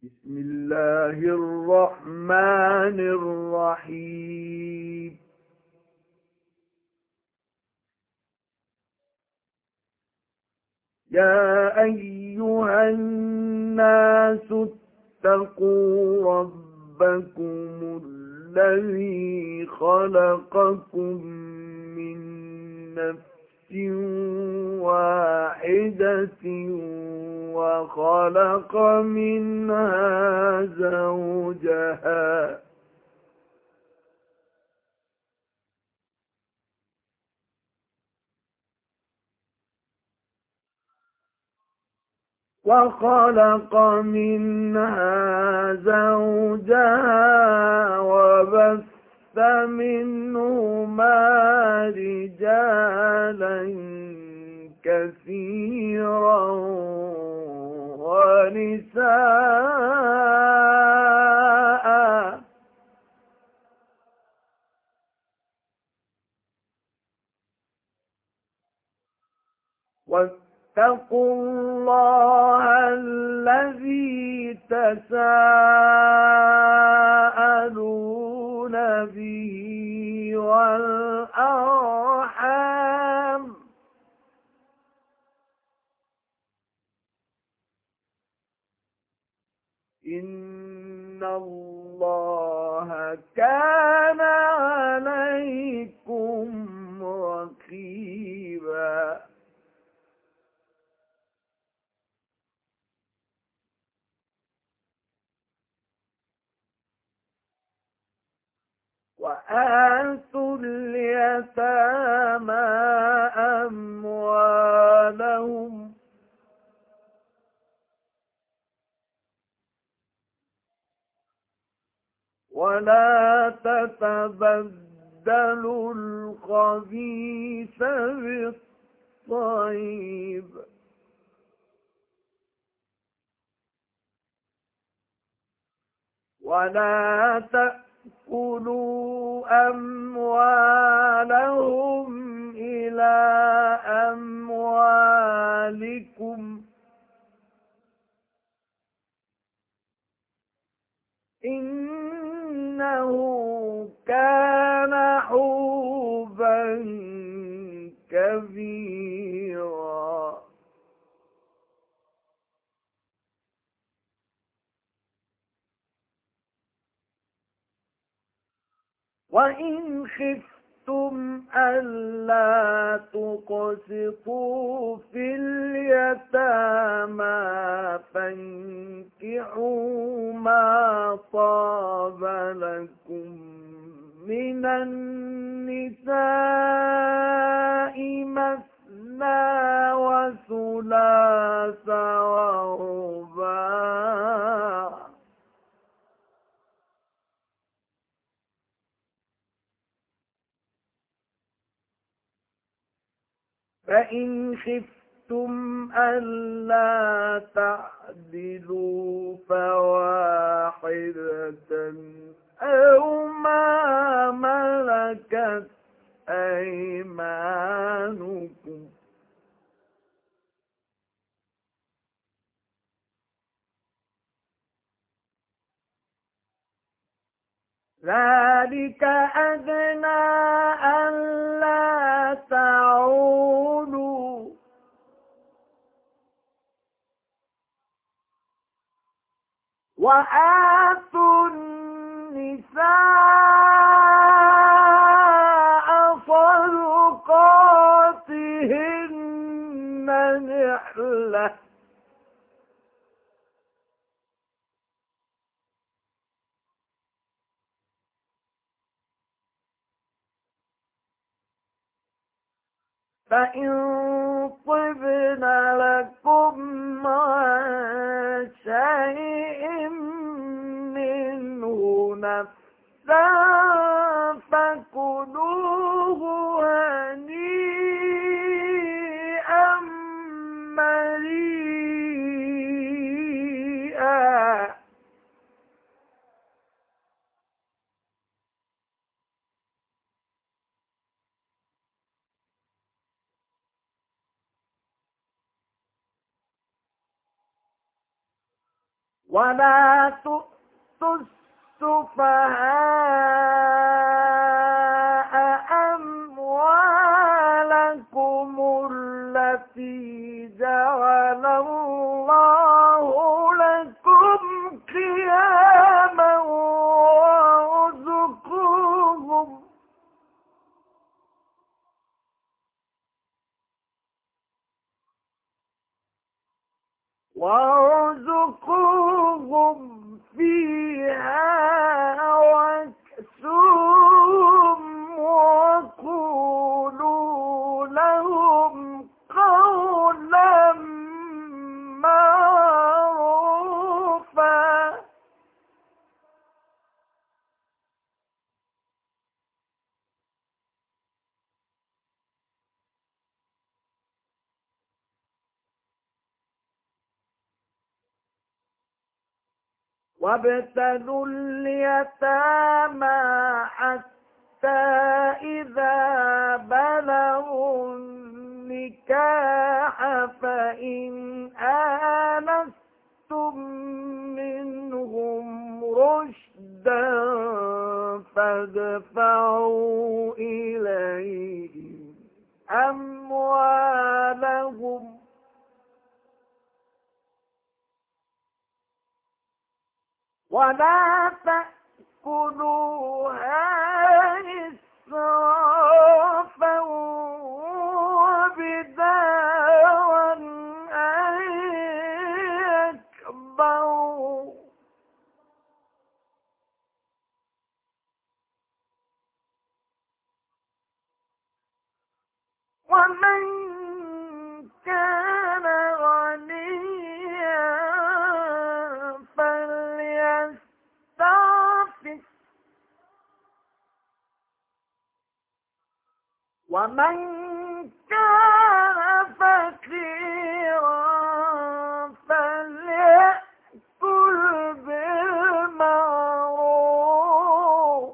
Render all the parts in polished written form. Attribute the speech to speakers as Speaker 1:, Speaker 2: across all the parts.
Speaker 1: بسم الله الرحمن الرحيم. يا أيها الناس اتقوا ربكم الذي خلقكم من نفس واحدة وخلق منها زوجها وبث منهما رجالا كثيرا ونساء واتقوا الله الذي تساءلون به والأرحام إن الله كان عليكم رقيبا. وآتوا اليتامى أموالهم ولا تتبدلوا الخبيث بالطيب ولا تأكلوا أموالهم إلى أموالكم إنه كان حوبا كبيرا. وإن خفتم ألا تقسطوا في اليتامى فانكحوا ما طاب لكم من النساء مثنى وثلاث ورباع فإن خفتم ألا تعدلوا فواحدة أو ما ملكت أيمانكم ذلك أدنى ألا تعولوا وآتوا النساء صدقاتهن نحلة فإن طبن لكم عن شيء منه نفسا فكلوه هنيئا مريئا. ولا تؤتوا السفهاء أموالكم التي جعل الله لكم قياما وارزقوهم فيها واكسوهم وقولوا لهم قولا معروفا. وابتلوا اليتامى حتى إذا بلغوا النكاح فإن آنستم منهم رشدا فادفعوا إليهم أموالهم ولا تأكلوها إسرافا وبدارا أن يكبروا ومن كان غنيا فليستعفف ومن كان فقيرا فليأكل بالمعروف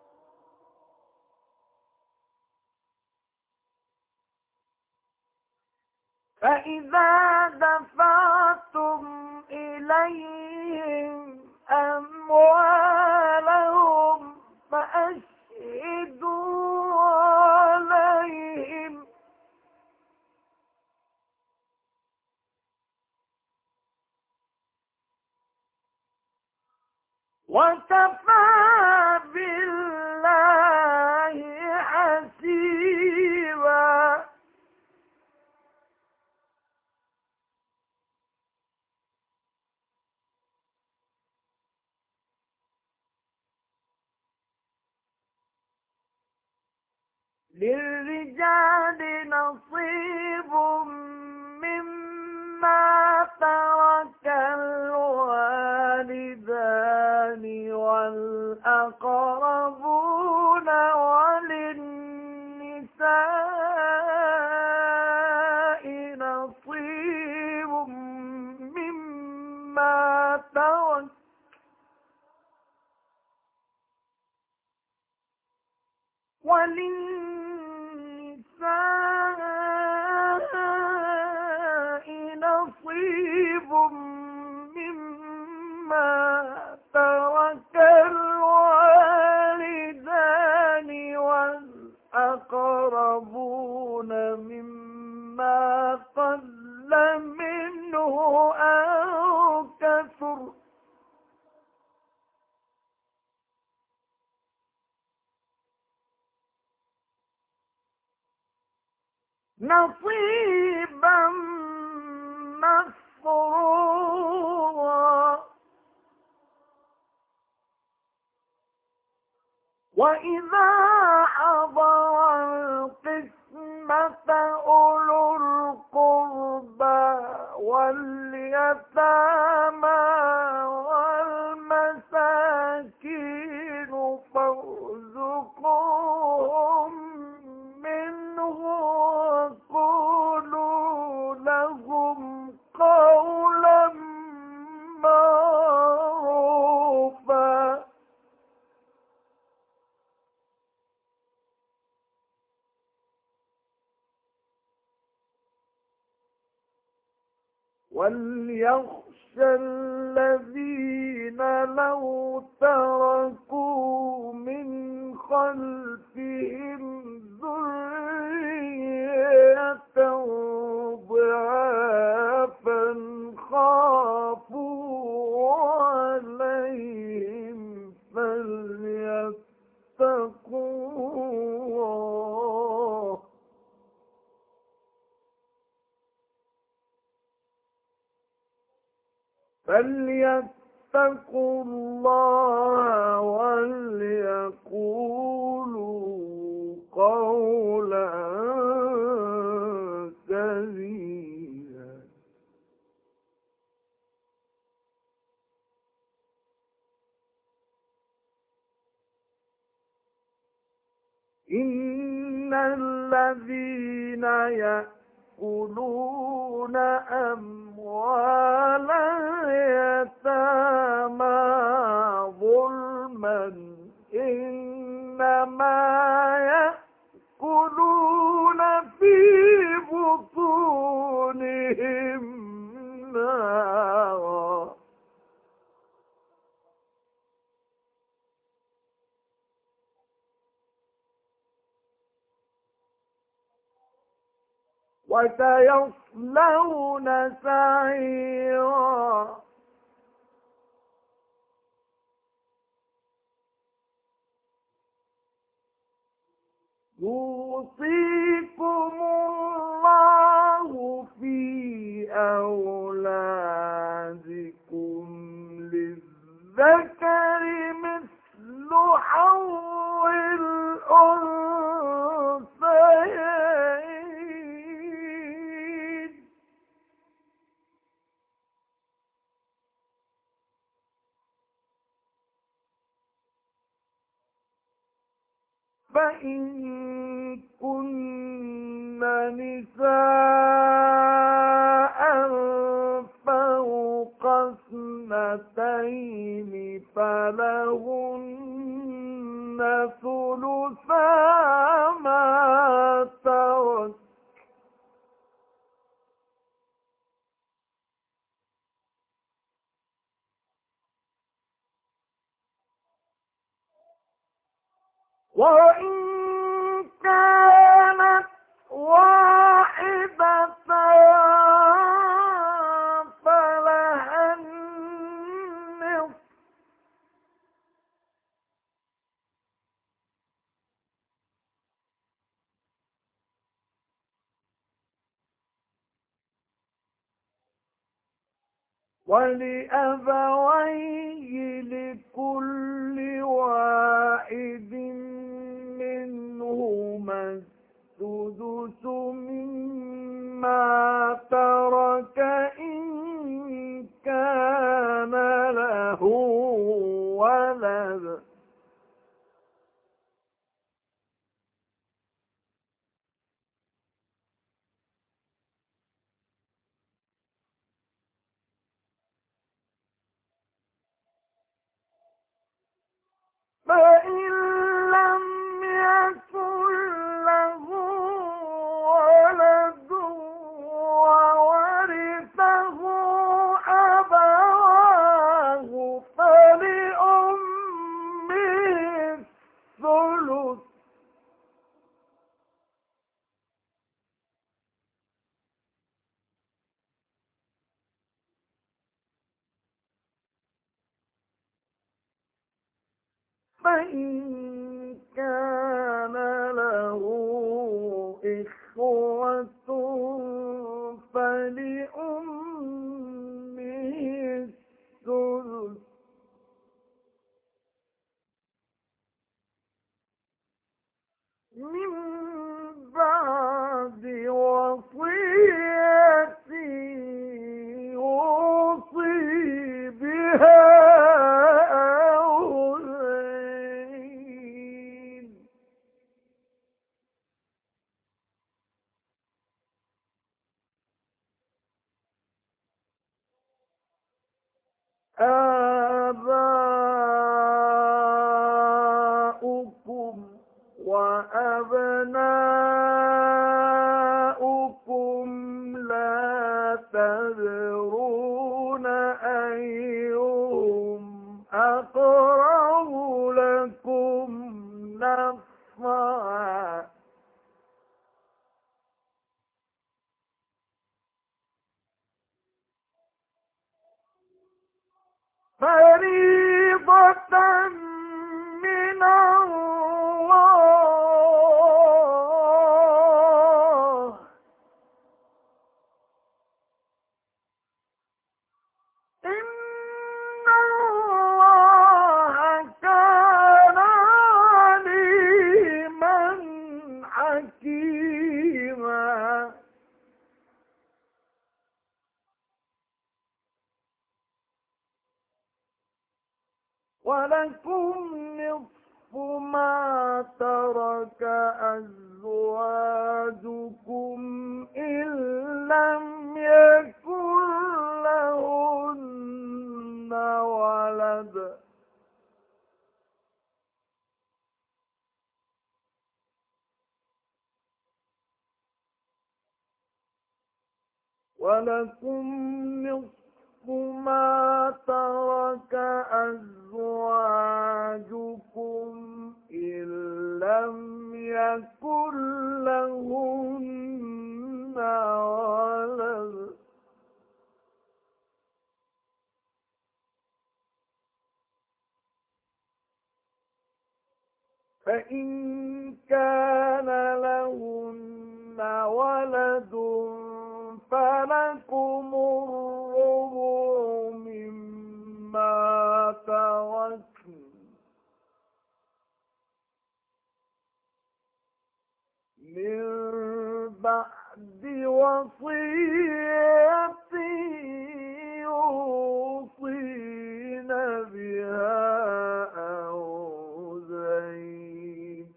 Speaker 1: فإذا دفعتم إليهم أموالهم فأشهدوا عليهم وكفى بالله حسيبا. للرجال نصيب مما ترك الوالدان والأقربون وللنساء نصيب مما ترك وللنساء نصيب مما ترك الوالدان والأقربون مما قل منه أو كثر نصيبا مفروضا. وإذا حضر القسمة أولو القربى واليتامى والمساكين فارزقوهم منه وقولوا لهم قولا معروفا. وليخشى الذين لو تركوا من خلفهم ذرية ضعافا خافوا عليهم فليتقوا الله وليقولوا قولا سديدا. إن الذين يأكلون أموال اليتامى ظلما إنما يأكلون في بطونهم نارا وسيصلون سعيرا. يوصيكم الله في أولادكم للذكر مثل حظ الأنثيين. فإن كن نساء فوق اثنتين فلهن ثلثا ما ترك وإن كانت واحدة فلها النصف. ولأبويه لكل واحد منهما السدس مما ترك إن كان له ولد. فإن لم يكن له ولد وورثه أبواه فلأمه الثلث. فإن كان له إخوة فلأمه السدس من بعد وصية يوصي بها آباؤكم وأبناؤكم لا تدرون أيهم أقرب لكم نفعا فريضة من الله إن الله كان عليما حكيما ولكم نصف ما ترك أزواجكم إن لم يكن لهن ولد ولكم نصف ما ترك أزواجكم إن لم يكن لهن ولد فإن كان لهن ولد فلكم الربع مما تركن من بعد وصية يوصين بها أو دين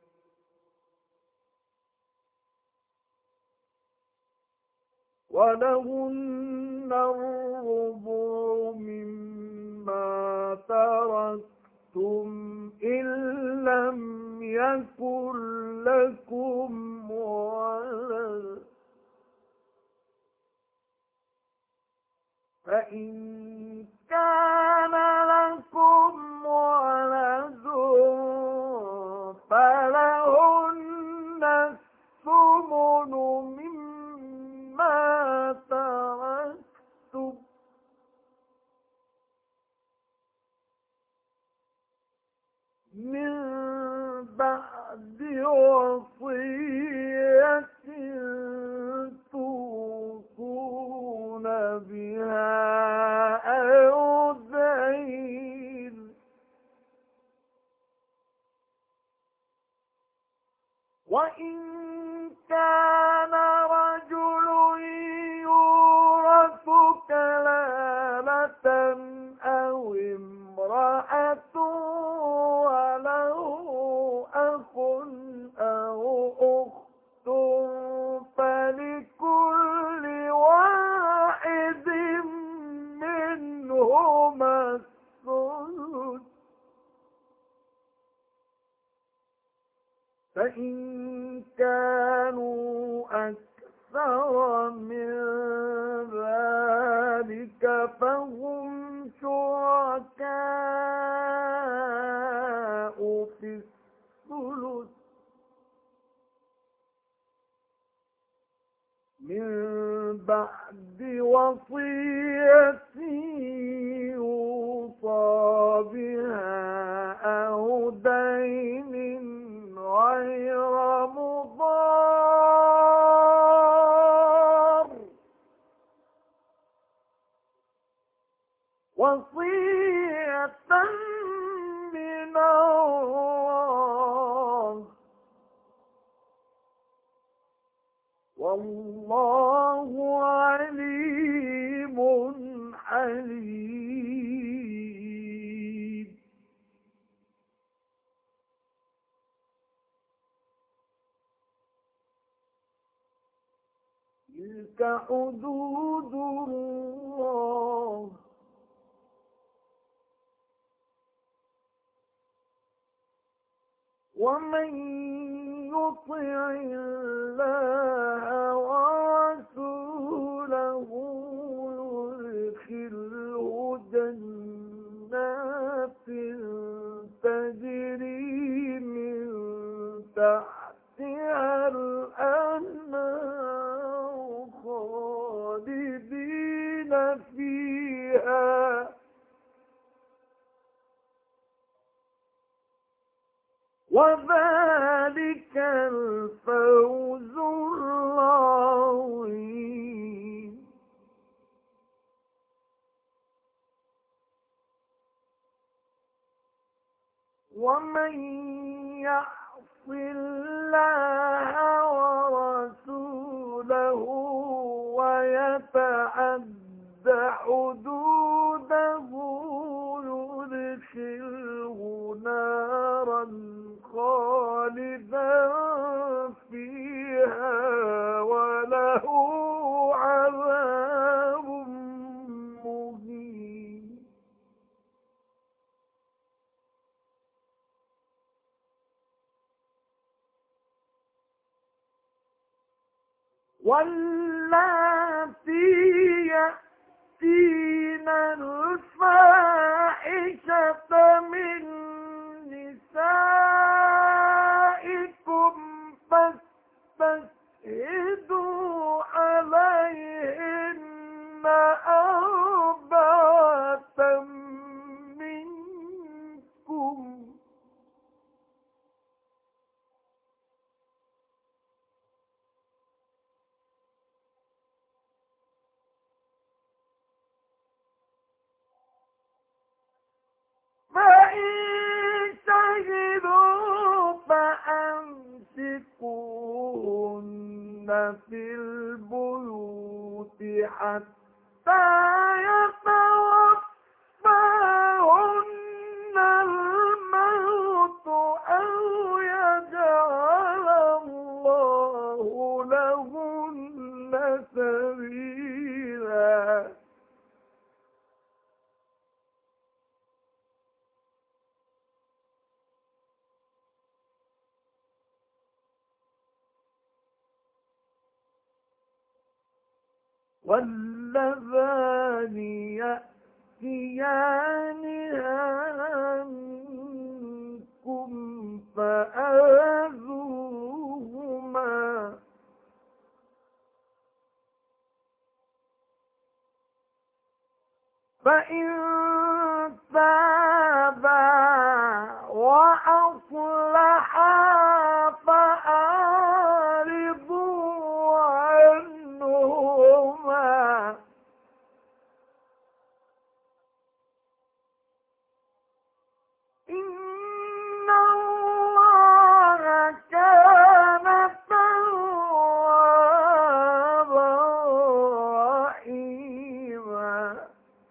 Speaker 1: ولهن الربع مما تركتم إن لم يكن لكم ولد فإن كان لكم ولد فلهن الثمن مما تركتم من بعد وصية توصون بها أو دين وإن كان رجل يورث كلالة أو امرأة وله أخ أو أخت فلكل واحد منهما الثلث فإن كانوا أكثر من ذلك فهم شركاء في الثلث من بعد وصية يوصى بها أو دين غير مضار وصية من الله والله عليم حليم تلك حدود الله ومن يطع الله ورسوله يدخله وذلك الفوز العظيم. ومن يعص الله ورسوله ويتعد حدوده يدخله نارا خالدا فيها وله عذاب مهين. واللاتي يأتين الفاحشة من نسائكم فاستشهدوا عليهن أربعة منكم، فإن شهدوا فأمسكوهن في البيوت حتى يتوفاهن الموت أو يجعل الله لهن سبيلا. واللذان يأتيانها منكم فآذوهما، فإن تابا وأصلحا فأعرضوا عنهما، إن الله كان توابا رحيما.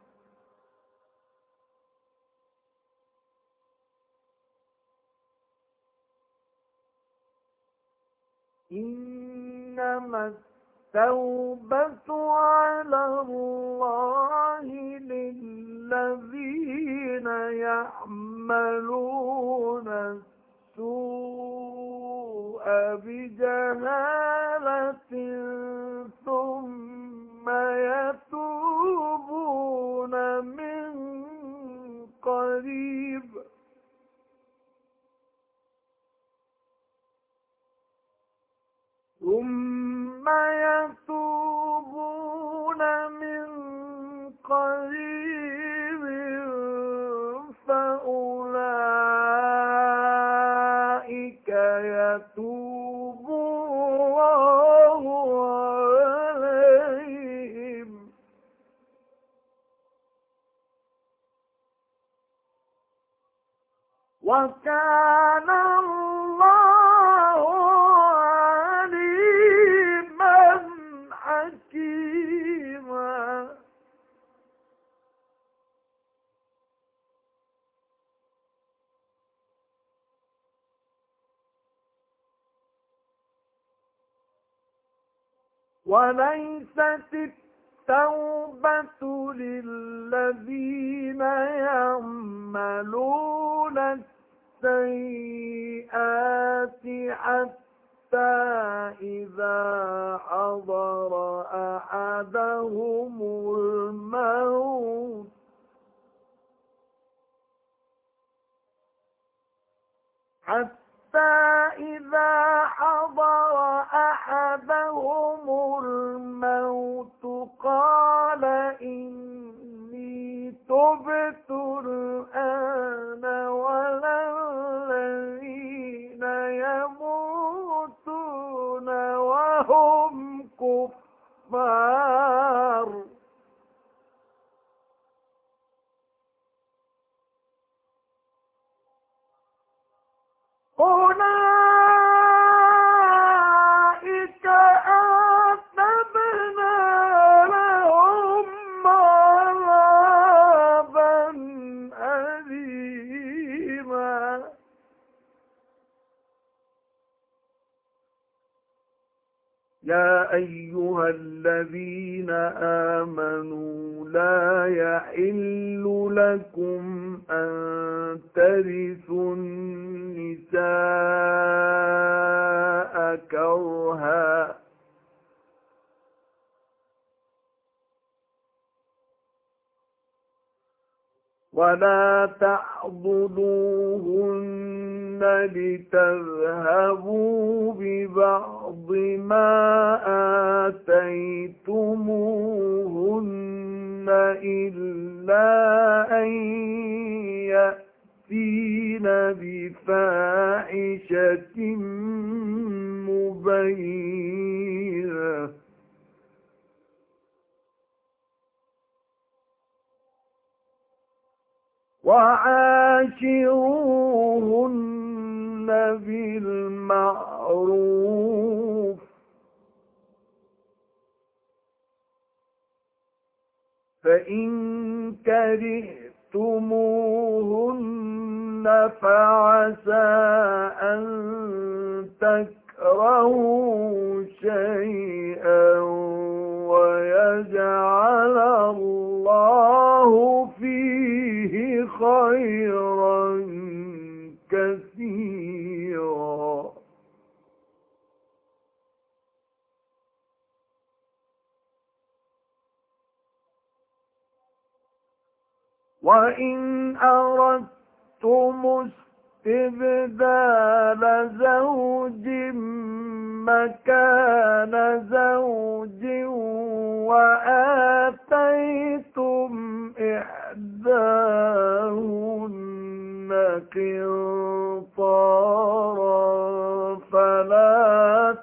Speaker 1: إنما التوبة على الله للذين يعملون السوء بجهالة ثم يتوبون من قريب فأولئك يتوب الله عليهم، وكان الله عليما حكيما. وليست التوبة للذين يعملون السيئات حتى إذا حضر أحدهم الموت قال إني تبت الآن ولا الذين أيها الذين آمنوا لا يحل لكم أن ترثوا النساء كرها ولا تعضلوهن لتذهبوا ببعض ما آتيتموهن إلا أن يأتين بفاحشة مبينة وعاشروهن بالمعروف فإن كرهتموهن فعسى أن تكرهوا شيئا ويجعل الله فيه خيرا كثيرا وإن أردتم استبدال زوج مكان زوج وآتيتم إحداهن قنطارا فلا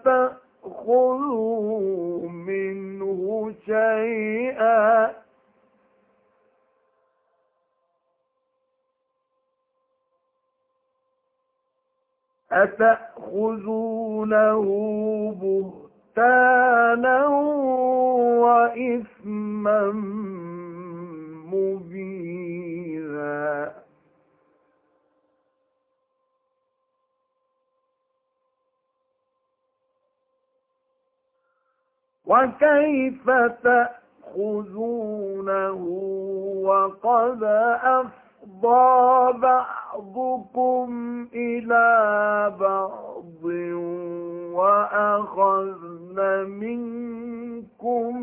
Speaker 1: تأخذوا منه شيئا أتأخذونه بهتانا وإثما مبينا وكيف تأخذونه وقد أفضى بعضكم إلى بعض وأخذن منكم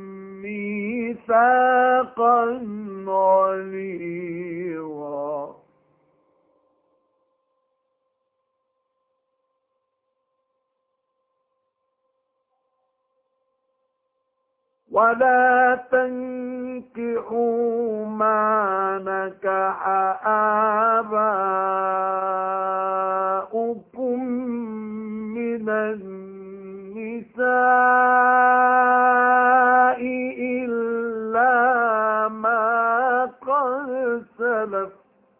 Speaker 1: ميثاقا غليظا ولا تنكحوا ما نكح آباؤكم من النساء إلا ما قد سلف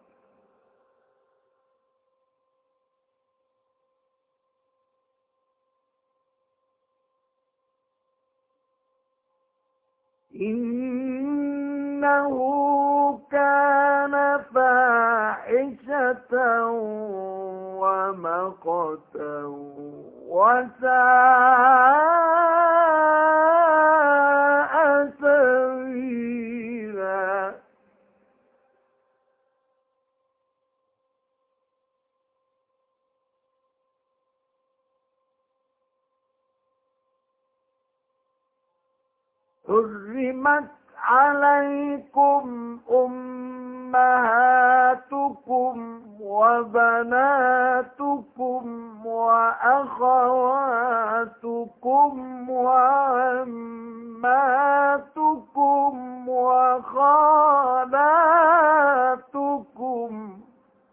Speaker 1: إنه كان فاحشة ومقتا وساء سبيلا حرمت عليكم أمهاتكم وبناتكم وأخواتكم وعماتكم وخالاتكم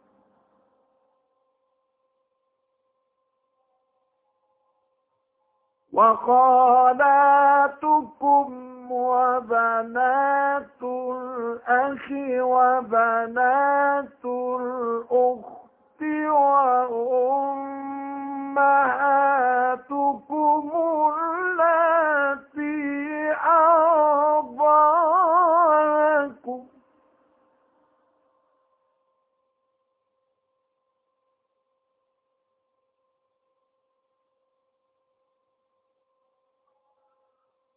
Speaker 1: وبنات الأخ وبنات الأخت وأمهاتكم التي أرضعنكم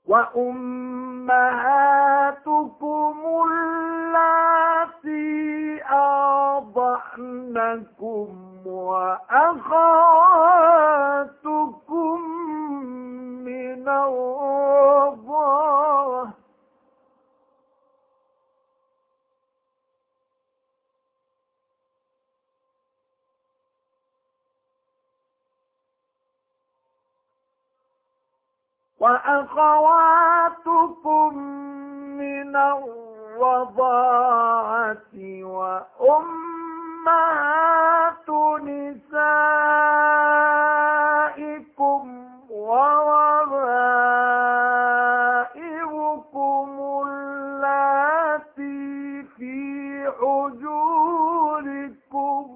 Speaker 1: وأمهاتكم اللاتي أرضعنكم وأخواتكم من الرضاعة وأمهات نسائكم وربائبكم اللاتي في حجوركم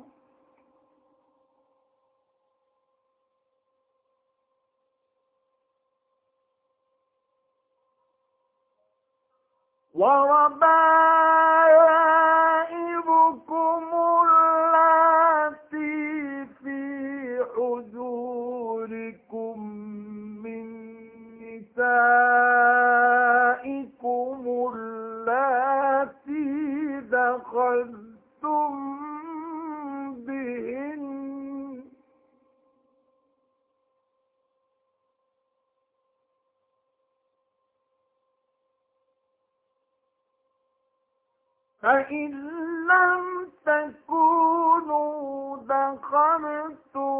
Speaker 1: من نسائكم اللاتي دخلتم بهن فإن لم تكونوا دخلتم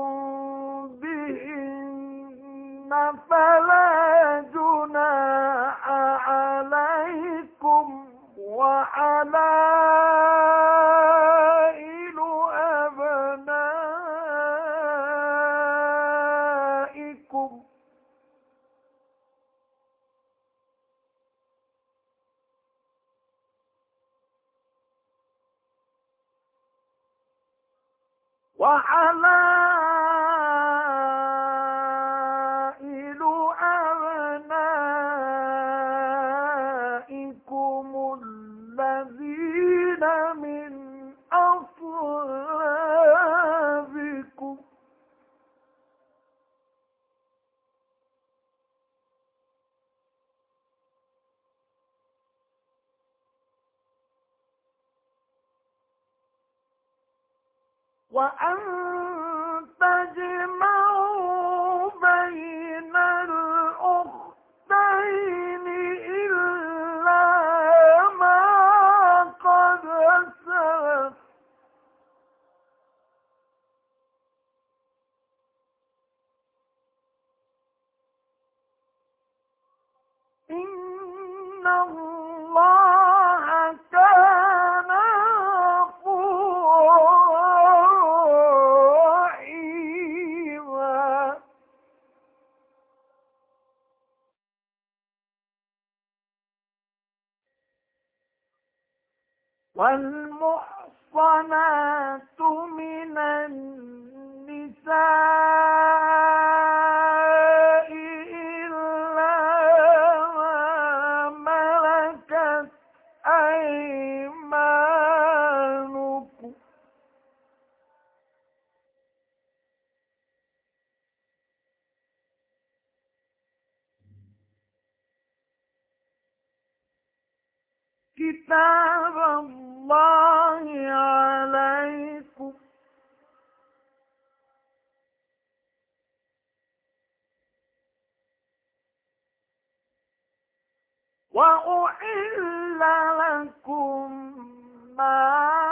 Speaker 1: بهن فلا جناح عليكم وحلائل أبنائكم الذين من أصلابكم وأن تجمعوا بين الأختين إلا ما قد سلف إن الله كان والمحصنات من النساء إلا ما ملكت أيمانكم كتاب الله عليكم وأحل لكم ما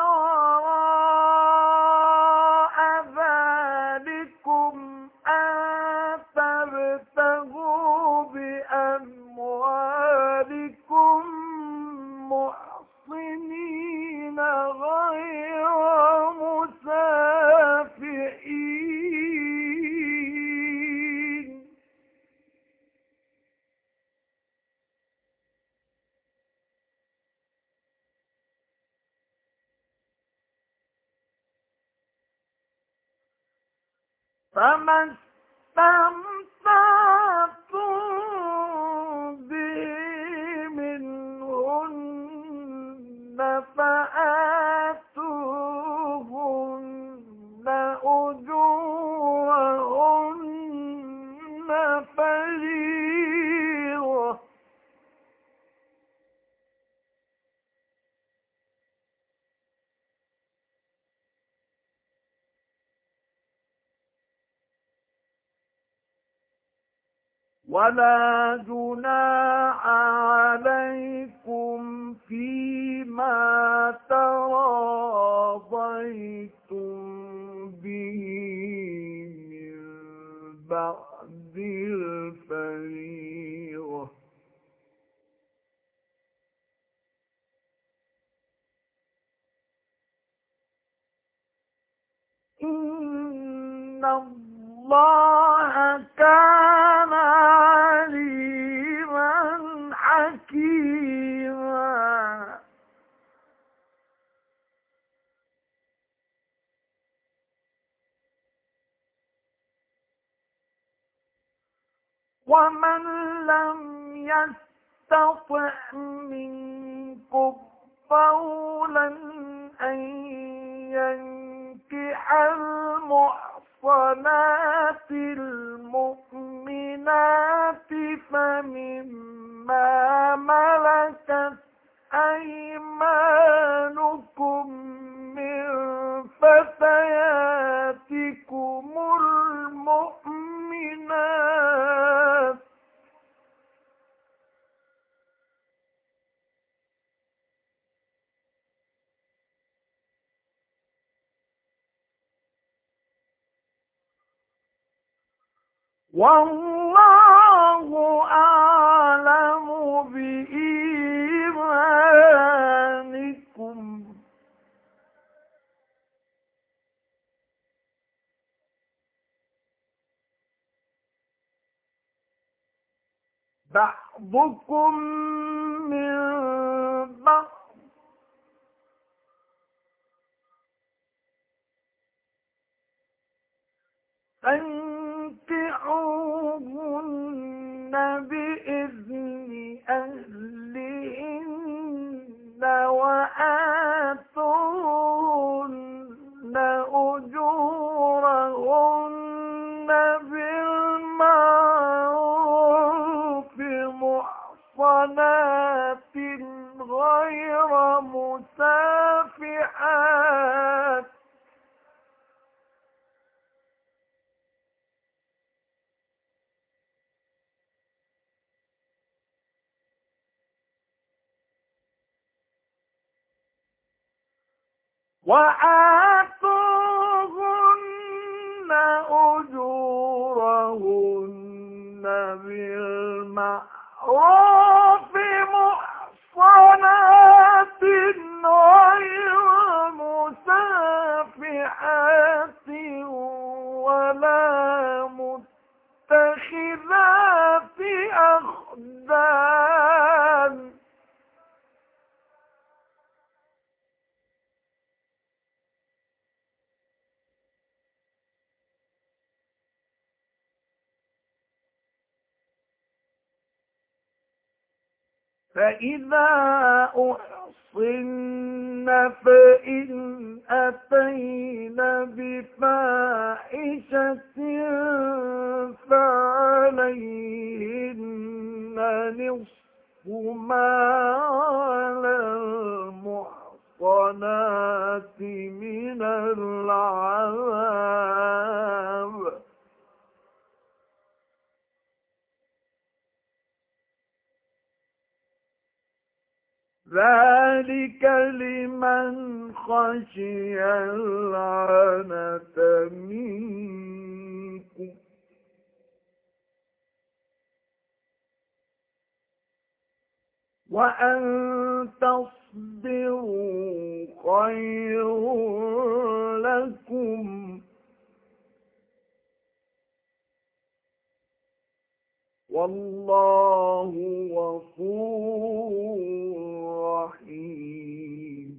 Speaker 1: وراء ذلكم أن تبتغوا بأموالكم محصنين غير مسافحين فما استمتعتم به منهن فآتوهن أجورهن فريضة ولا جناح عليكم فيما تراضيتم به من بعد الفريضة. إن الله كان عليما حكيما. ومن لم يستطع منكم قولا أن ينكح المحصنات المؤمنات فمما ملكت أيمانكم من فتياتكم المؤمنات والله أعلم بإيمانكم. بعضكم من بعض فانكحوهن بإذن أهلهن وآتوهن أجورهن بالمعروف محصنات غير مسافحات وآتوهن أجورهن بالمعروف محصنات غير مسافحات ولا متخذات أخدان. فإذا أحصن فإن أتين بفاحشة فعليهن نصف ما على المحصنات من العذاب. ذلك لمن خشي العنة منكم. وأن تصبروا خير لكم والله غفور رحيم.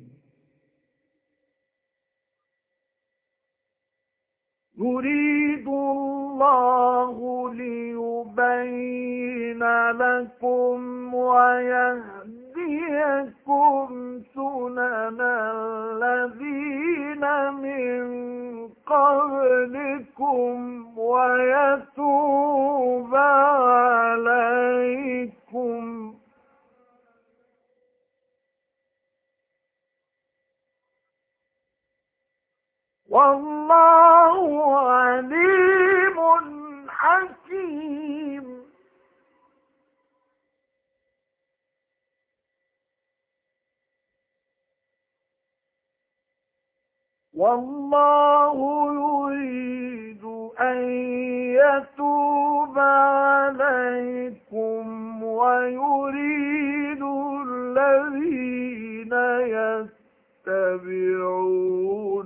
Speaker 1: يريد الله ليبين لكم ويهديكم سنن الذين من قبلكم ويتوب عليكم والله عليم حكيم. والله يريد أن يتوب عليكم ويريد الذين يتبعون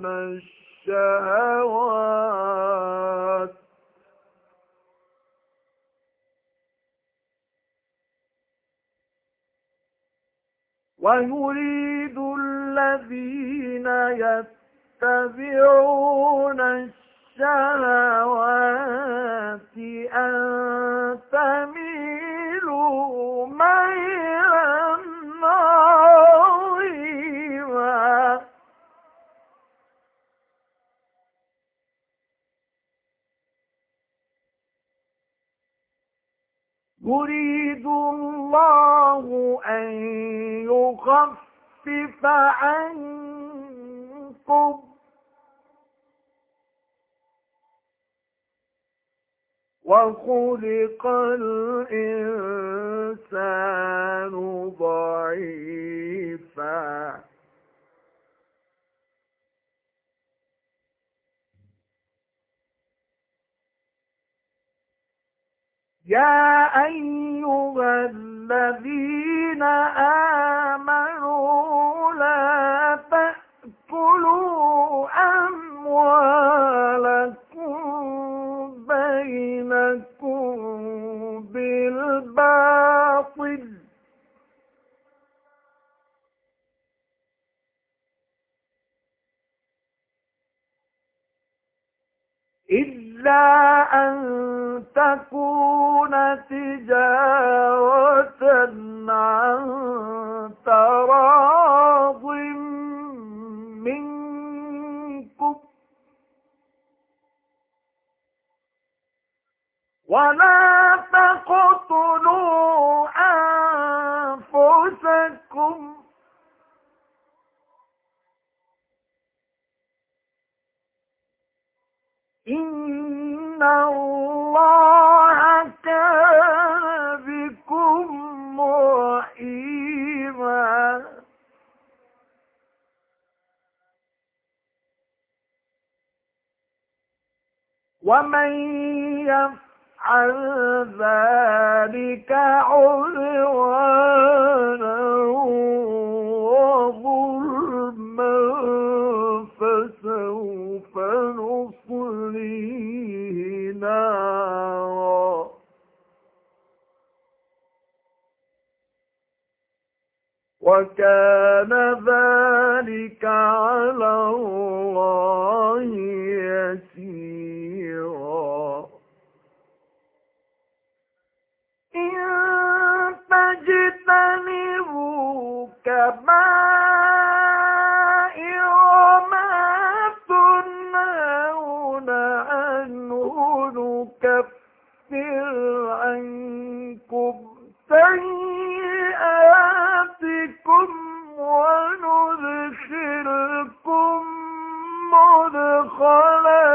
Speaker 1: الشهوات أن تميلوا ميلا عظيما يريد الله أن يخفف عنكم وخلق الإنسان ضعيفا يا أيها الذين آمنوا لا تأكلوا أموالكم بينكم بالباطل إلا أن تكون تجارة عن تراض منكم ولا تقتلوا أنفسكم إن الله كان بكم رحيما ومن يفعل ذلك عدوانا وظلما فسوف نصليه نارا وكان ذلك على الله يسيرا إن تجتنبوا كبائر ما تنهون عنه نكفر عنكم سيئاتكم وندخلكم مدخلا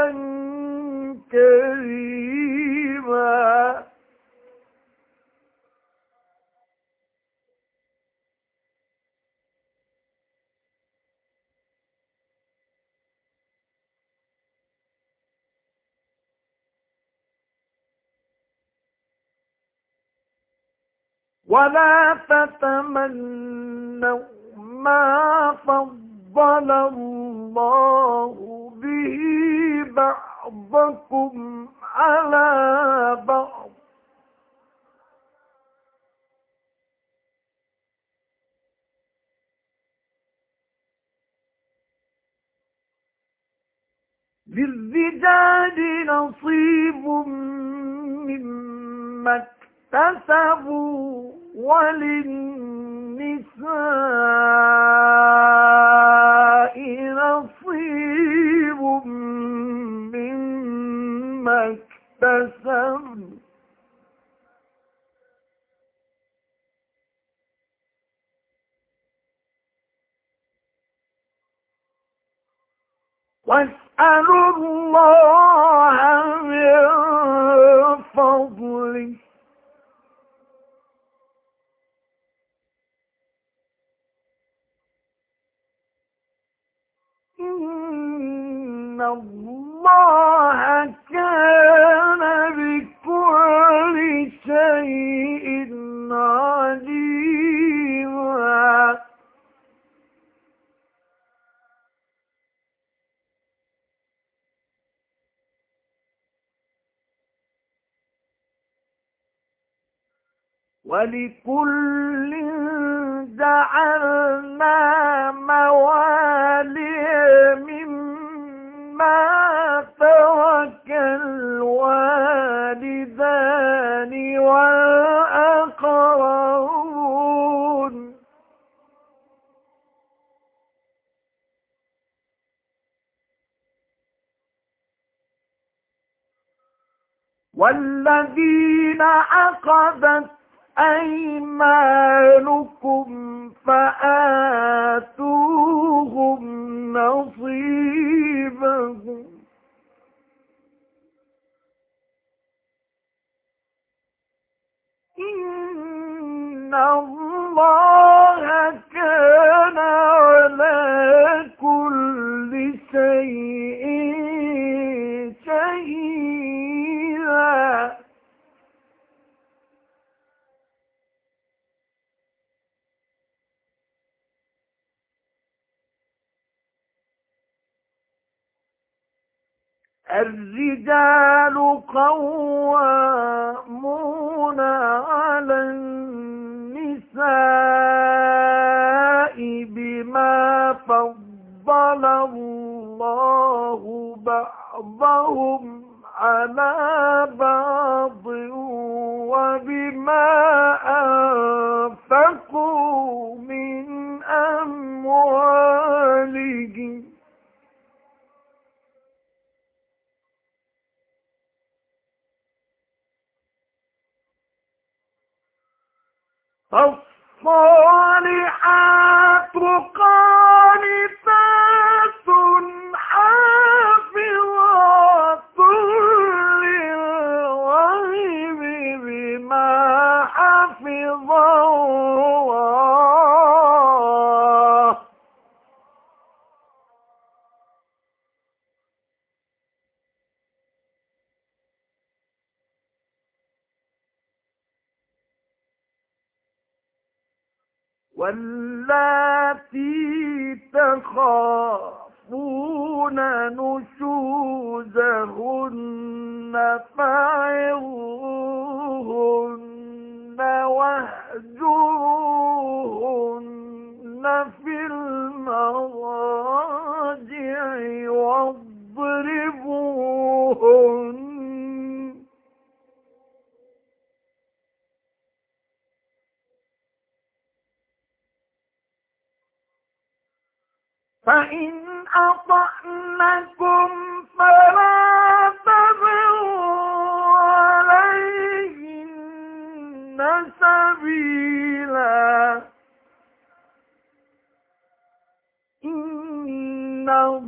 Speaker 1: كريما ولا تتمنوا ما فضل الله به بعضكم على بعض للرجال نصيب مما اكتسبوا وللنساء نصيب مما اكتسبن واسألوا الله من فضله إن الله كان بكل شيء عليما ولكل جعلنا موالي مما ترك الوالدان والأقربون والذين عقدت أيمانكم فآتوهم نصيبهم إن الله كان على كل شيء شهيدا الرجال قوامون على النساء بما فضل الله بعضهم على بعض وبما أنفقوا من أموالهم فالصالحات قانتات حافظات للغيب بما حفظ الله واللاتي تخافون نشوزهن فعظوهن واهجروهن في المضاجع واضربوهن فإن أطعنكم فلا تبغوا عليهن سبيلا إن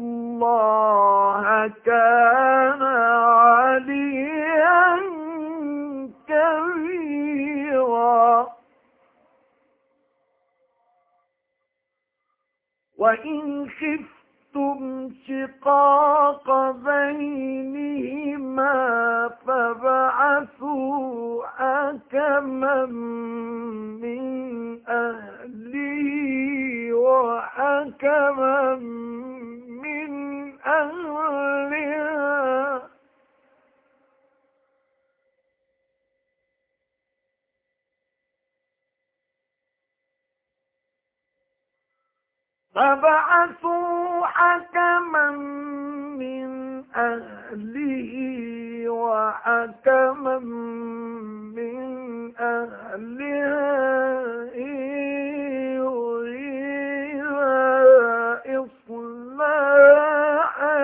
Speaker 1: الله كان عليا كبيرا وإن خفتم شقاق بينهما فابعثوا حكما من أهله وحكما من أهلها فبعثوا حكما من أهله وحكما من أهلها إن يريدا إصلاحا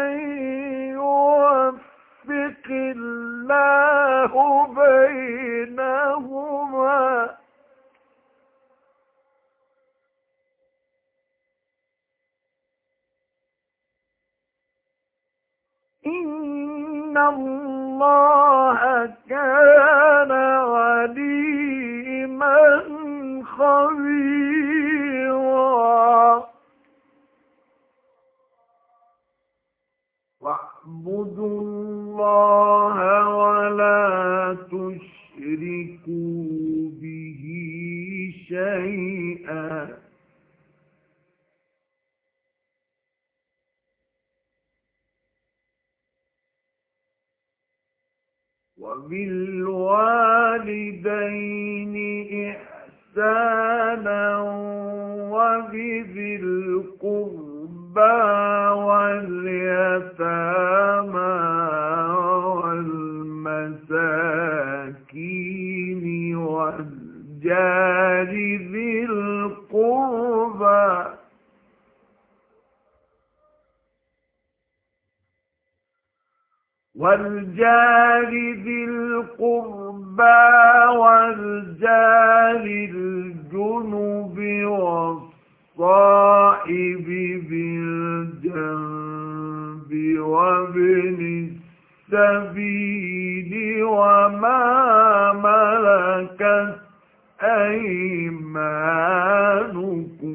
Speaker 1: يوفق الله بينهما إن الله كان عليما خبيرا واعبدوا الله ولا تشركوا به شيئا وبالوالدين إحسانا وبذي القربى واليتامى والمساكين والجار ذي القربى والجار الجنب والصاحب بالجنب وابن السبيل وما ملكت أيمانكم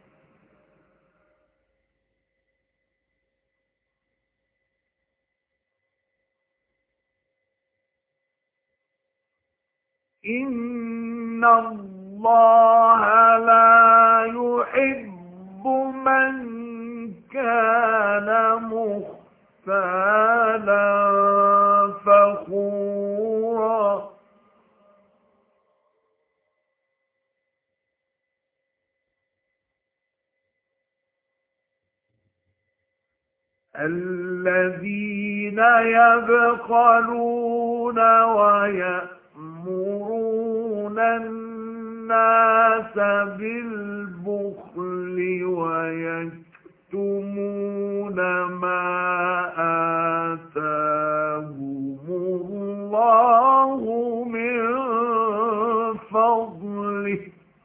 Speaker 1: إن الله لا يحب من كان مختالا فخورا الذين يبخلون ويأمرون الناس بالبخل ويكتمون ما آتاهم الله من فضله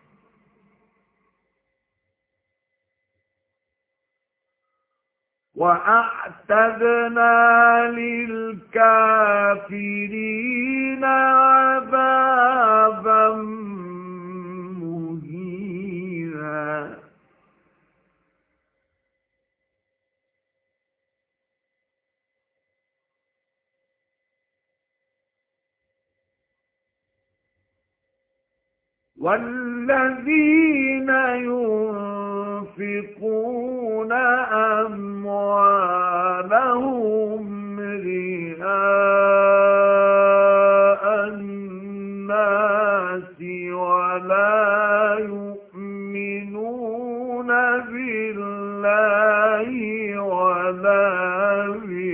Speaker 1: وأعتدنا للكافرين عذابا مهينا والذين ينفقون أموالهم رئاء الناس ولا يؤمنون بالله ولا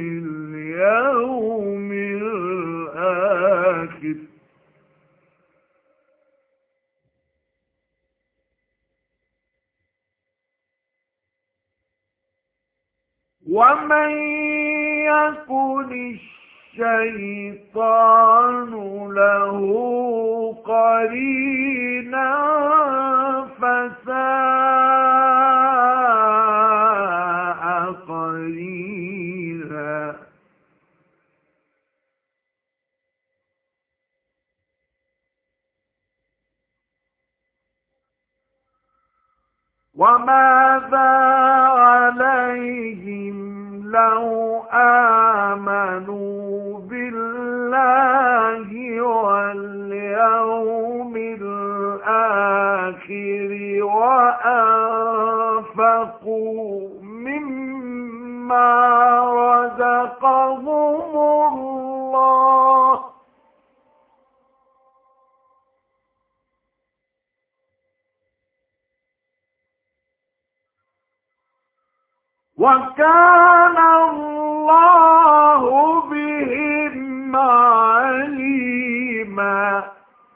Speaker 1: باليوم الآخر ومن يكن الشيطان له قرينا فساء قرينا وماذا عليهم لو آمنوا بالله واليوم الآخر وأنفقوا مما رزقهم الله وكان الله بهم عليما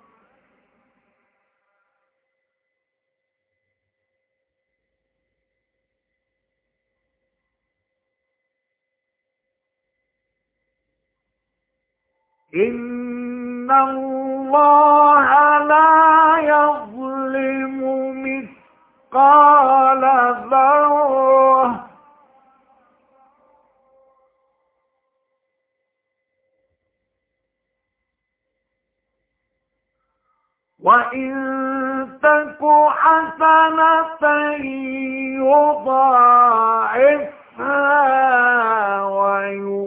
Speaker 1: إن الله لا يظلم مثقال ذرة وإن تك حسنة يضاعفها ويؤتي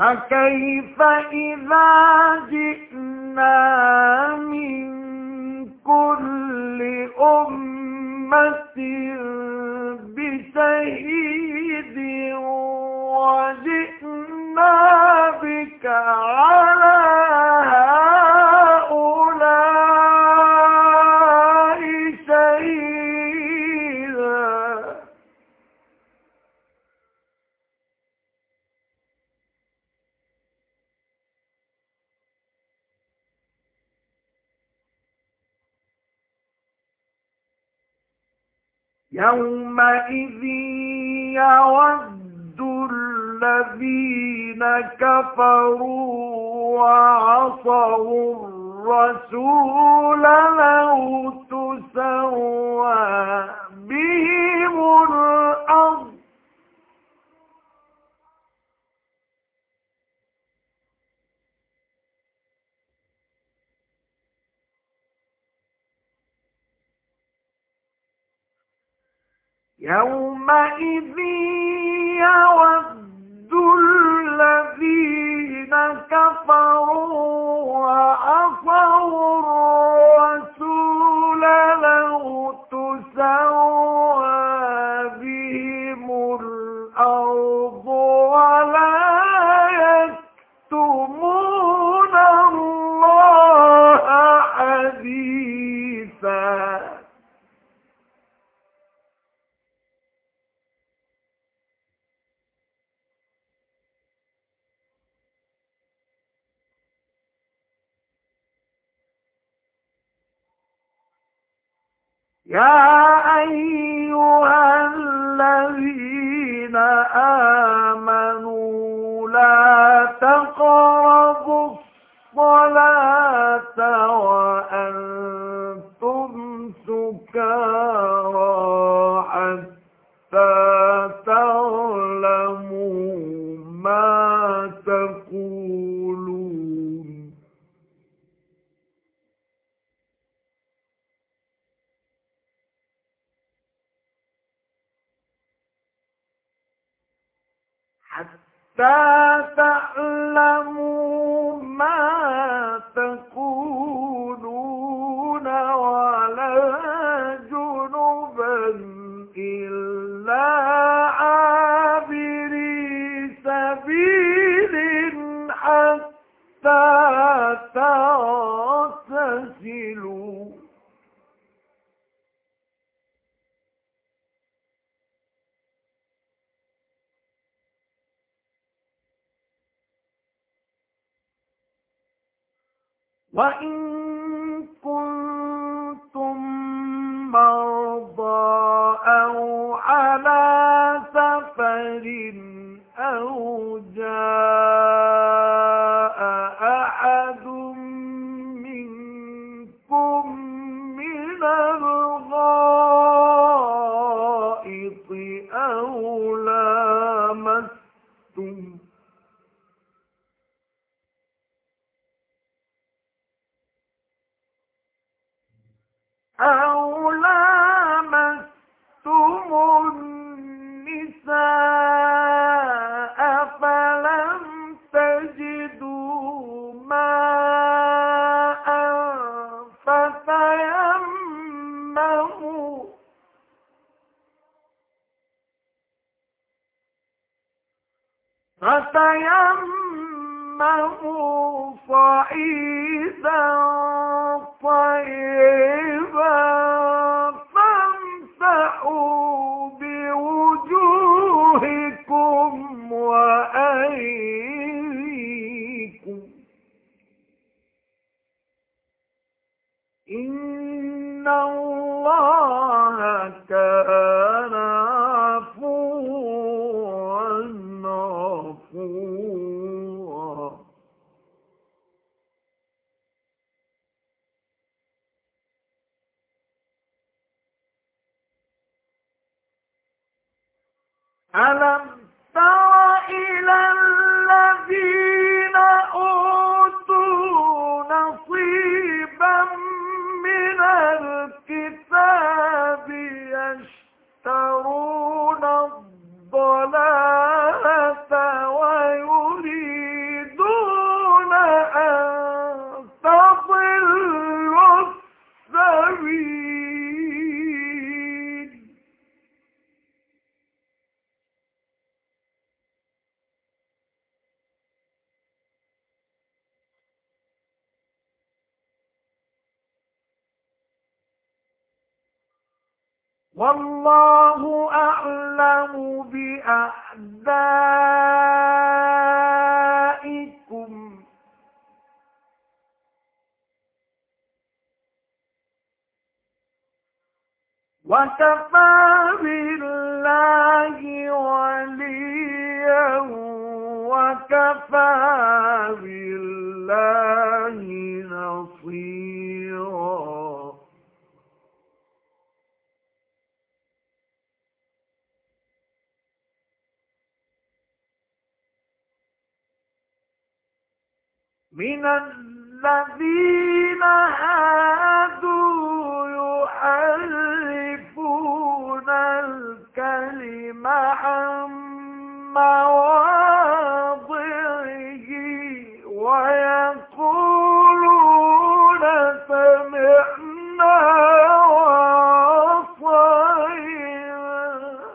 Speaker 1: فكيف إذا جئنا من كل أمة بشهيد وجئنا بك على هؤلاء شهيدا يومئذ يود الذين كفروا وعصوا الرسول لو تسوى بهم الأرض يومئذ يود الذين كفروا وعصوا الرسول لو تسوى بهم الأرض ولا يكتمون الله حديثا يا أيها الذين آمنوا لا تقربوا الصلاة وأنتم سكارى حتى تعلموا ما تقولون حتى تعلموا ما تقولون ولا جنبا إلا عابري سبيل حتى تغتسلوا وإن كنتم مرضى أو على سفر أو جاء أحد منكم من الغائط أو لامستم النساء فلم تجدوا ماء فتيمموا صعيدا طيبا فامسحوا بوجوهكم وأيديكم إن الله كان عفوا غفورا ألم تر إلى الذين أوتوا نصيبا من الكتاب يشترون الضلالة ويريدون والله أعلم بأعدائكم وكفى بالله وليا وكفى بالله نصيرا. من الذين هادوا يحرفون الكلم عن مواضعه ويقولون سمعنا وعصينا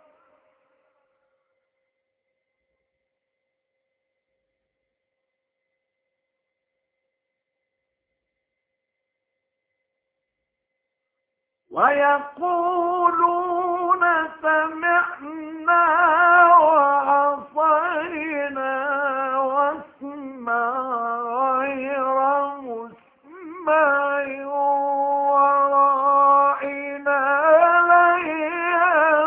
Speaker 1: واسمع غير مسمع وراعنا ليا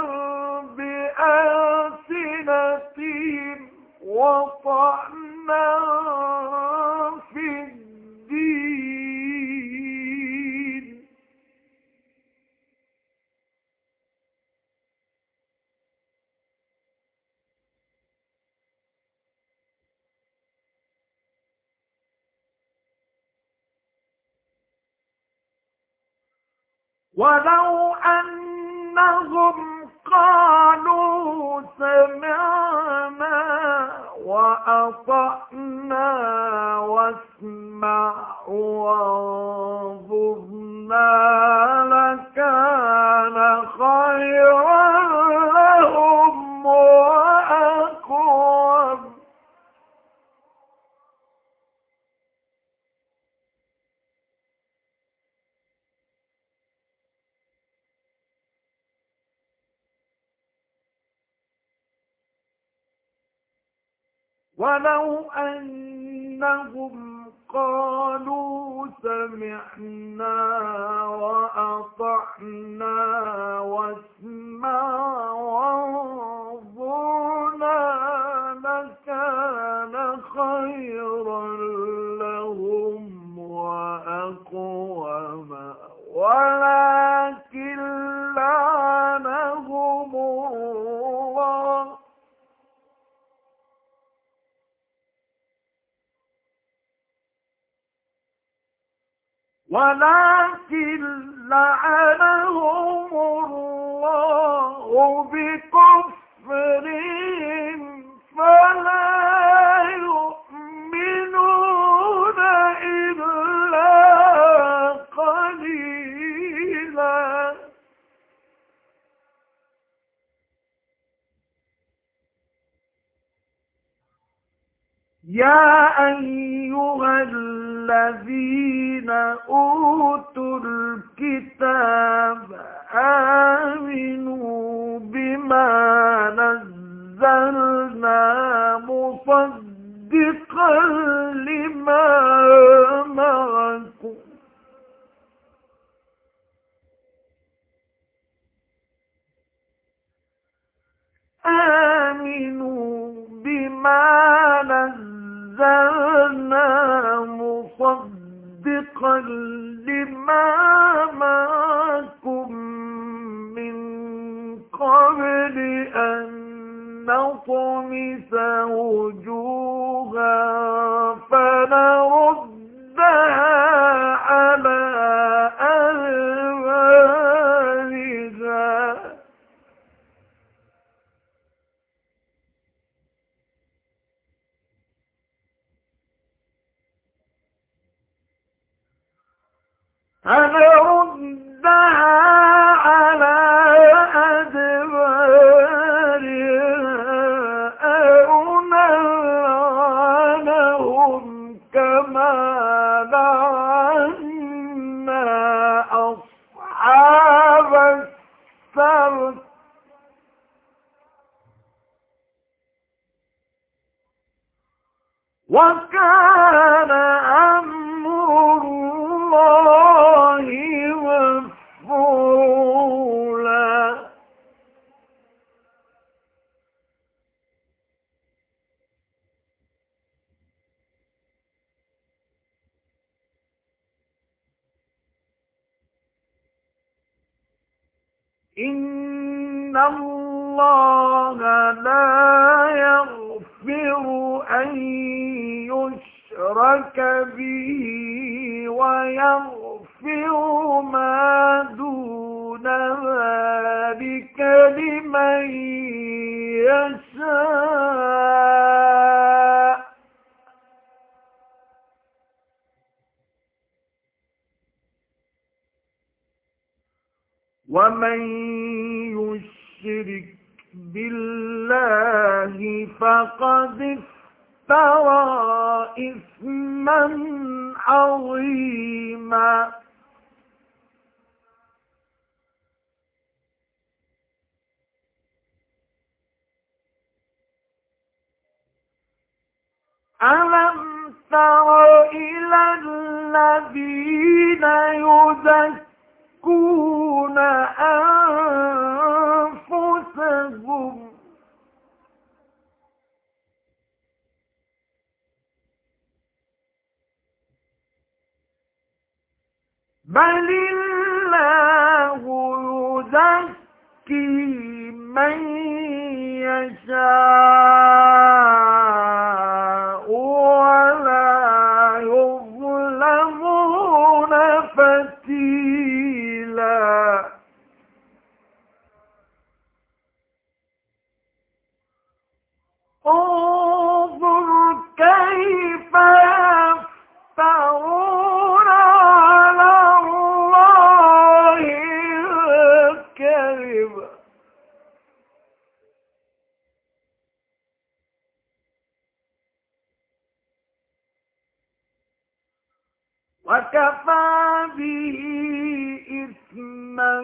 Speaker 1: بألسنتهم وطعنا في الدين. ولو أنهم قالوا سمعنا وأطعنا واسمع وانظرنا لكان خيرا لهم وأقوم. ولو أنهم قالوا سمعنا وأطعنا واسمع وانظرنا لكان خيرا لهم وأقوم ولكن لعنهم الله بكفرهم فلا يؤمنون إلا قليلا. يا أيها الذين أوتوا الكتاب آمنوا بما نزلنا مصدقا لما معكم مصدقا لما معكم من قبل أن نطمس وجوها فنردها على أدبارها أو نلعنهم كما لعنا أصحاب وكان أمر الله مفعولا. إن الله لا يغفر أن يشرك به ويغفر ما دون ذلك لمن يشاء. ومن يشرك بالله فقد افترى إثما عظيما. ألم تر إلى الذين يزكون أنفسهم بل الله يزكي من يشاء ولا يظلمون فتيلا. انظر كيف يفترون على الله الكذب وكفى به إثما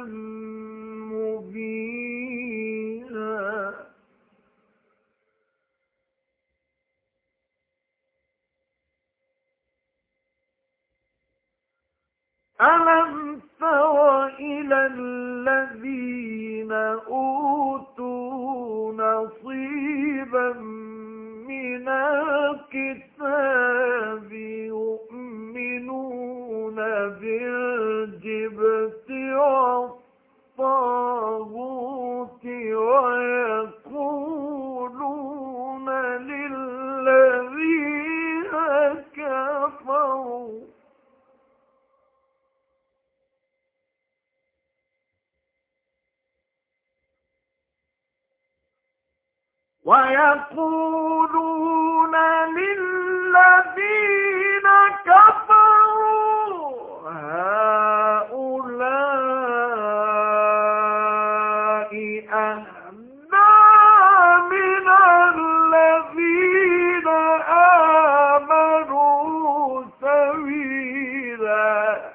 Speaker 1: مبينا. ألم تر إلى الذين أوتوا نصيبا من الكتاب يؤمنون بالجبت والطاغوت ويقولون للذين كفروا هؤلاء أهدى من الذين آمنوا سبيلا.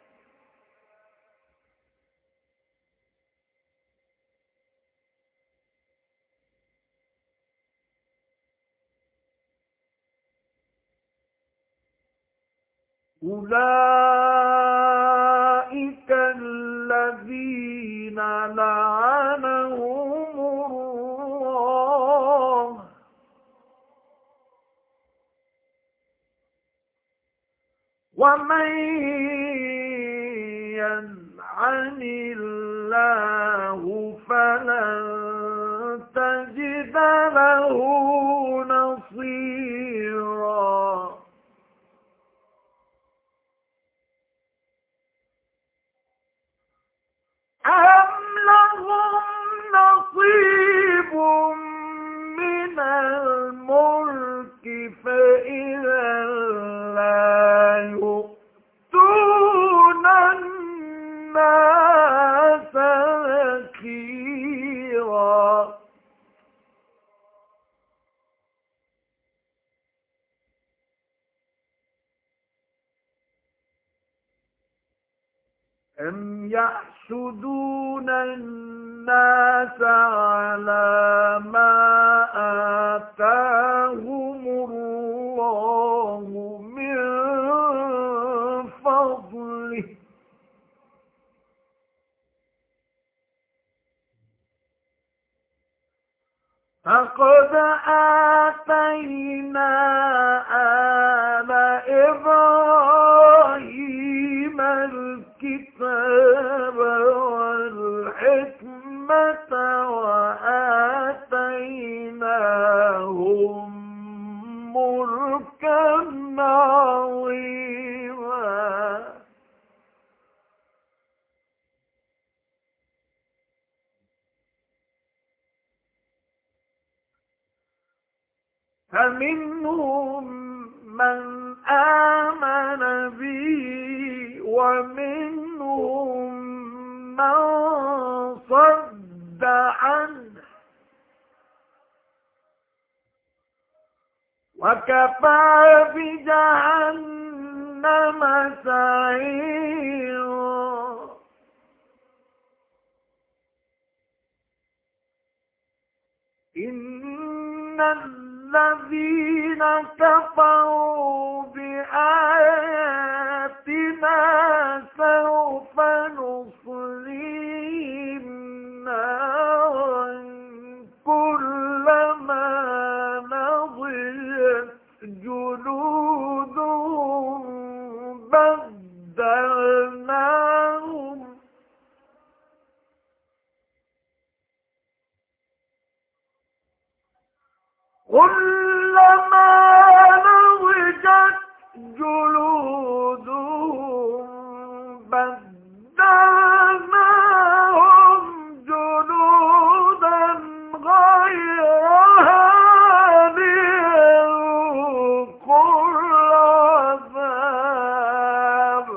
Speaker 1: أولئك الذين لعنهم الله ومن يلعن الله فلن تجد له نصيرا. أم لهم نصيب من الملك فإذا لا يؤتون الناس نكيرا. أم يحسدون الناس على ما آتاهم الله وآله. فقد آتينا آل إبراهيم الكتاب والحكمة وآتيناهم ملكا عظيما. فمنهم من آمن به ومنهم من صد عنه، وكفى بجهنم سعيرا. إن الذين كفروا بآياتنا سوف نصليهم نارا كلما نضجت جلودهم بدلناهم كلما نضجت جلودهم بدلناهم جلودا غيرها ليذوقوا العذاب.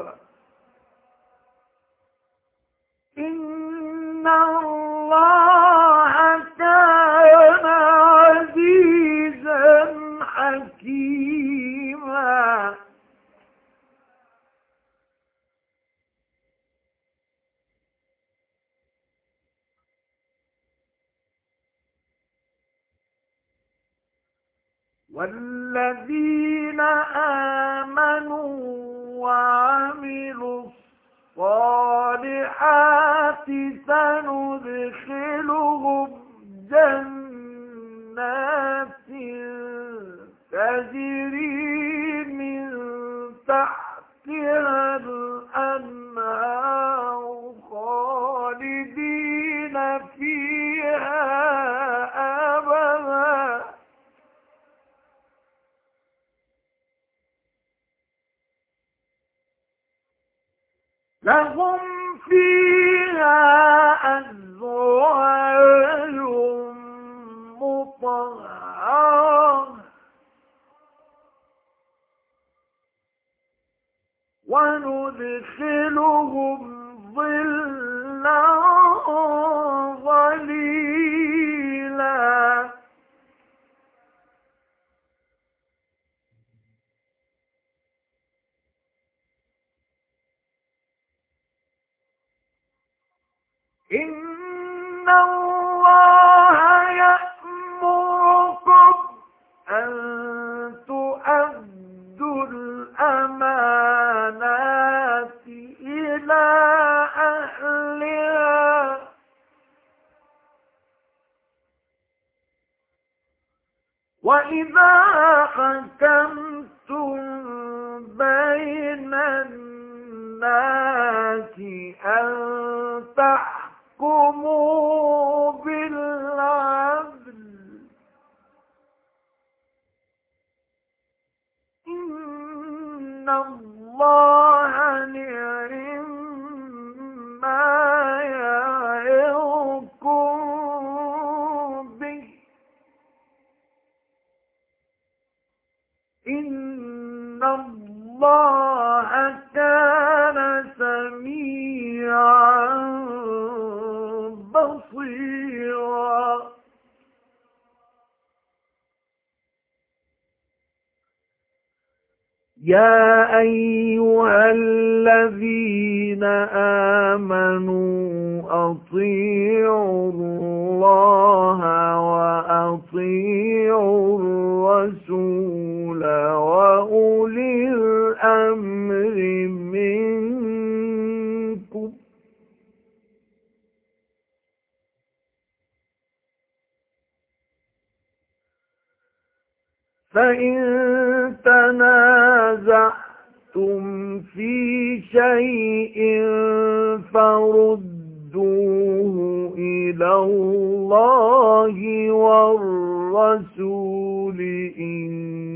Speaker 1: إن الله كان عزيزا حكيما. والذين آمنوا وعملوا الصالحات سندخلهم جنات تجري من تحتها الأنهار خالدين فيها أبدا. لهم فيها أزواج مطهرة وندخلهم ظلا ظليلا. إن الله يأمركم أن تؤدوا الأمانات إلى أهلها وإذا حكمتم بين الناس أن تحكموا بالعدل. إن الله نعم ما يعظكم به. إن الله كان سميعا بصيرا. يا أيها الذين آمنوا أطيعوا الله وأطيعوا الرسول وأولي الأمر منكم فإن تنازعتم في شيء فردوه إلى الله والرسول إن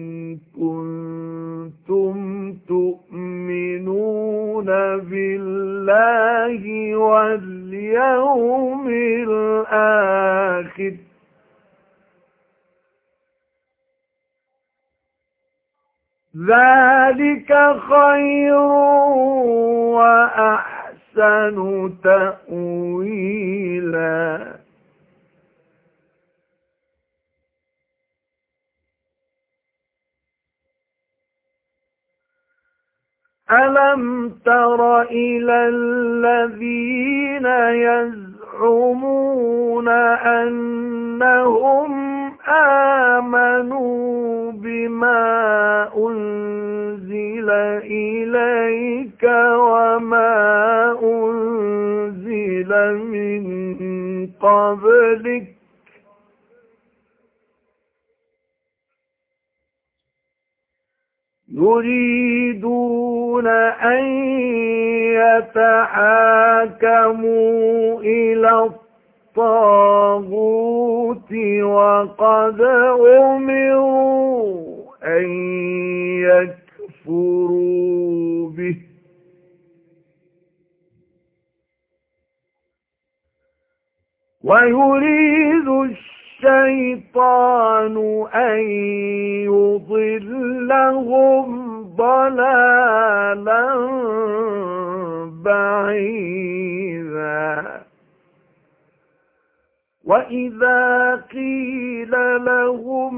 Speaker 1: كنتم تؤمنون بالله واليوم الآخر ذلك خير وأحسن تأويلا. ألم تر إلى الذين يزعمون أنهم آمنوا بما أنزل إليك وما أنزل من قبلك يريدون أن يتحاكموا إلى الطاغوت وقد أمروا أن يكفروا به ويريد الشيطان أن يضلهم ضلالا بعيدا. وإذا قيل لهم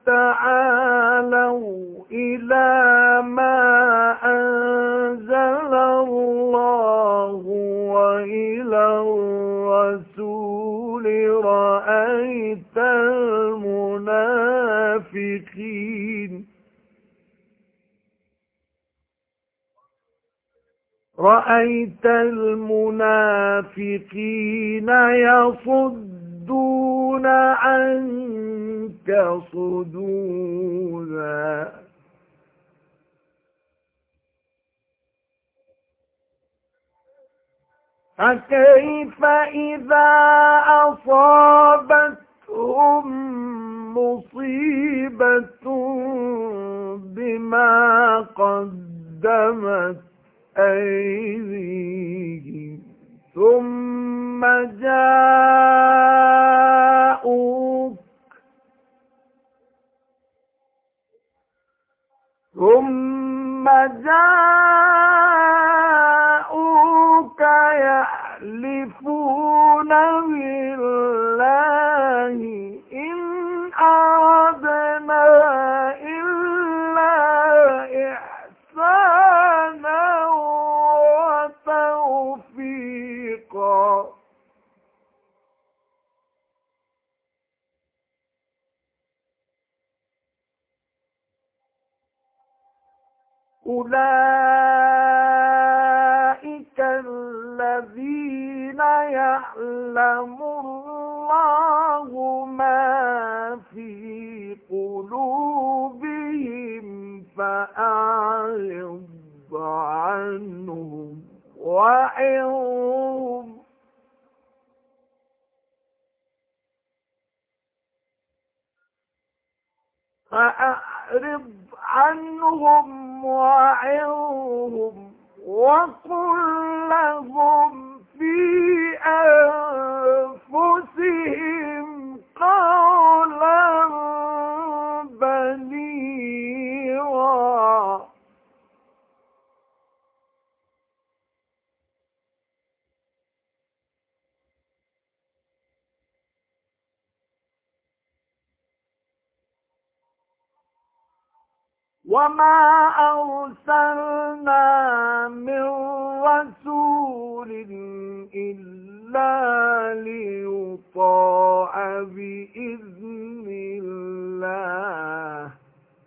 Speaker 1: تعالوا إلى ما أنزل الله وإلى الرسول رأيت المنافقين يصدون عنك صدودا. فكيف إذا أصابتهم مصيبة بما قدمت أيديهم ثم جاءوك يحلفون بالله إن أردنا إلا إحسانا وتوفيقا. أولئك الذين يعلم الله ما في قلوبهم فأعرض عنهم وعظهم وعظهم وقل لهم في أنفسهم قولا بليغا. وما أرسلنا من رسول إلا ليطاع بإذن الله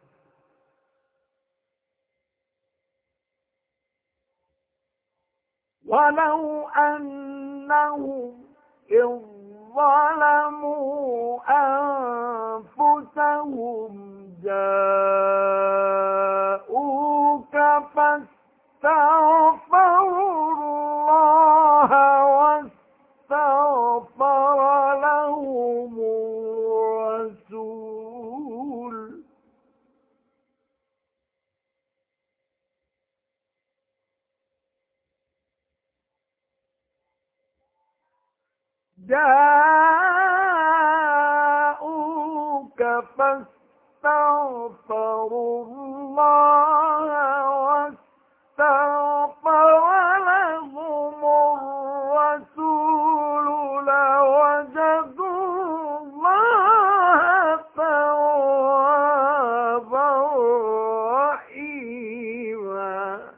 Speaker 1: ولو أنهم إذ ظلموا أنفسهم جاءوك فاستغفروا الله واستغفر لهم الرسول فاستغفروا الله واستغفر لهم الرسول لوجدوا الله توابا رحيما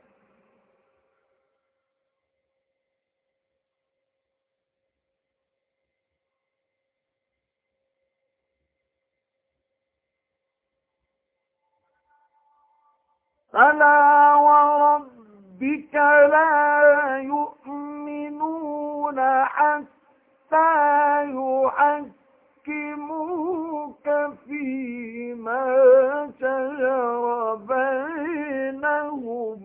Speaker 1: فلا وربك لا يؤمنون حتى يحكموك فيما شجر بينهم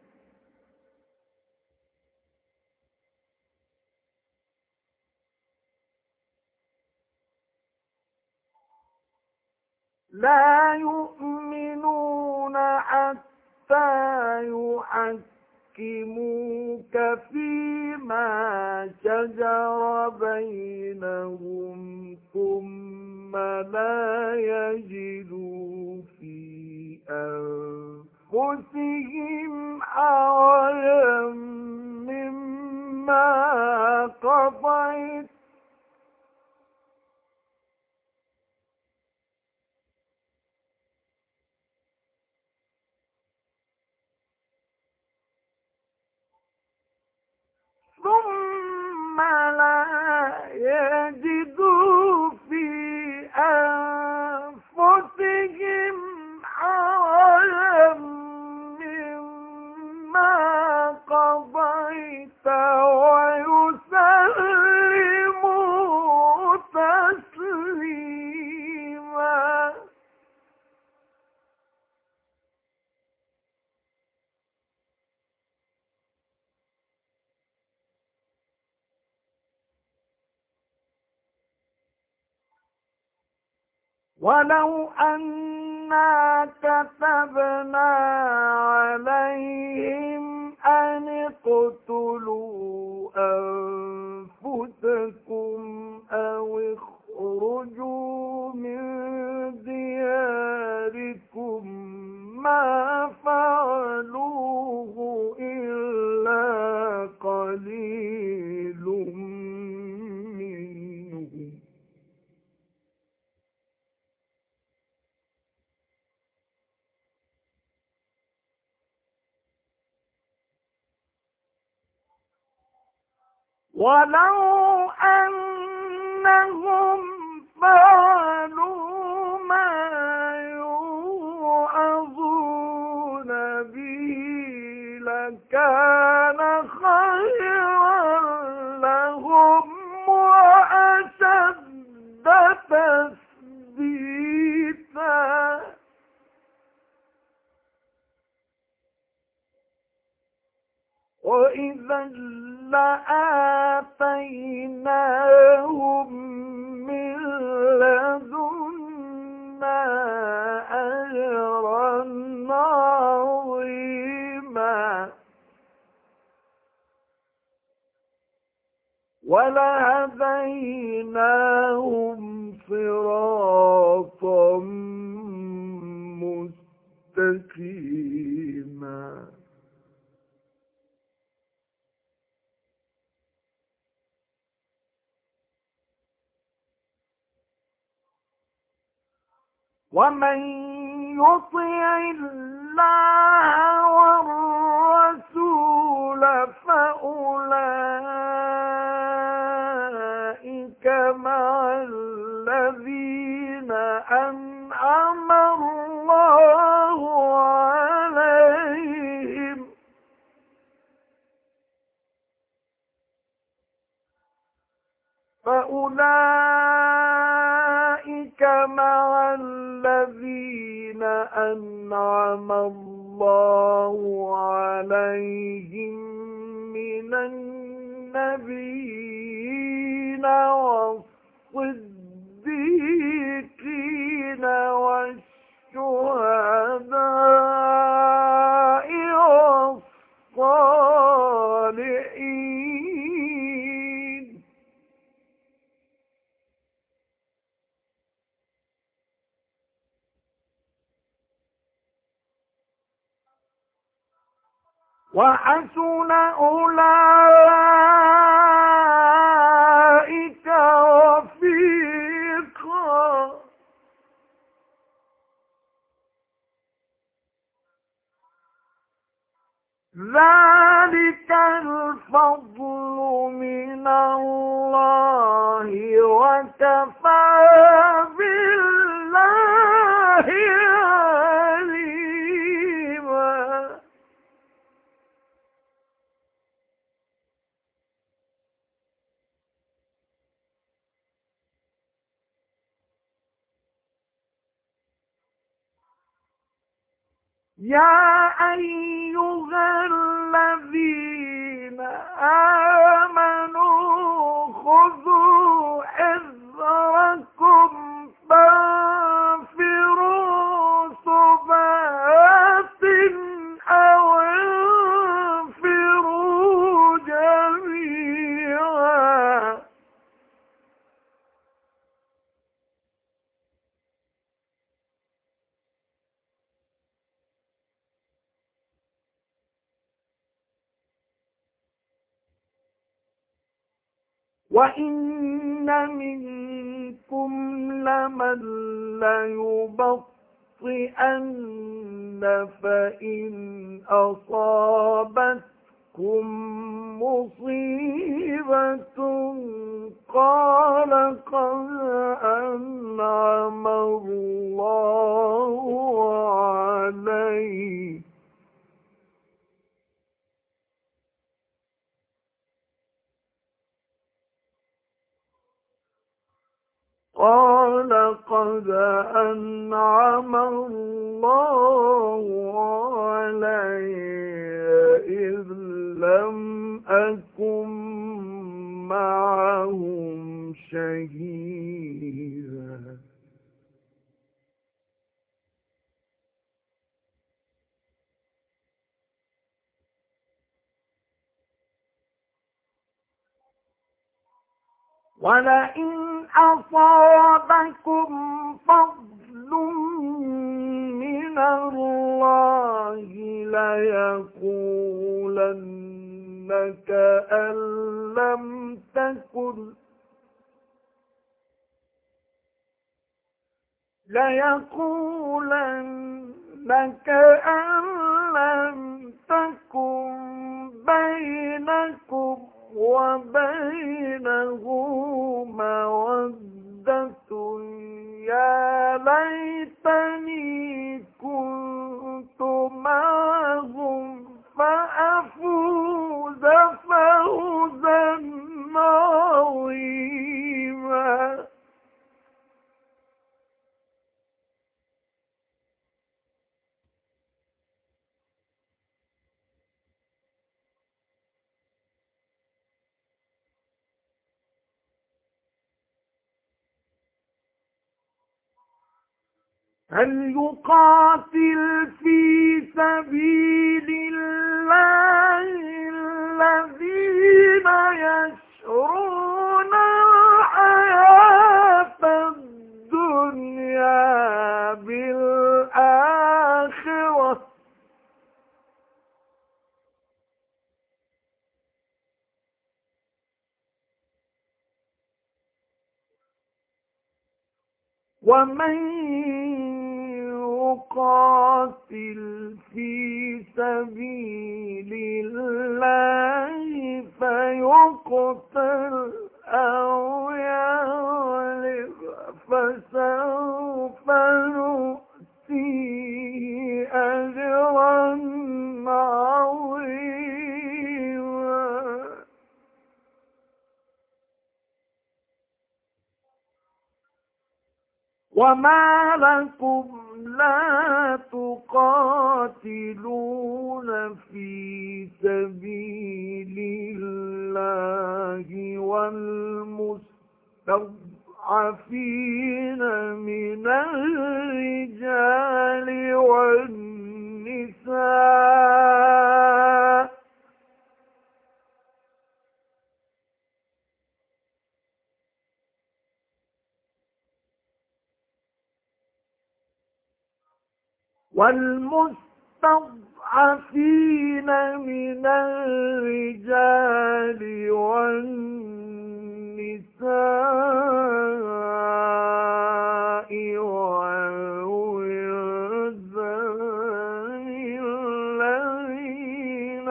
Speaker 1: لا يؤمنون حتى يحكموك فيما شجر بينهم ثم لا يجدوا في أنفسهم حرجا مما قضيت ثم لا يجدوا في أنفسهم حرجا مما قضيت ويسلموا تسليما ولو أنا كتبنا عليهم أن اقتلوا أنفسكم أو اخرجوا من دياركم ما فعلوه إلا قليل منهم ولو أنهم فعلوا ما يوعظون به لكان خيرا لهم وأشد تثبيتا وإذا لآتيناهم من لدنا أجرا عظيما ولهديناهم صراطا مستقيما ومن يطع الله والرسول فأولئك مع الذين أنعم الله عليهم فأولئك مع الذين أنعم الله عليهم من النبيين والصديقين والشهداء والصالحين. وحسن أولئك رفيقا. ذلك الفضل من الله وكفى بالله عليما. يا أيها الذين آمنوا خذوا حذركم فانفروا ثبات أو انفروا جميعا. وإن منكم لمن ليبطئن فإن أصابتكم مصيبة قال قد أنعم الله علي. قال قد أنعم الله علي إذ لم أكن معهم شهيدا. ولئن أصابكم فضل من الله ليقولن كأن لم تكن بينكم وبينه مودة يا ليتني كنت معهم فأفوز فوزا عظيما. هل يقاتل في سبيل الله الذين يشرون الحياة الدنيا بالآخرة ومن يقاتل في سبيل الله فيقتل أو يغلب فسوف نؤتيه أجرا عظيما. وما لكم لا تقاتلون يقاتلون في سبيل الله والمستضعفين من الرجال والمستضعفين من الرجال والنساء والولدان الذين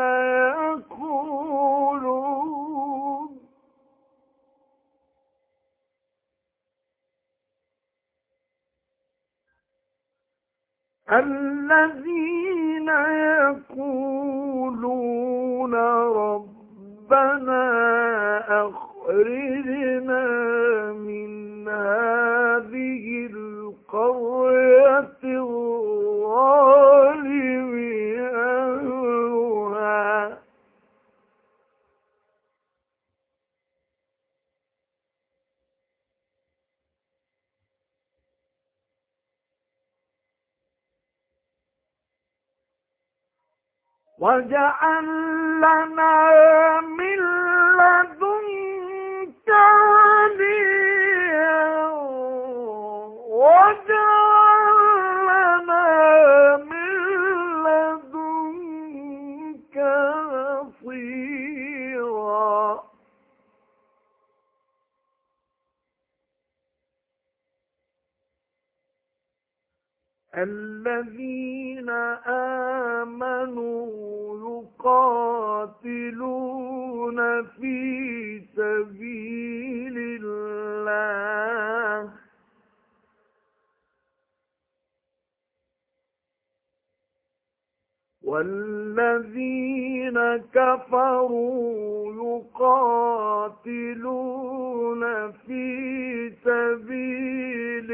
Speaker 1: يقولون ربنا أخرجنا من هذه القرية الظالم أهلها واجعل لنا من لدنك وليا واجعل لنا من لدنك نصيرا الذين آمنوا يقاتلون في سبيل الله والذين كفروا يقاتلون في سبيل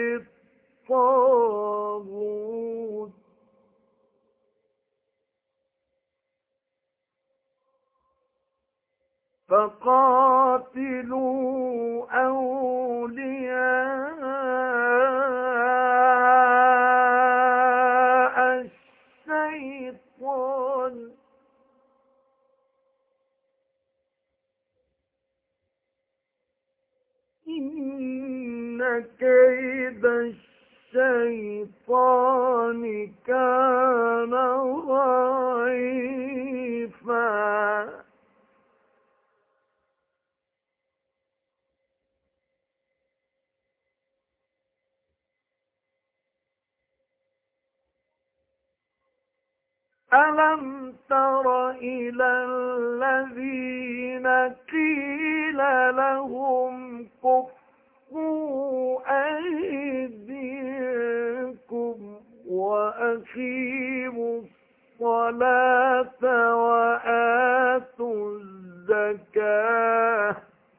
Speaker 1: الطاغوت فقاتلوا أولياء الشيطان إن كيد الشيطان كان ضعيفا ألم تر إلى الذين قيل لهم كفوا أيديكم وأقيموا الصلاة وآتوا الزكاة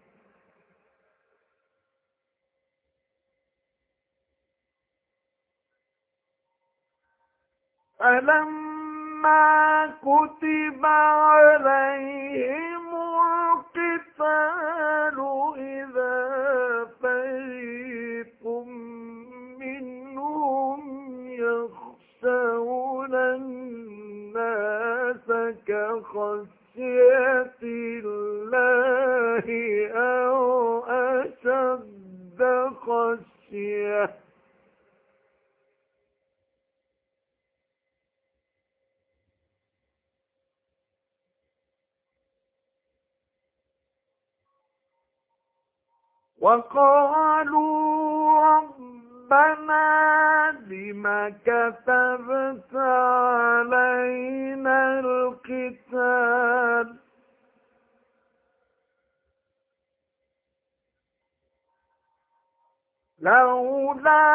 Speaker 1: فلما كتب عليهم القتال إذا فريق منهم يخشون الناس كخشية الله أو أشد خشية وقالوا ربنا لم كتبت علينا القتال لولا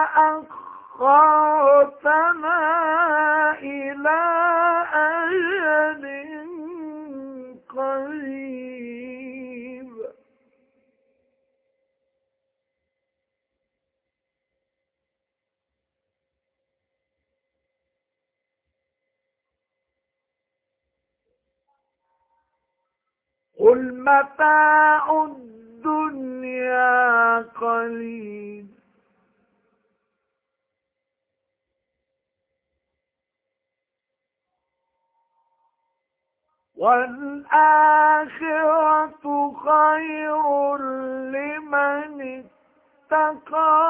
Speaker 1: أخرتنا إلى أجل قريب قل متاع الدنيا قليل والآخرة خير لمن اتقى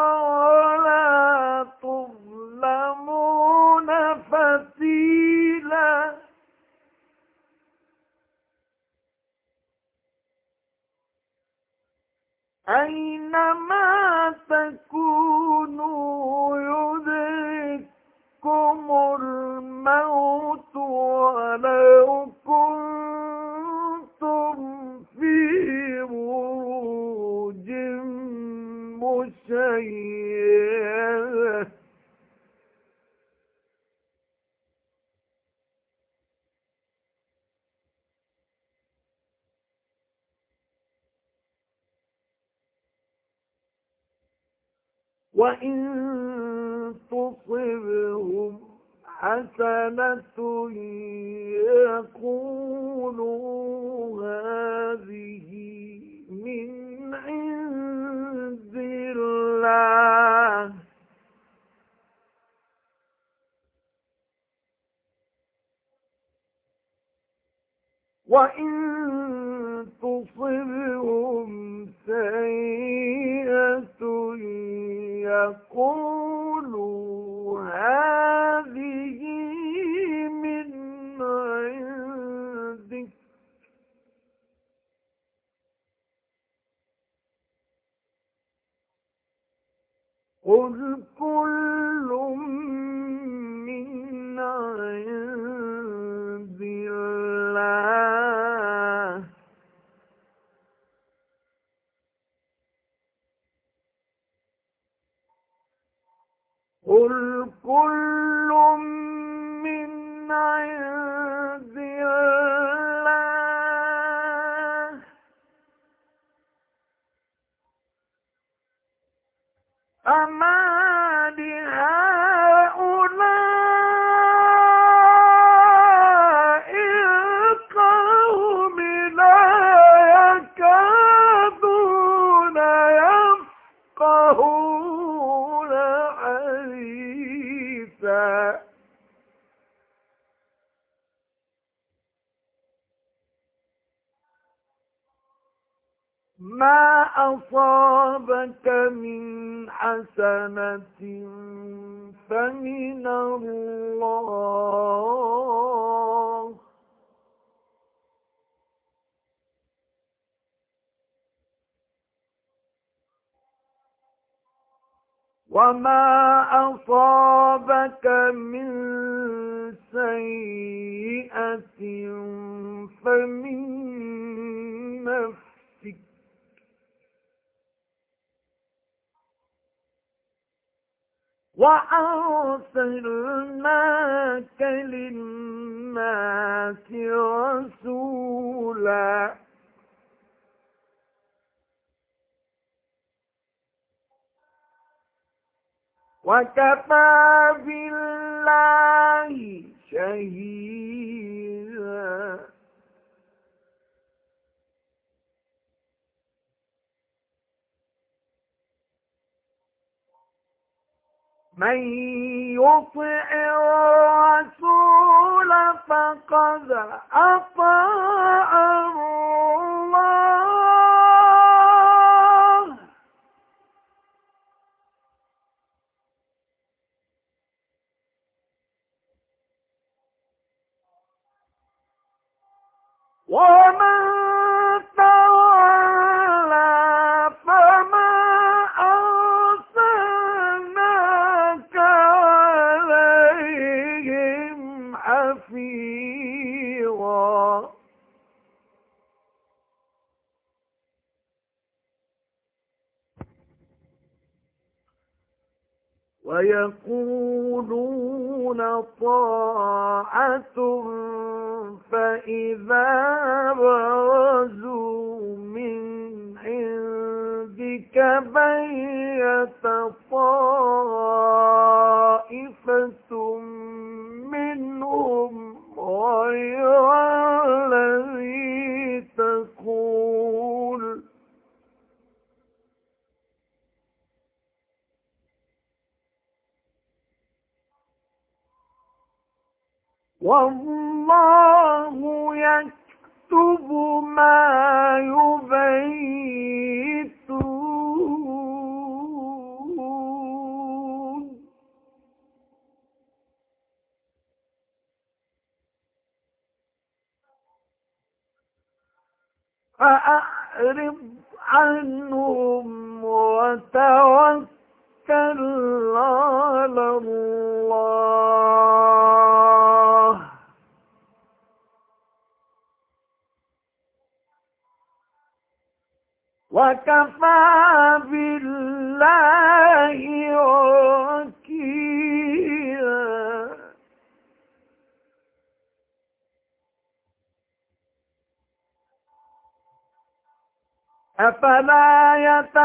Speaker 1: ولا تظلمون فتيلا أينما تكونوا يدرككم الموت ولو كنتم في بروج مشيدة وإن تصبهم حسنة يقولوا هذه من عند الله وإن تصبهم سيئة يقولوا هذه من عندك قل كل من عند الله قل كل من عند الله أما لهؤلاء القوم لا يكادون يفقهون حديثا ما أصابك من حسنة فمن الله وما أصابك من سيئة فمن نفسك وأرسلناك للناس رسولا وكفى بالله شهيدا من يطع الرسول فقد أطاع الله ومن تولى فما أرسلناك عليهم حفيظا ويقولون طاعة فإذا برزوا من عندك بيت طائفة منهم غير الذي والله يكتب ما يبيتون. فأعرض عنهم وتوكل على الله، وكفى بالله وكيلا. أفلا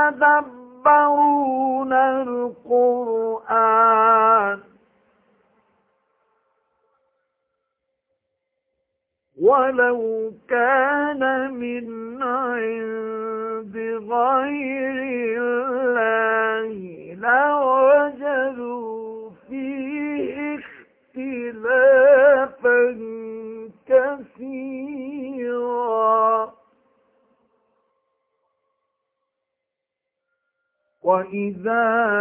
Speaker 1: يتدبرون القرآن ولو كان من عند غير الله لوجدوا فيه اختلافا كثيرا. وإذا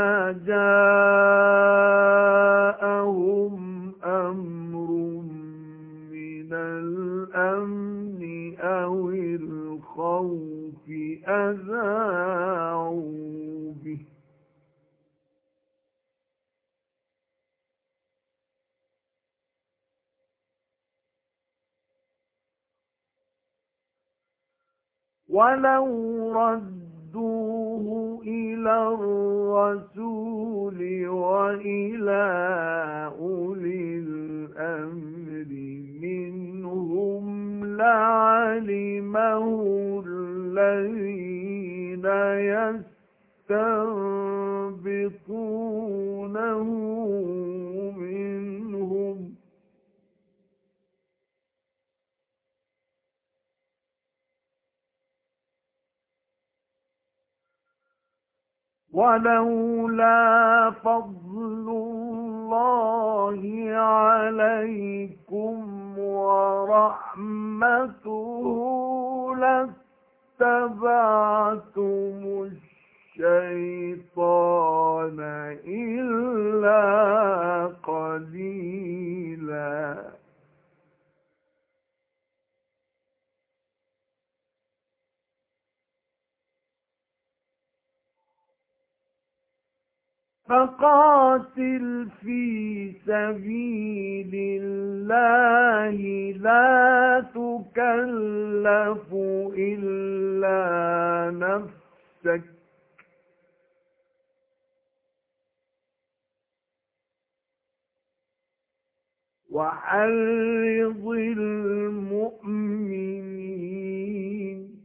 Speaker 1: جاءهم أمر من الأمن أو الخوف أذاعوا به، ولو ردوه إلى الرسول وإلى أولي الأمر منهم لعلمه الذين يستنبطونه منهم، ولولا فضل الله عليكم ورحمته لاتبعتم الشيطان إلا قليلا. فقاتل في سبيل الله لا تكلف إلا نفسك، وحرض المؤمنين.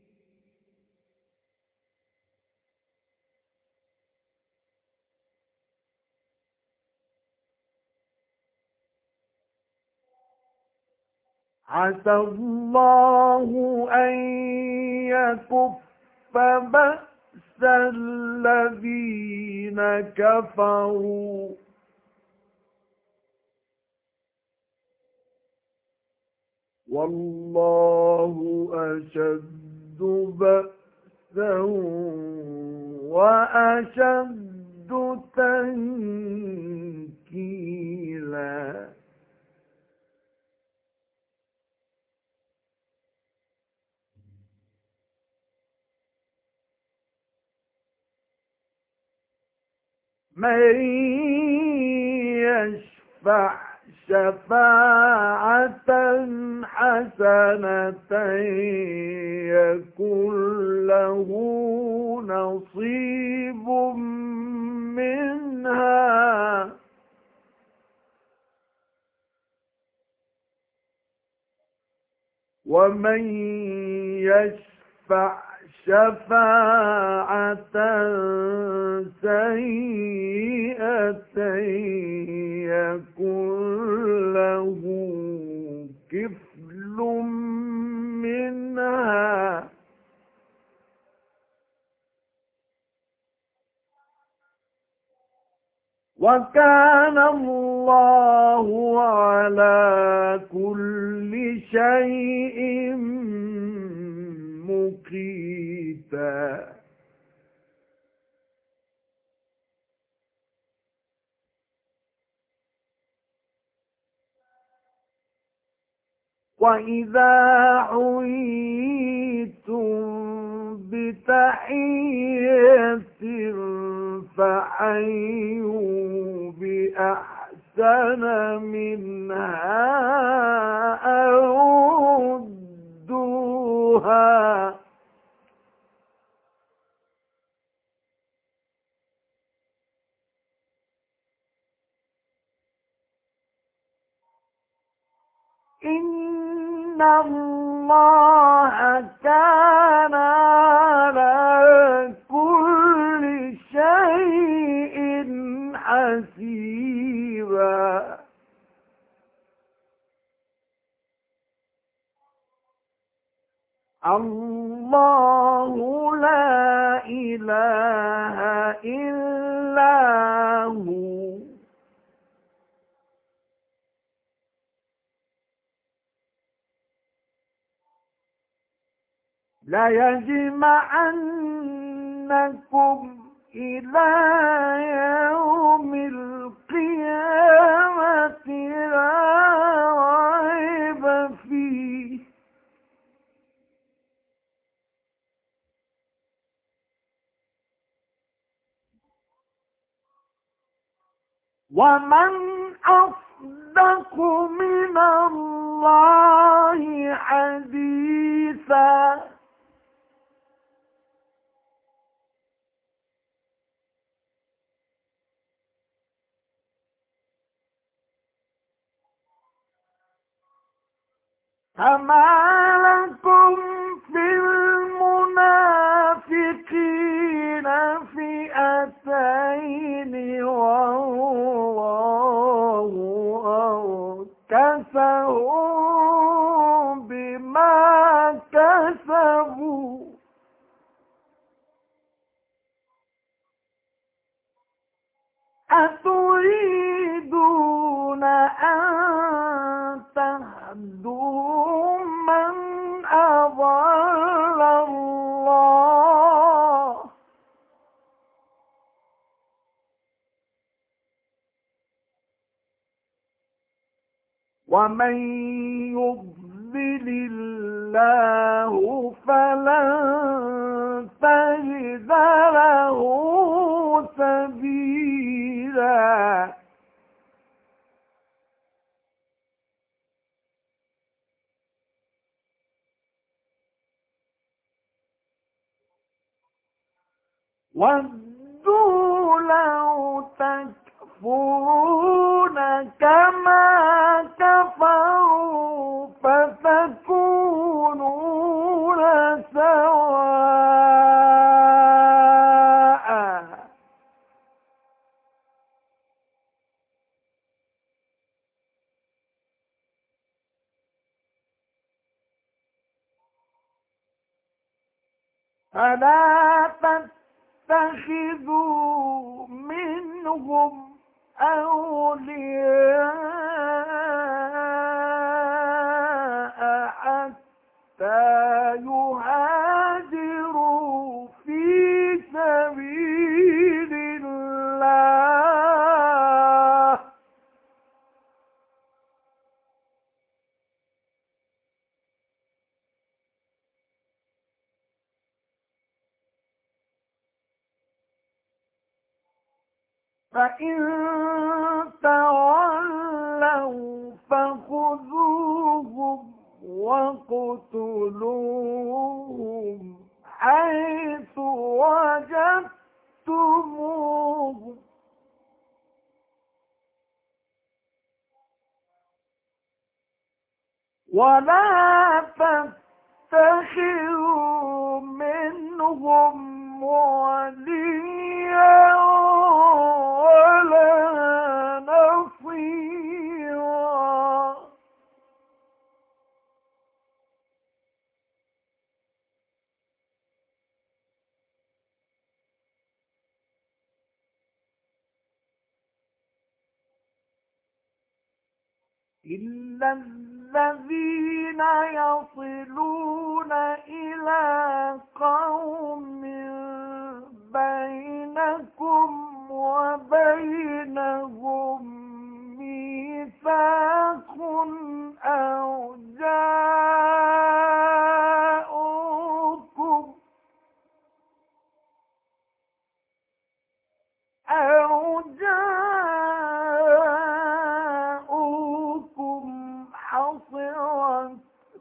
Speaker 1: عسى الله أن يكف بأس الذين كفروا والله أشد بأسا وأشد تنكيلا. من يشفع شفاعة حسنة يكن له نصيب منها، ومن يشفع شفاعة سيئة يكن له كفل منها، وكان الله وهو على كل شيء مقيتا. وإذا حييتم بتحية فحيوا بأحسن منها أو ردوها. إن الله كان على كل شيء حسيبا. الله لا إله إلا هو ليجمعنكم إلى يوم القيامة لا ريب فيه. ومن أصدق من الله حديثا. فما لكم في المنافقين فئتين والله أركسهم بما كسبوا. أتريدون أن تهدوا من أضل الله ومن يضلل الله فلن تجد له سبيلا. ودوا لو تكفرون كما كفروا فتكونون سواء. فلا تتخذوا منهم أولياء حتى يهاجروا في سبيل الله. فإن تولوا فخذوهم واقتلوهم حيث وجدتموهم ولا تتخذوا منهم وليا ولا نصيرا. إلا الذين يصلون إلى قوم بينكم وبينهم ميثاق أو جاءوكم حصرت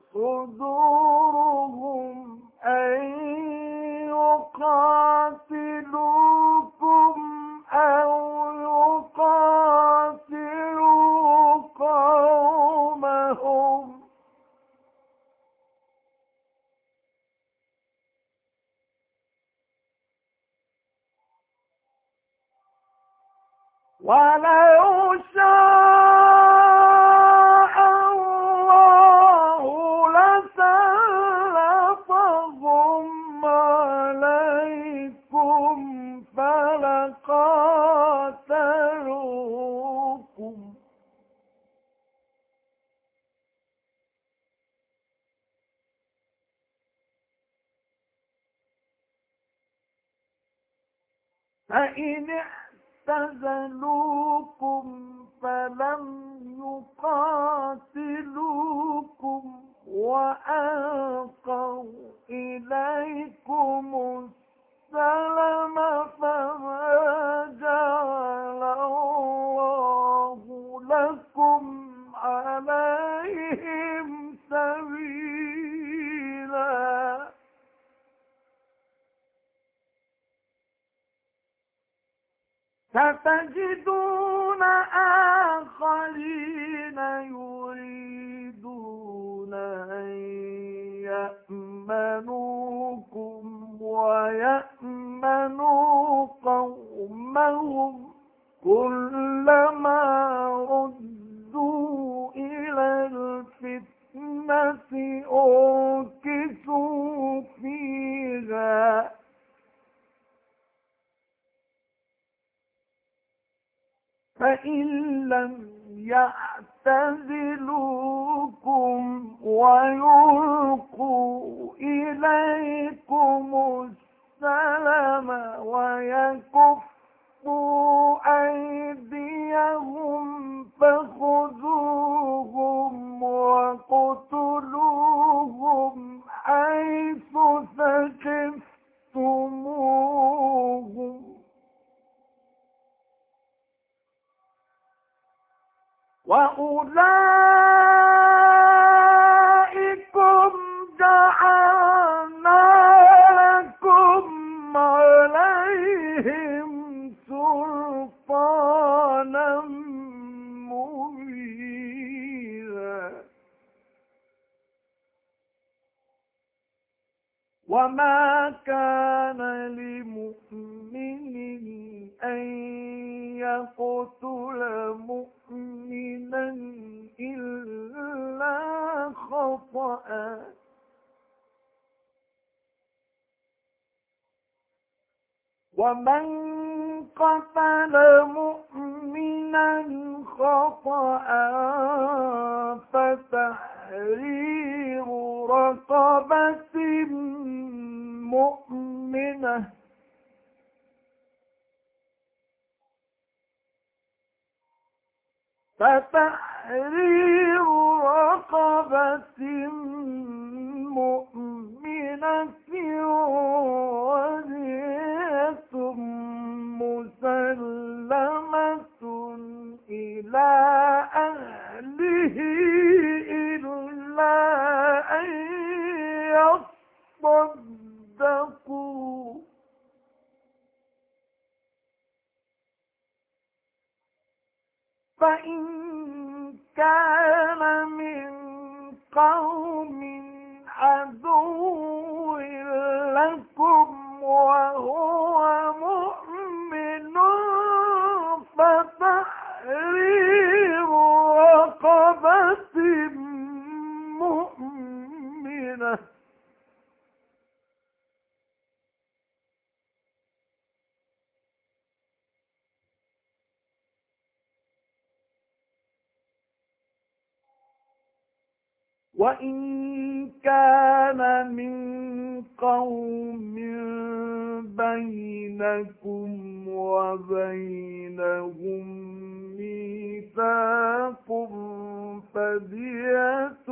Speaker 1: صدورهم أن يقاتلوكم أو يقاتلوا قومهم ولو شاء الله لسلطهم عليكم فلقاتلوكم فإن اعتزلوكم فلم يقاتلوكم وألقوا إليكم السلم فما جعل الله لكم عليهم سبيلا ستجدون آخرين يريدون أن يأمنوكم ويأمنوا قومهم كلما ردوا إلى الفتنة أركسوا فيها فإن لم يعتزلوكم ويلقوا إليكم السلم ويكفوا أيديهم فخذوهم وقتلوهم حيث ثقفتموهم وأولئكم جعلنا لكم عليهم سلطانا مبينا وما كان لمؤمن أن يقتل مؤمنا إلا خطأ ومن قتل مؤمنا خطأ فتحرير رقبة مؤمنة مؤمنة ودية مسلمة إلى أهله إلا أن يصدقوا فإن كان من قوم عدو لكم وهو مؤمن فتحرير رقبة مؤمنة وإن كان من قوم بينكم وبينهم ميثاق فدية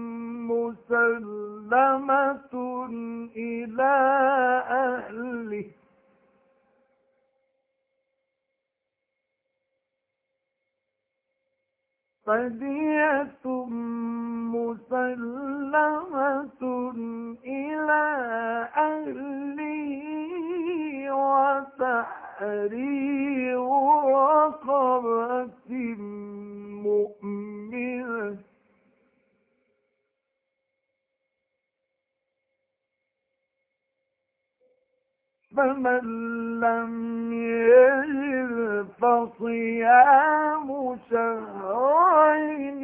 Speaker 1: مسلمة إلى أهله وتحرير رقبة مؤمنة فمن لم يجد فصيام شهرين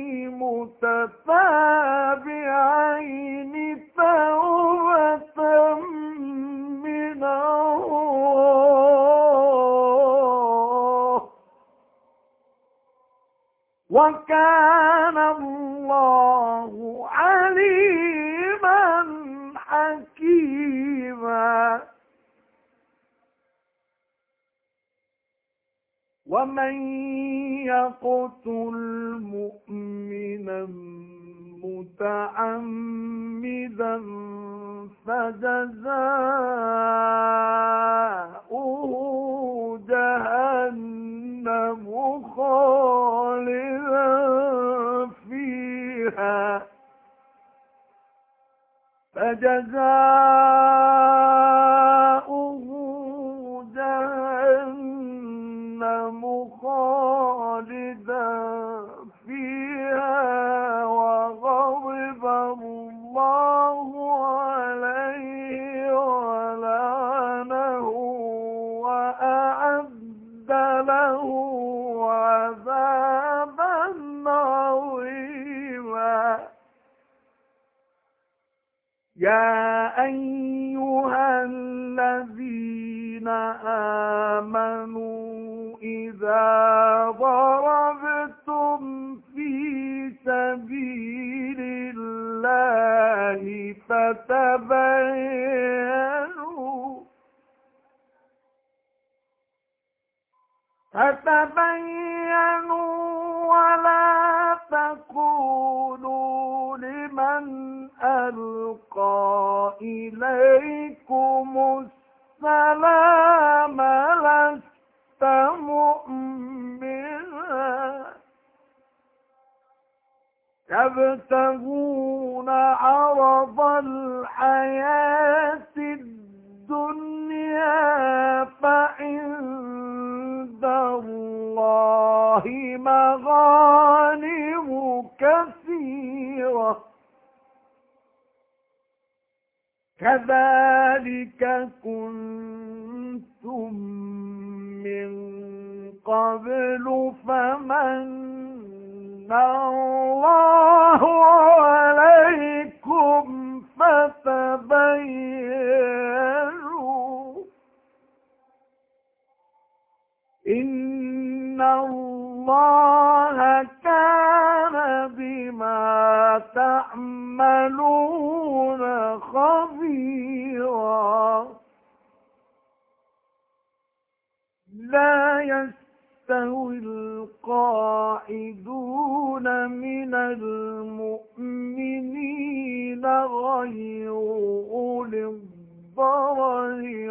Speaker 1: متتابعين توبة من الله وكان الله عليما حكيما ومن يقتل مؤمنا متعمدا فجزاؤه جهنم خالدا فيها وغضب الله عليه ولعنه وأعد له عذابا عظيما يا أيها الذين آمنوا إذا ضربتم في سبيل الله فتبينوا ولا تقولوا لمن ألقى إليكم السلام لست مؤمنا تبتغون عرض الحياة الدنيا فعند الله مغانم كثيرة كذلك كنتم من قبل فمن الله عليكم فتبينوا إن الله كان بما تعملون خبيرا لا يستوي القاعدون من المؤمنين غير أولي الضرر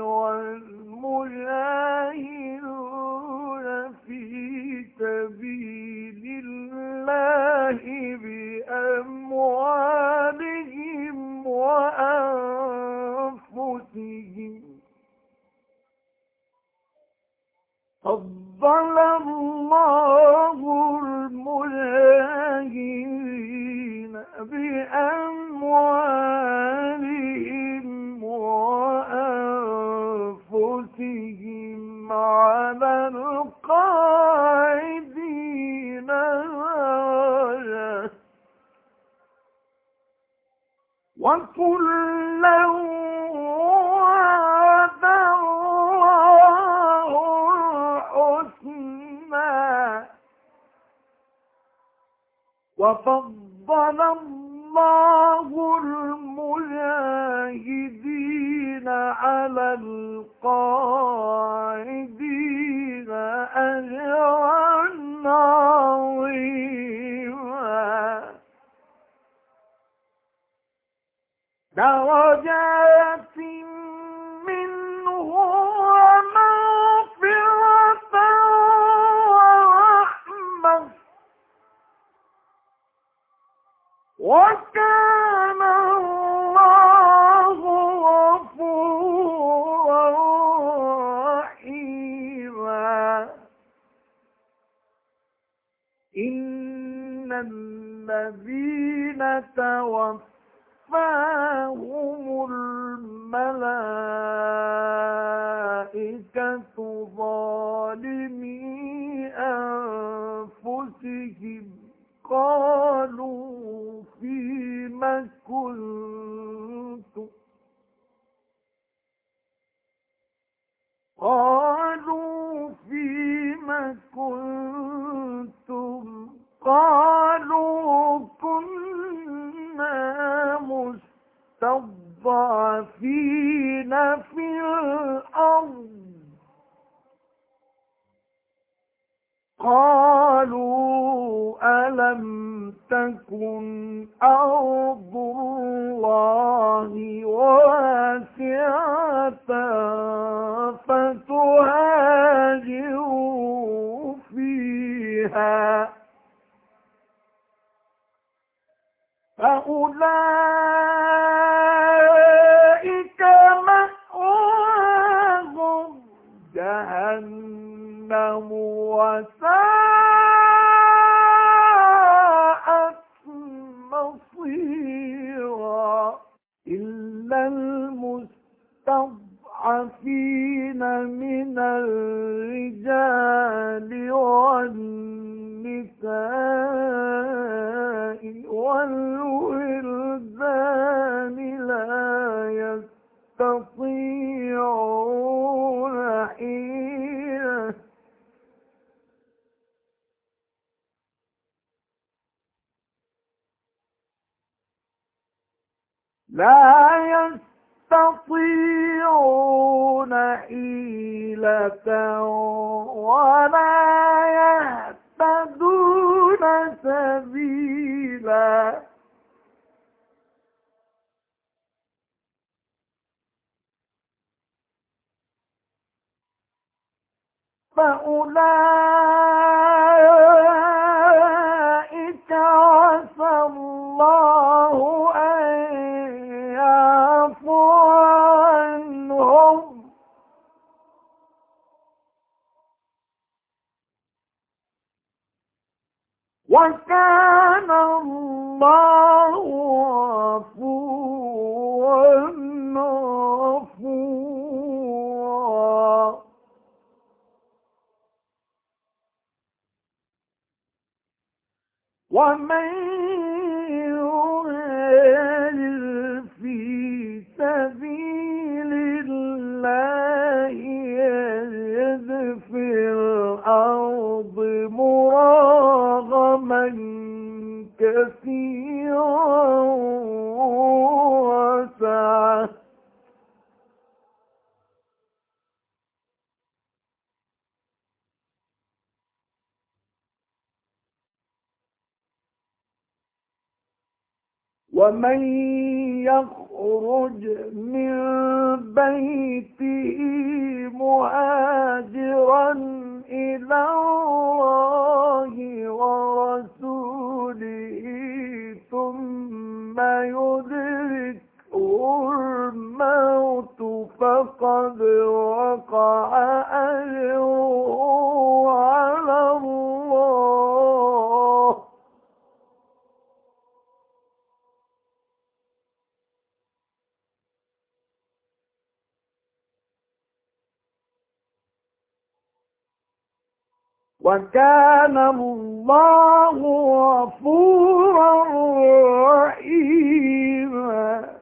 Speaker 1: والمجاهدون في سبيل الله بأموالهم وأنفسهم فضل الله المجاهدين بأموالهم وأنفسهم على القاعدين درجة وكلا وعد الله الحسنى وفضل الله المجاهدين على القاعدين أجرا عظيما درجات منه ومغفرة ورحمة وكان الله غفورا رحيما إن الذين توفاهم الملائكة ظالمي أنفسهم قالوا فيم كنتم قالوا كنا مستضعفين في الأرض قالوا ألم تكن أرض الله واسعة فتهاجروا فيها فأولئك مأواهم جهنم وساءت مصيرا إلا المستضعفين من الرجال والنساء والولدان لا يستطيعون حيلة ولا يهتدون سبيلا فأولئك عسى الله أن يعفو عنهم وكان الله غفورا غفورا ومن يهاجر في سبيل الله يجد في الأرض مراغما كثيرا وسعة ومن يخرج من بيته مهاجرا إلى الله ورسوله ثم يدركه الموت فقد وقع أجره على الله وكان الله غفورا رحيما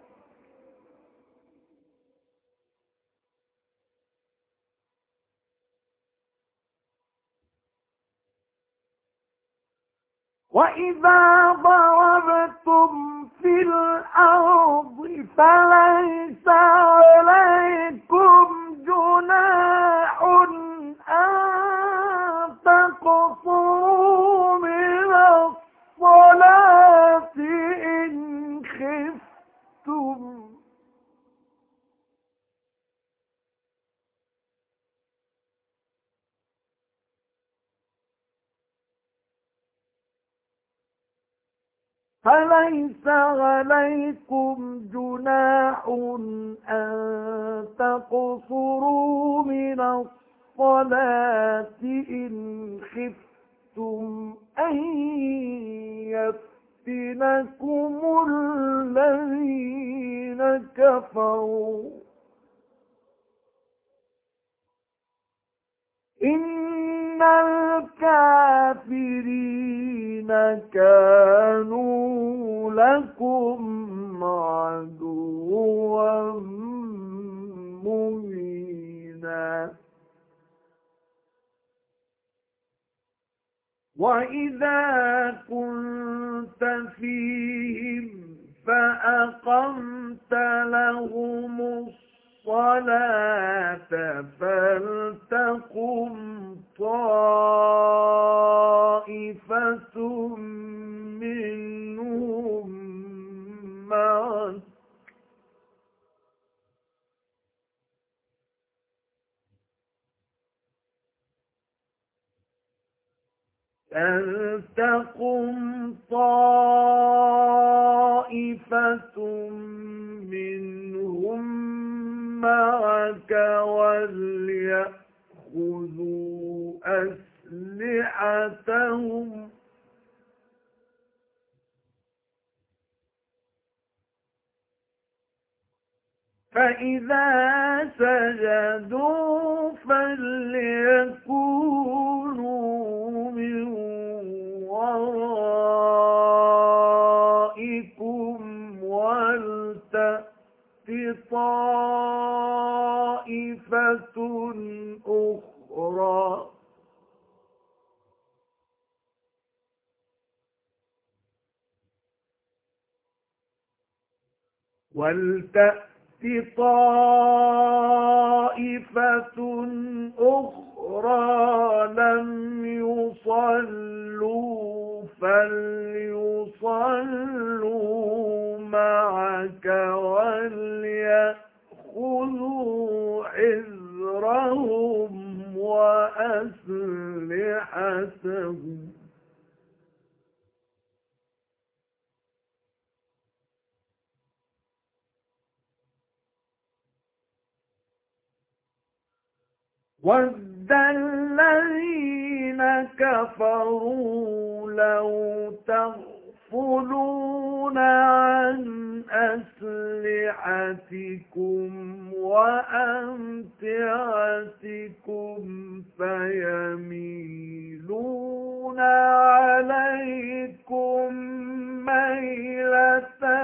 Speaker 1: وإذا ضربتم في الأرض فليس عليكم جناح أن تقصروا من الصلاة إن خفتم فليس عليكم جناح أن تقصروا من الصلاة إن خفتم أن يفتنكم الذين كفروا إن الكافرين كانوا لكم عدوا مبينا وإذا كنت فيهم فأقمت لهم الصلاة فلتقم طائفة منهم معك فلتقم طائفة منهم معك وليأخذوا أسلحتهم فإذا سجدوا فليكونوا من ورائكم ولتأت طائفة أخرى طائفة أخرى لم يصلوا فليصلوا معك وليأخذوا حذرهم وأسلحتهم وَدَّ الَّذِينَ كَفَرُوا لَوْ تَغْفُلُونَ عَنْ أَسْلِحَتِكُمْ وَأَمْتِعَتِكُمْ فَيَمِيلُونَ عَلَيْكُمْ مَيْلَةً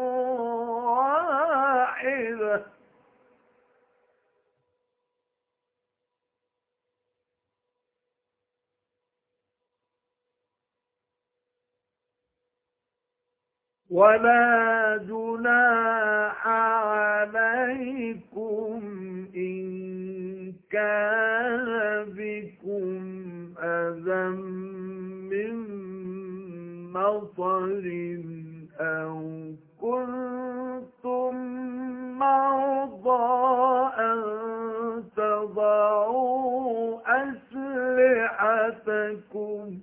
Speaker 1: وَاحِدَةً ولا جناح عليكم إن كان بكم أذى من مطر أو كنتم مرضى أن تضعوا أسلحتكم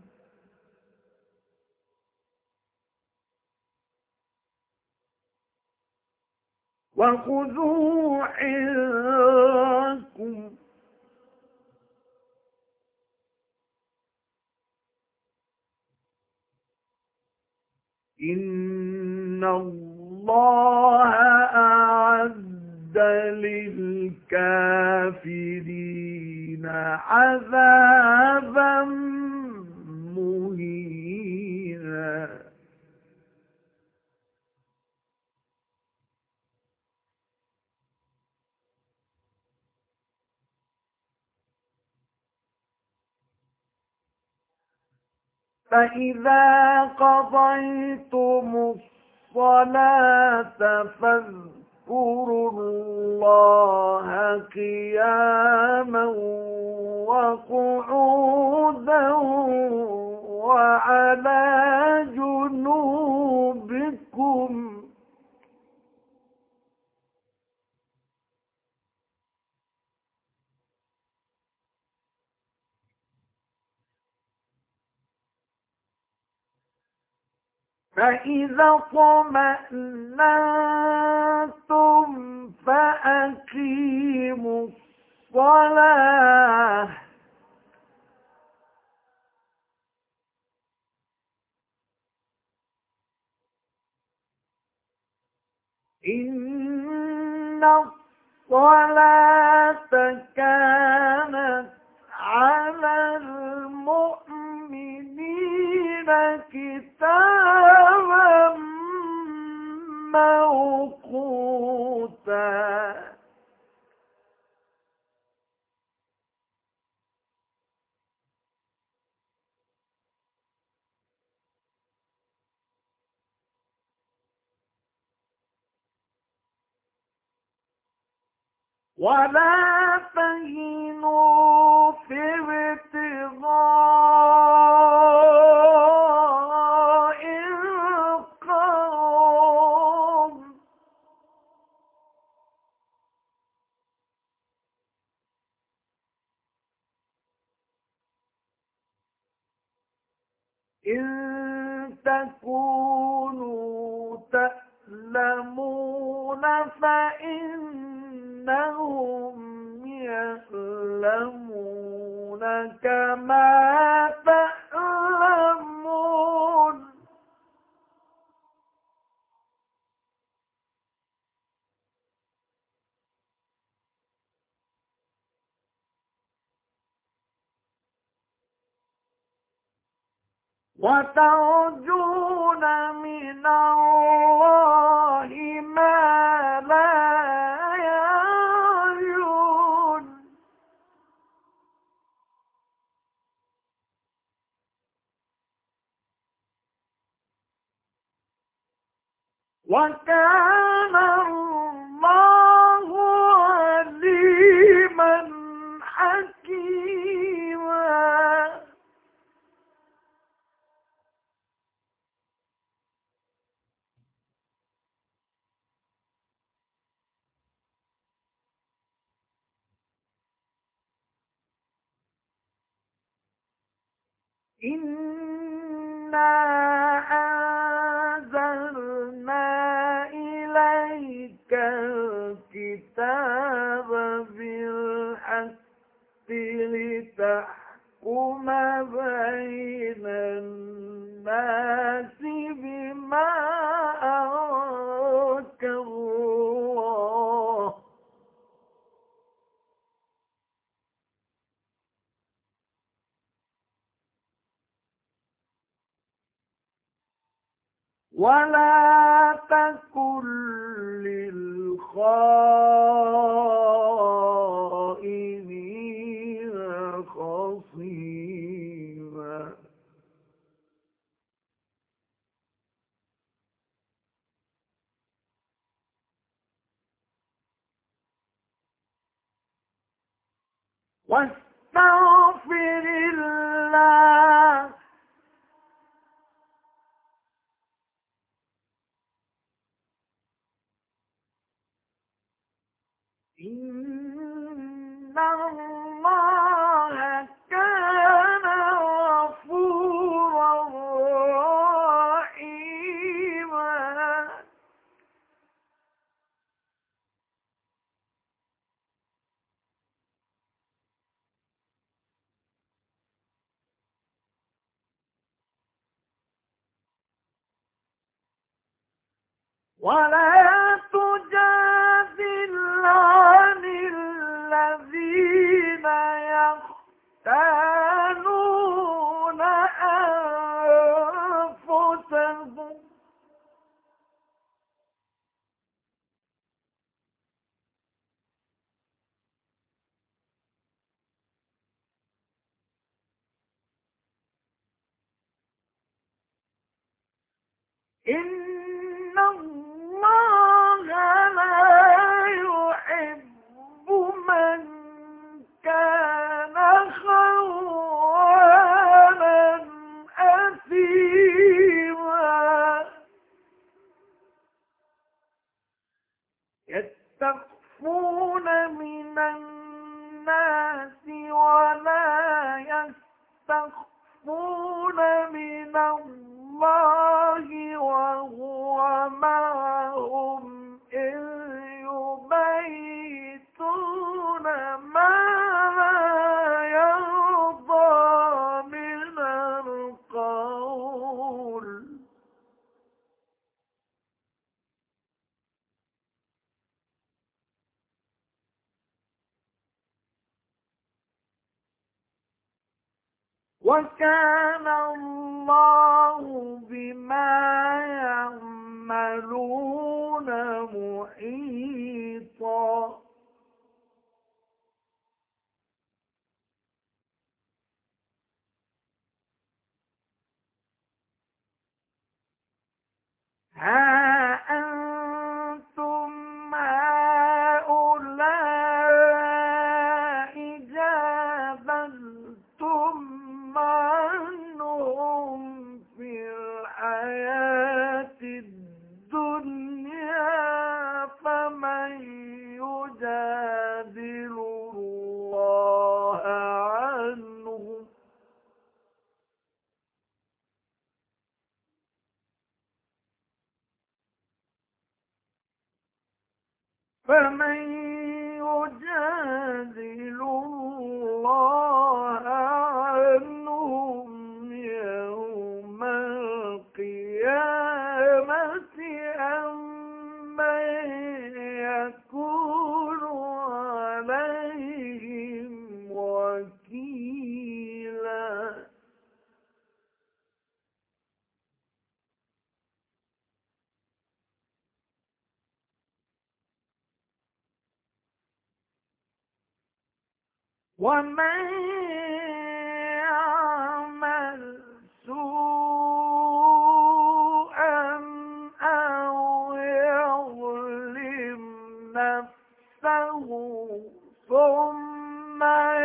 Speaker 1: وخذوا حذركم إن الله أعد للكافرين عذابا مهينا فإذا قضيتم الصلاة الصلاة فاذكروا الله قياما وقعودا وعلى جنوبكم فإذا اطمأننتم فأقيموا الصلاة إن الصلاة كانت على المؤمنين كتابا موقوتا ولا تهنوا في ابتغاء القوم إن تكونوا تألمون فإنهم يألمون كما تألمون وترجون من الله ما لا يرجون وكان الله عليما حكيما إنا أنزلنا إليك الكتاب بالحق لتحكم بين الناس بما أراك الله ولا تكن للخائنين خصيما واستغفر الله إن الله كان غفورا رحيما ولا تجادل عن الذين يختانون أنفسهم إن يستخفون من الناس ولا يستخفون من الله وهو معهم إذ يبيتون ما لا يرضى من القول وكان الله بما يعملون محيطا ها أنتم هؤلاء جادلتم عنهم في الحياة الدنيا فمن يجادل الله عنهم عنهم يوم القيامة أم من يكون عليهم وكيلا ومن يعمل سوءا أو يظلم نفسه ثم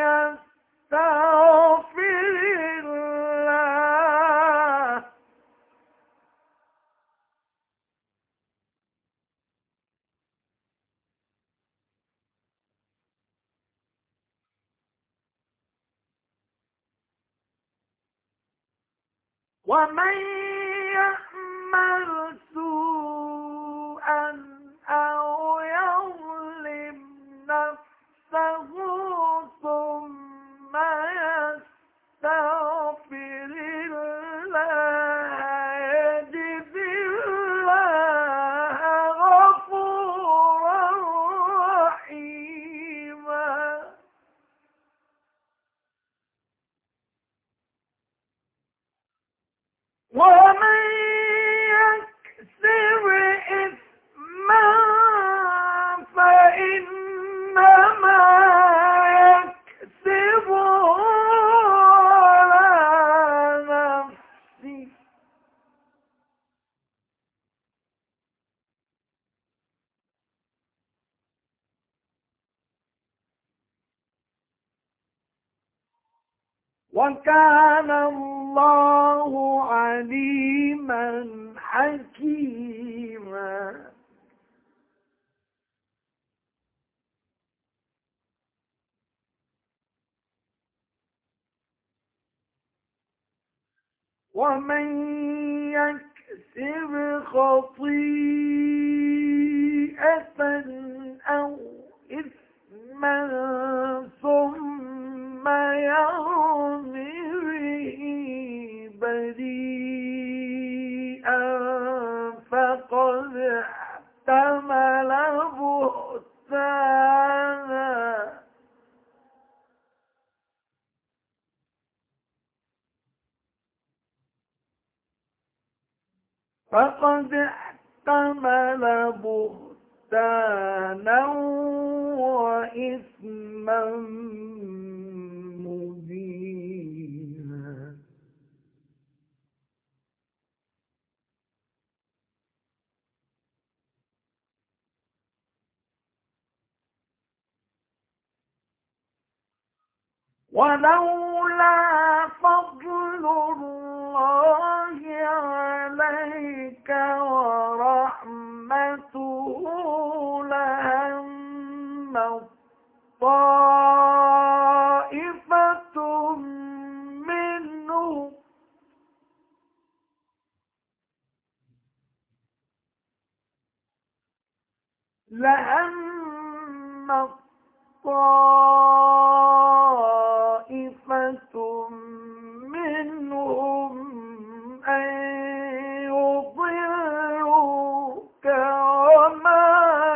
Speaker 1: يستغفر الله ومن يعمل سوءا أو يظلم نفسه ثم يستغفر الله يجد الله غفورا رحيما ومن يكسب إثما فإنما يكسبه على نفسه وكان الله عليما حكيما ومن يكسب خطيئة أو إثما ثم يرم به بريئا فقد احتمل بهتانا وإثما مبينا ولولا فضل الله عليك ورحمته لهم طائفة منهم أن يضلوك وما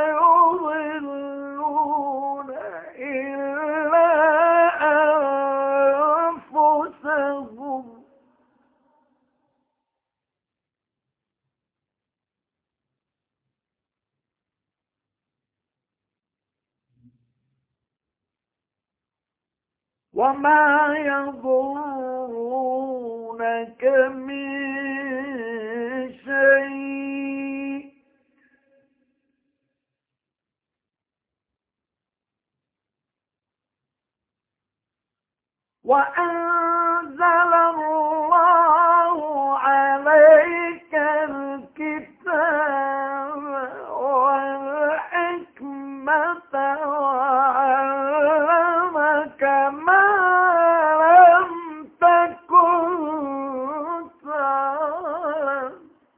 Speaker 1: يضلون إلا أنفسهم وما يضرونك من شيء وأنزل الله عليك الكتاب والحكمة وعلمك ما لم تكن تعلم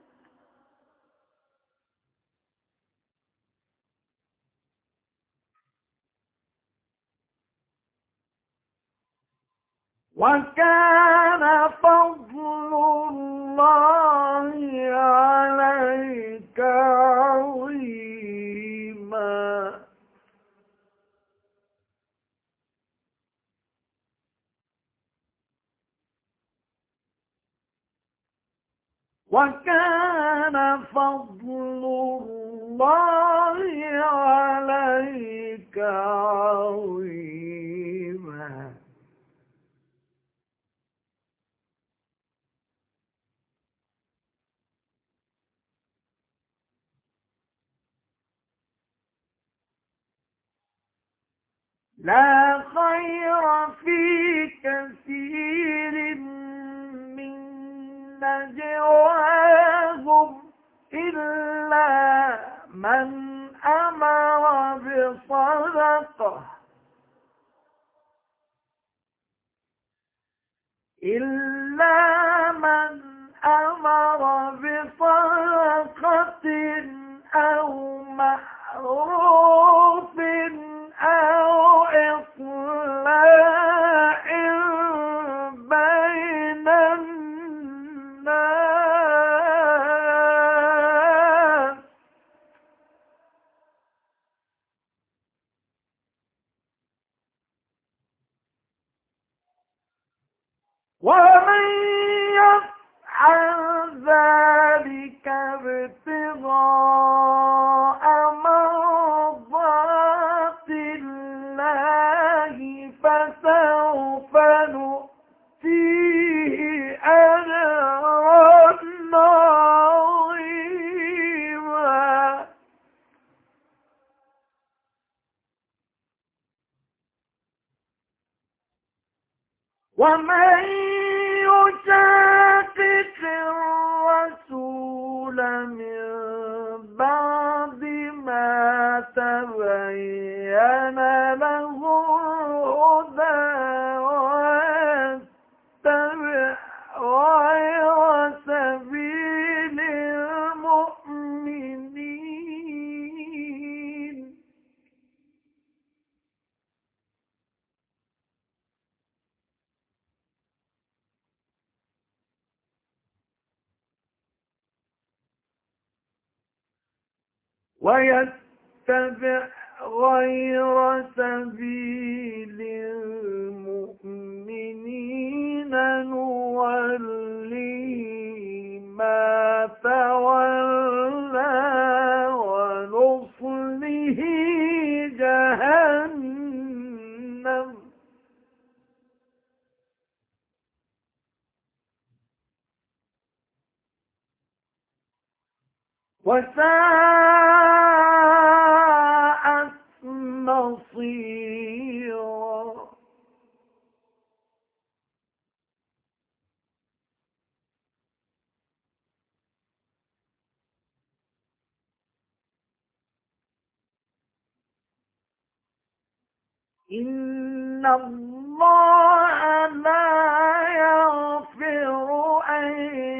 Speaker 1: وكان فضل الله عليك عظيما وكان فضل الله عليك عظيما لا خير في كثير من نجواهم إلا من أمر بصدقة أو معروف أو إصلاح بين الناس ومن يفعل ذلك ابتغاء مرضات الله فسوف نؤتيه أجرا عظيما ومن يشاقق الرسول من بعد ما تبين له الهدى ويتبع غير سبيل المؤمنين ويتبع غير سبيل المؤمنين نوليه ما تولى ونصله جهنم وساءت مصيرا إن الله لا يغفر أن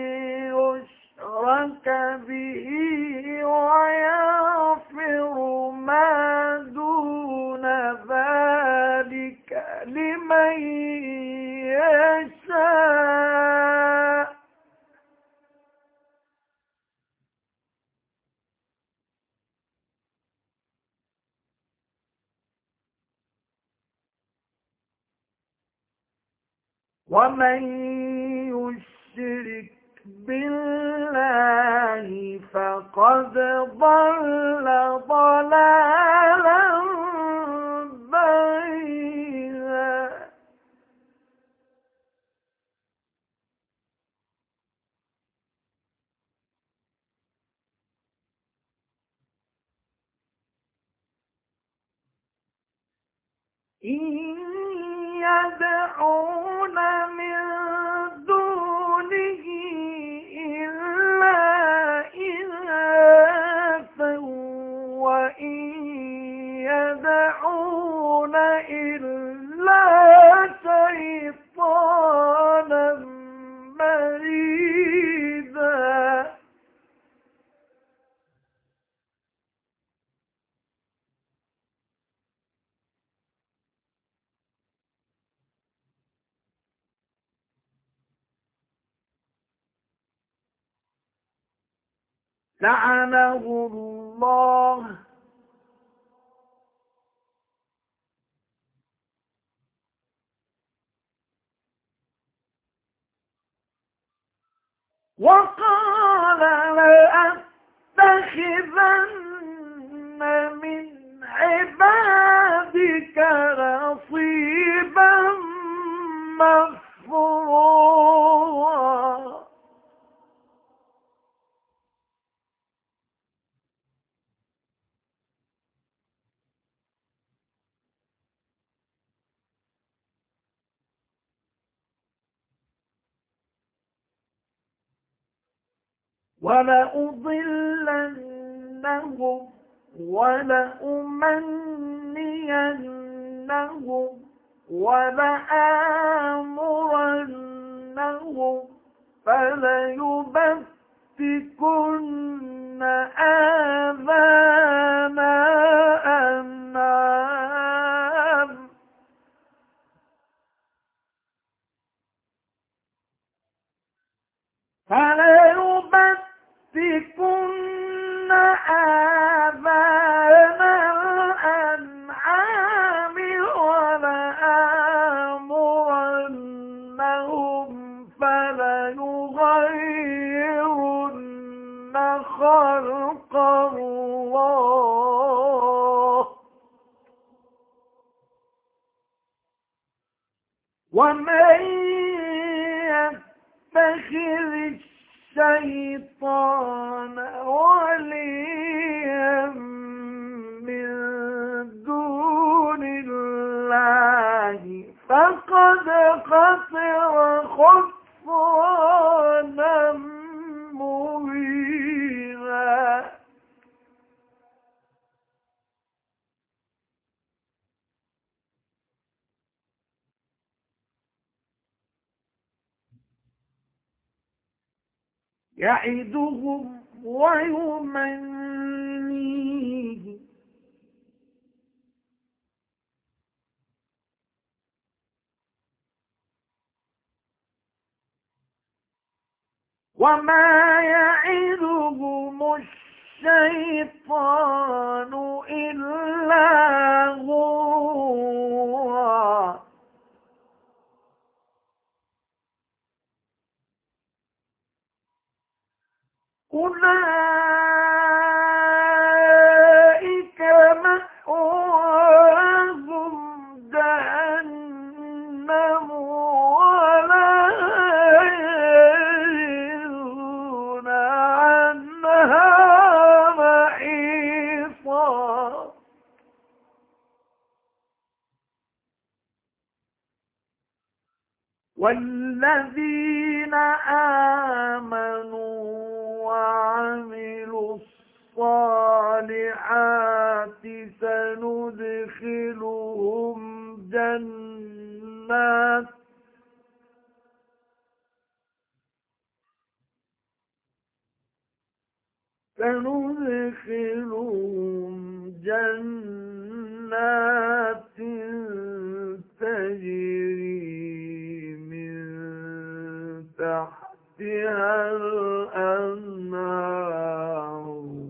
Speaker 1: يشرك به ويغفر ومن يشرك بالله فقد ضل ضلالا بعيدا. إن يدعون من دونه إلا إناثا وإن يدعون إلا شيطانا مريدا. لعنه الله وقال لأتخذن من عبادك نصيبا مفروضا. ولأضلنهم ولأمنينهم ولآمرنهم فليبتكن آذان الأنعام فليبتكن آذان الأنعام ولآمرنهم فليغيرن خلق الله ومن يتخذ الشيطان وليا من دون الله فقد خسر خسرانا مبينا. يعدهم ويمنيهم وما يعدهم الشيطان إلا غرورا. أولئك مأواهم جهنم ولا يجدون عنها محيصا. والذين آمنوا وعملوا الصالحات سندخلهم جنات تجري من تحتها الأنهار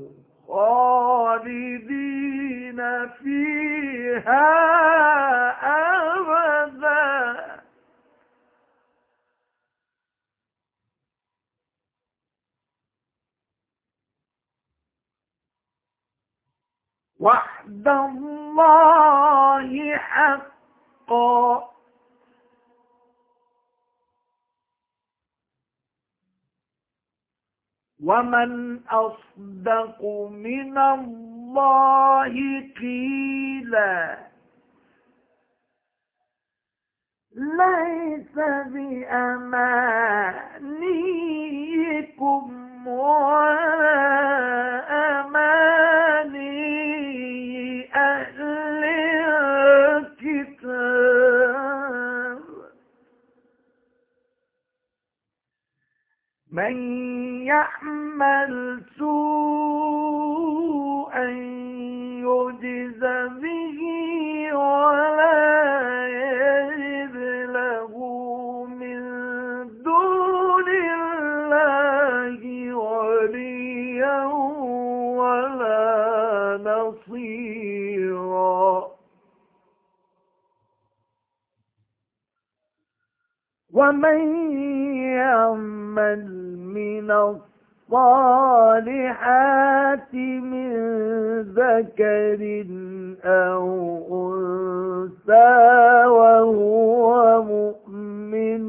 Speaker 1: خالدين فيها أبدا وعد الله حقا ومن أصدق من الله قيلا ليس بأمانيكم ولا أماني أهل الكتاب من يعمل سوءا يجز به ولا يجد له من دون الله وليا ولا نصيرا ومن يعمل من الصالحات من ذكر أو أنثى وهو مؤمن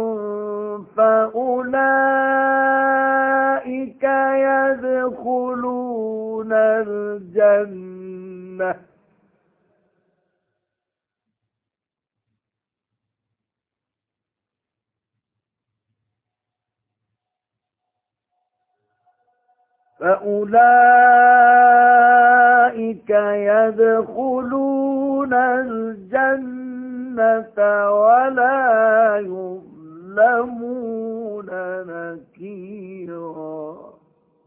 Speaker 1: فأولئك يدخلون الجنة ولا يظلمون نكيرا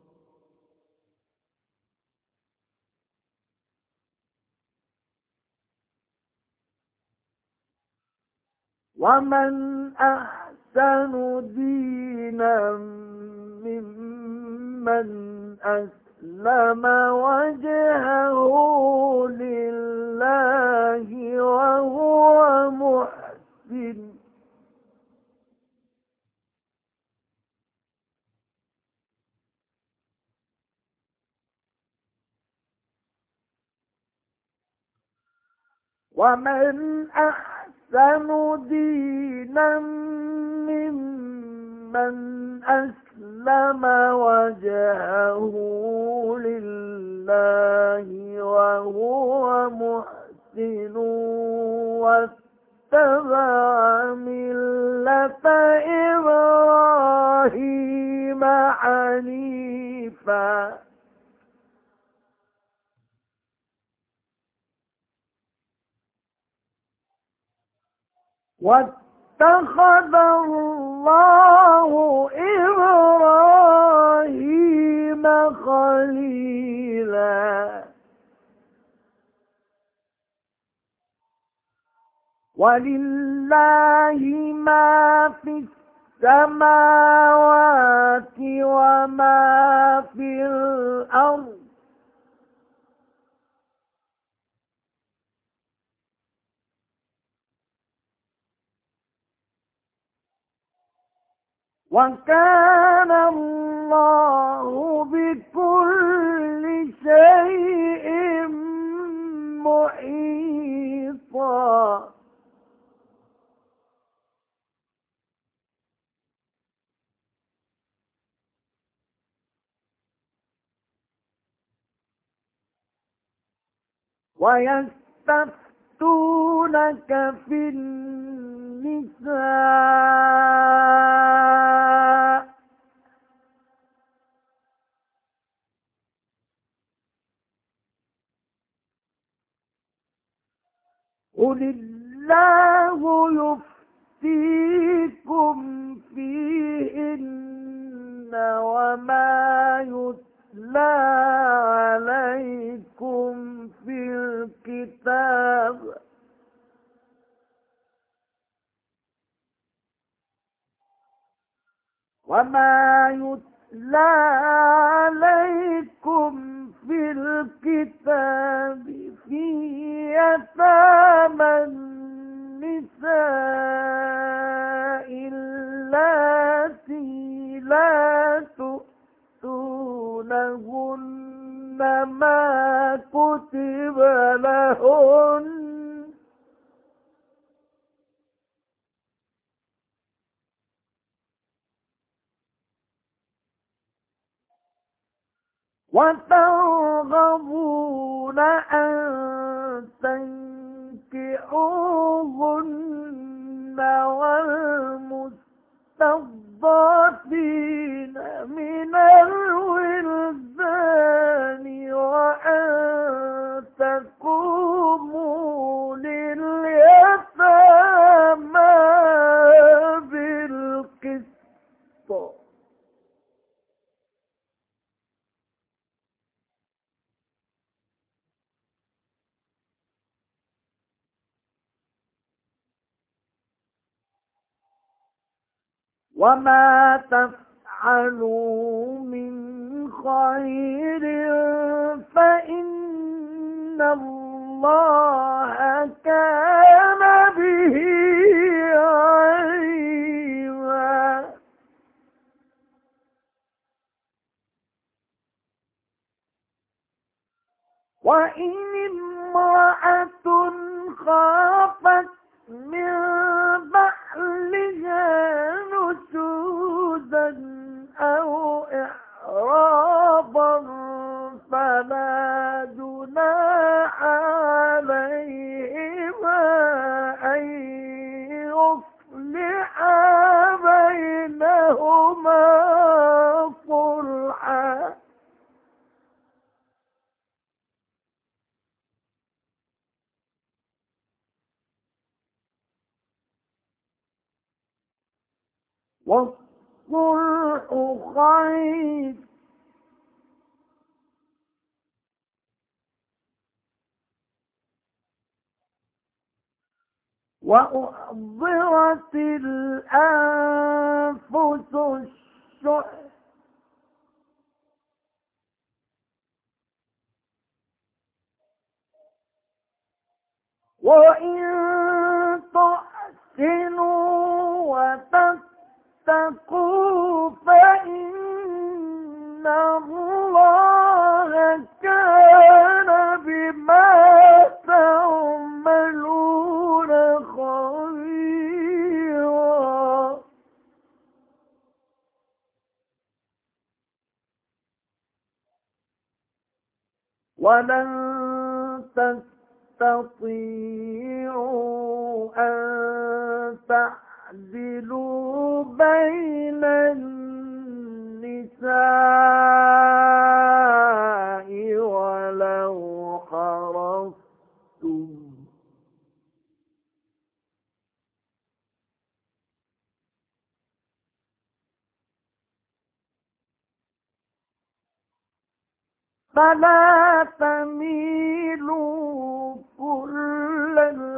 Speaker 1: ومن أحسن دينا ممن أسلم وجهه لله وهو محسن ومن أحسن دينا ممن أسلم وجهه لله وهو محسن واتبع ملة إبراهيم حنيفا واتخذ الله إبراهيم خليلا ولله ما في السماوات وما في الأرض وكان الله بكل شيء محيطا ويستفتونك في النساء قل الله يفتيكم فيهن وما يتلى عليكم في الكتاب في يتامى النساء اللاتي لا تؤتونهن ما كتب لهن وترغبون أن تنكحوهن والمستضعفين من الولدان وأن تقوموا لليتامى بالقسط وما تفعلوا من خير فإن الله كان به عليما وإن امرأة خافت من بعلها نشوزا أو إعراضا فلا جناح عليهما أن يصلحا بينهما صلحا والصلح خير وأحضرت الأنفس الشح وإن تحسنوا وتتقوا فإن الله كان بما تعملون خبيرا ولن تستطيعوا أن تعدلوا بين النساء ولو حرصتم فلا تميلوا كل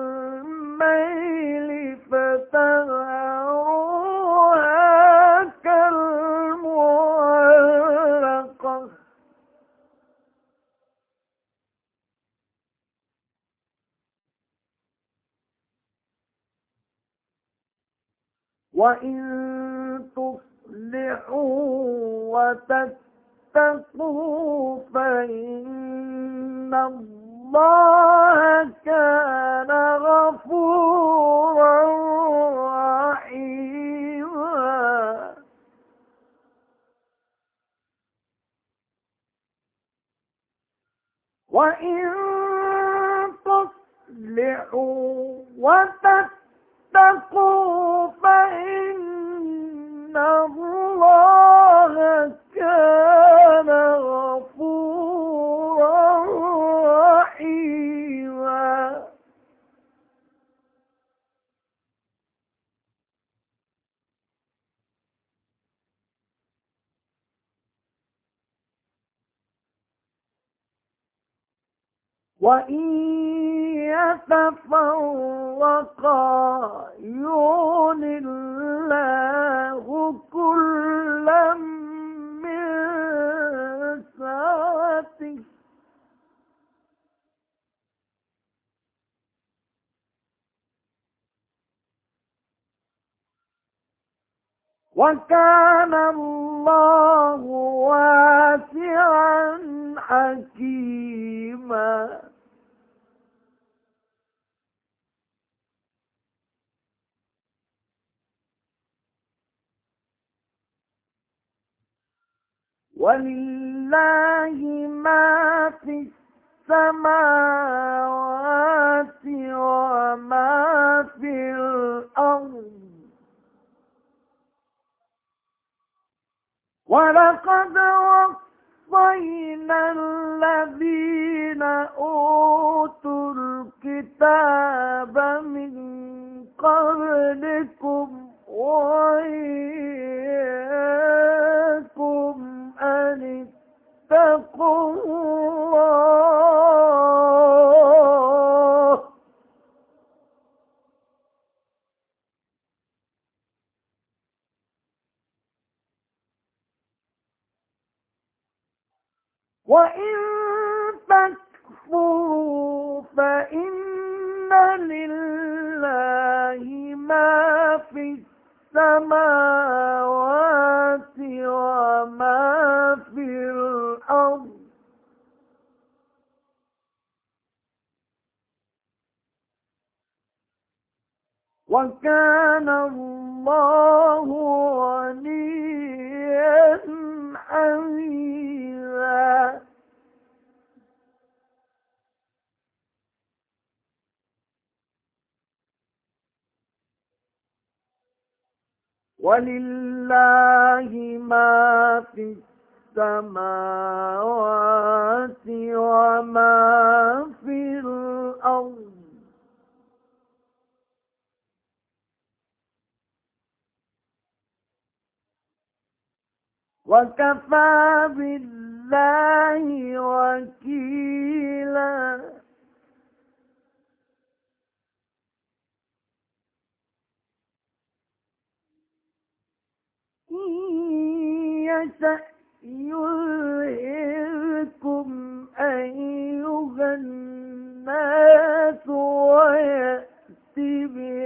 Speaker 1: الميل فتذروها كالمعلقة وإن تصلحوا وتتقوا فإن الله كان غفورا رحيما وإن تصلحوا وتتقوا فإن الله كان غفورا رحيما وإن يتفرقا يغن الله كلا من سعته وكان الله واسعا حكيما. ولله ما في السماوات وما في الأرض. ولقد وصينا الذين أوتوا الكتاب من قبلكم وإياكم أن اتقوا الله. وإن تكفروا فإن لله ما في السماوات وما في الأرض. وكان الله غنيا حميدا. ولله ما في السماوات وما في الأرض. وكفى بالله وكيلا. إن يشأ يلهكم أيها الناس ويأتي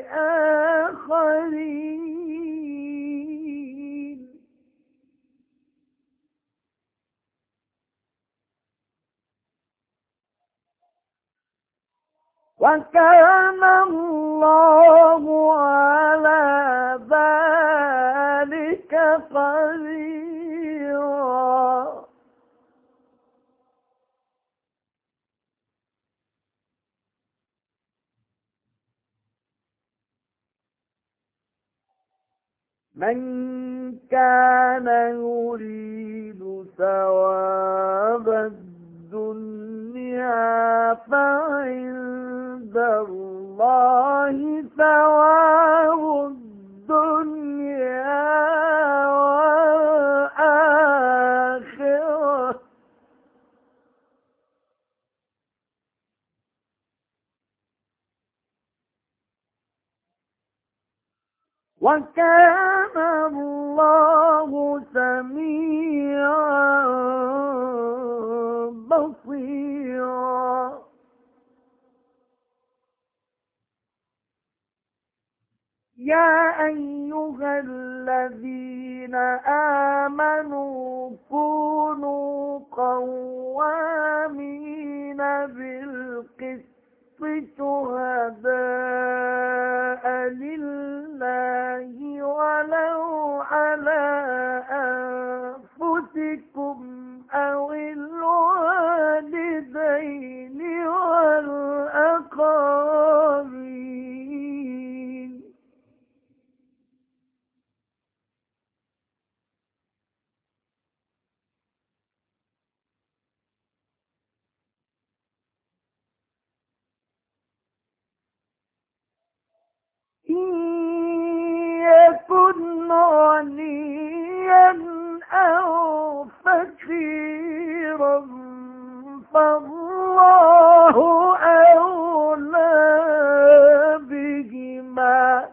Speaker 1: بآخرين. وكان الله على ذلك قديرا. من كان يريد ثواب الدنيا فعند الله ثواب الدنيا والآخرة. وكان الله سميعا بصيرا. يا أيها الذين آمنوا كونوا قوامين بالقسط شهداء لله ولو على أنفسكم أو الوالدين والأقربين. إن يكن غنيا أو فقيرا فالله أولى بهما.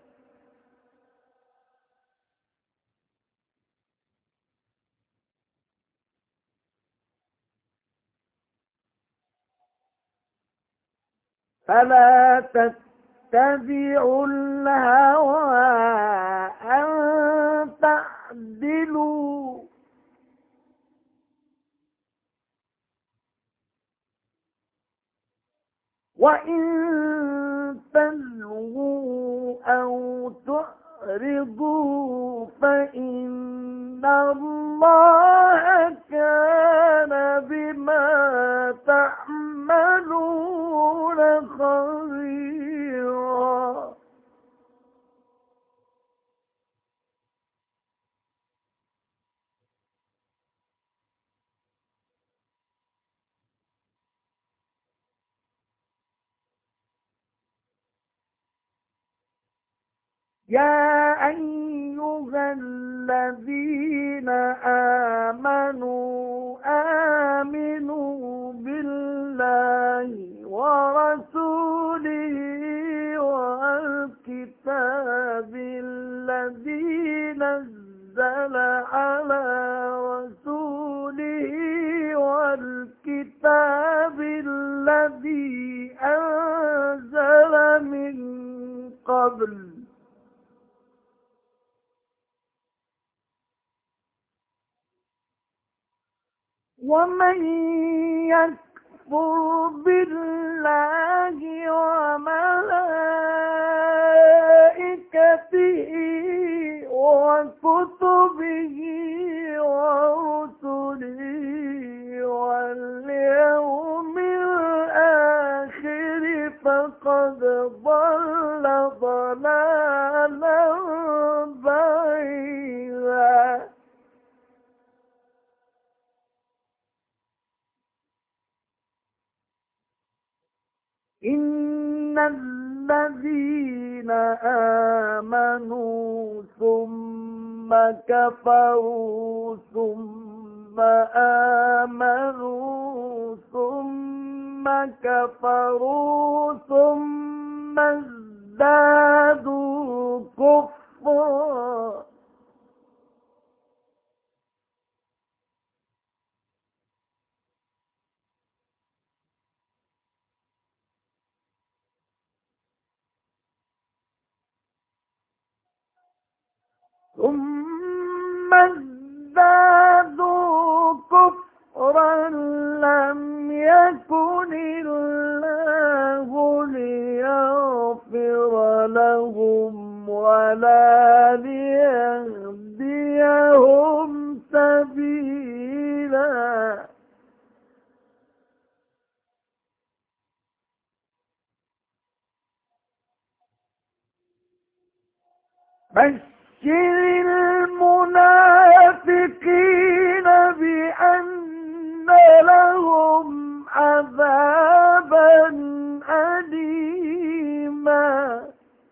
Speaker 1: فلا تتبعوا الهوى أن تعدلوا وإن تلووا أو تعرضوا فإن الله كان بما تعملون خبيرا. يا أيها الذين آمنوا آمنوا بالله ورسوله والكتاب الذي نزل على رسوله والكتاب الذي أنزل من قبل ومن يكفر بالله وملائكته وكتبه ورسله واليوم الآخر فقد ضل ضلالا بعيدا. إن الذين آمنوا ثم كفروا ثم آمنوا ثم كفروا ثم ازدادوا كفرا ثم ازدادوا كفرا لم يكن الله ليغفر لهم ولا ليهديهم سبيلا. بشر المنافقين بأن لهم عذابا أليما.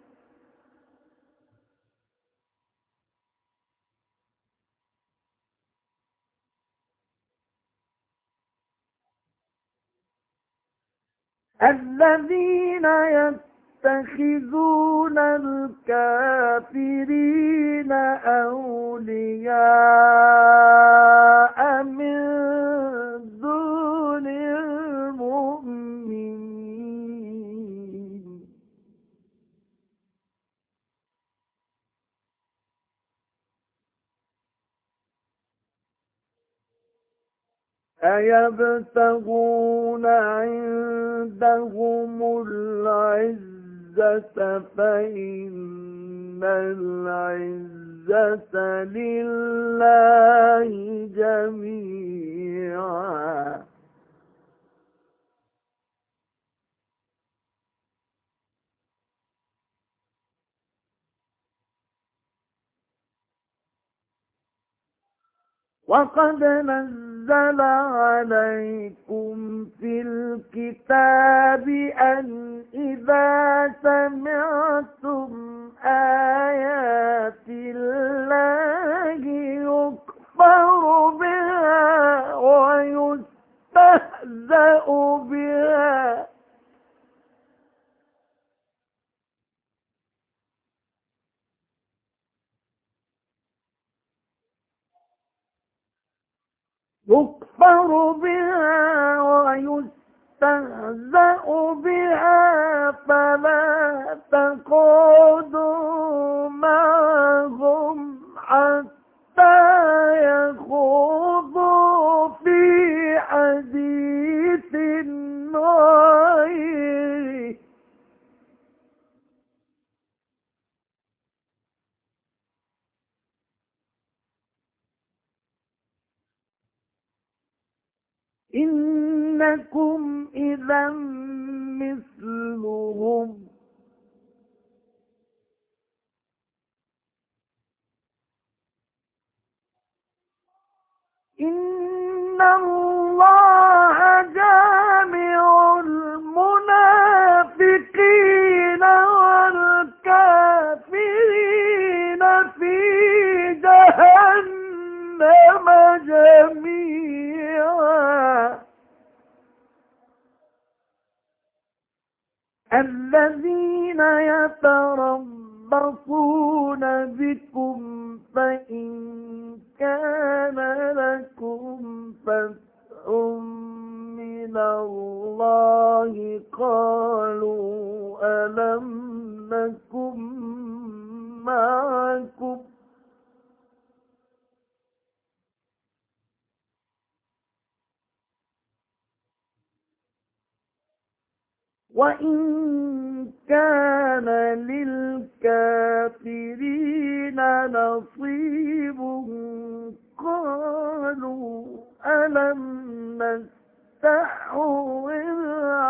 Speaker 1: الذين يتخذون الكافرين أولياء من دون المؤمنين أيبتغون عندهم العزة فإن العزة لله جميعا. وقد نزل عليكم في الكتاب أن إذا سمعتم آيات الله يكفر بها ويستهزأ بها ويستهزأ بها فلا تقعدوا معهم حتى أنكم إذا مثلهم إن الله جامع المنافقين والكافرين في جهنم جميعا الذين يتربصون بكم فإن كان لكم فتح من الله قالوا ألم نكن معكم وإن كان للكافرين نصيب قالوا ألم نستحوذ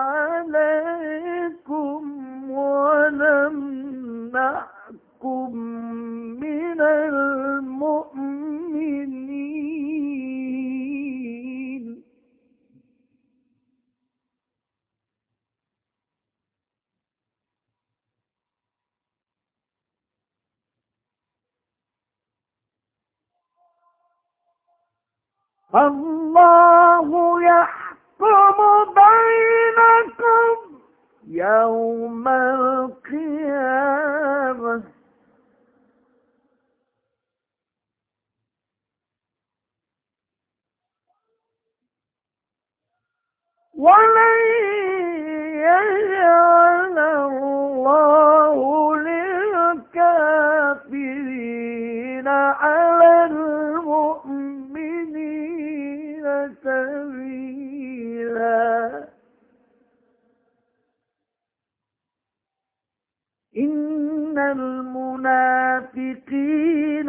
Speaker 1: عليكم ونمنعكم من المؤمنين الله يحكم بينكم يوم القيامة ولن يجعل الله للكافرين على المؤمنين سبيلا إن المنافقين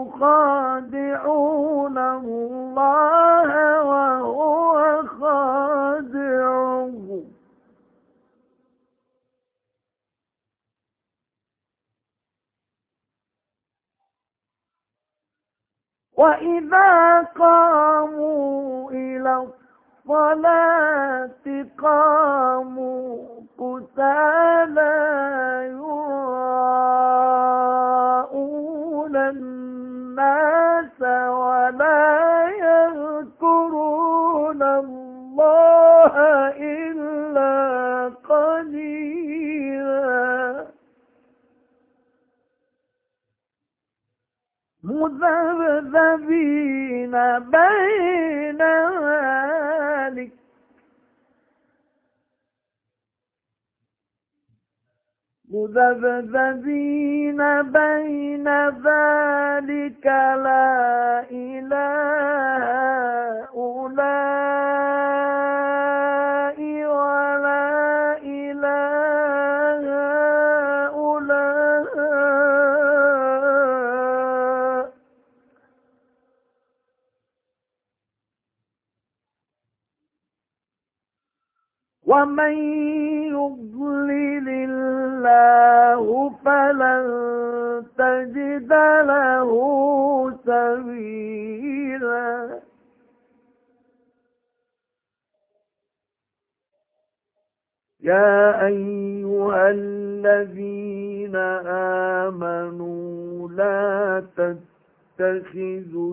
Speaker 1: يخادعون الله وهو خادعهم وإذا قاموا إلى الصلاة قاموا كسالى يراءون الناس ولا يذكرون الله إلا قليلا مذبذبين بين ذلك لا إله هؤلاء ولا إله هؤلاء ومن يضلل الله فلن تجد له سبيلا يا أيها الذين آمنوا لا تتخذوا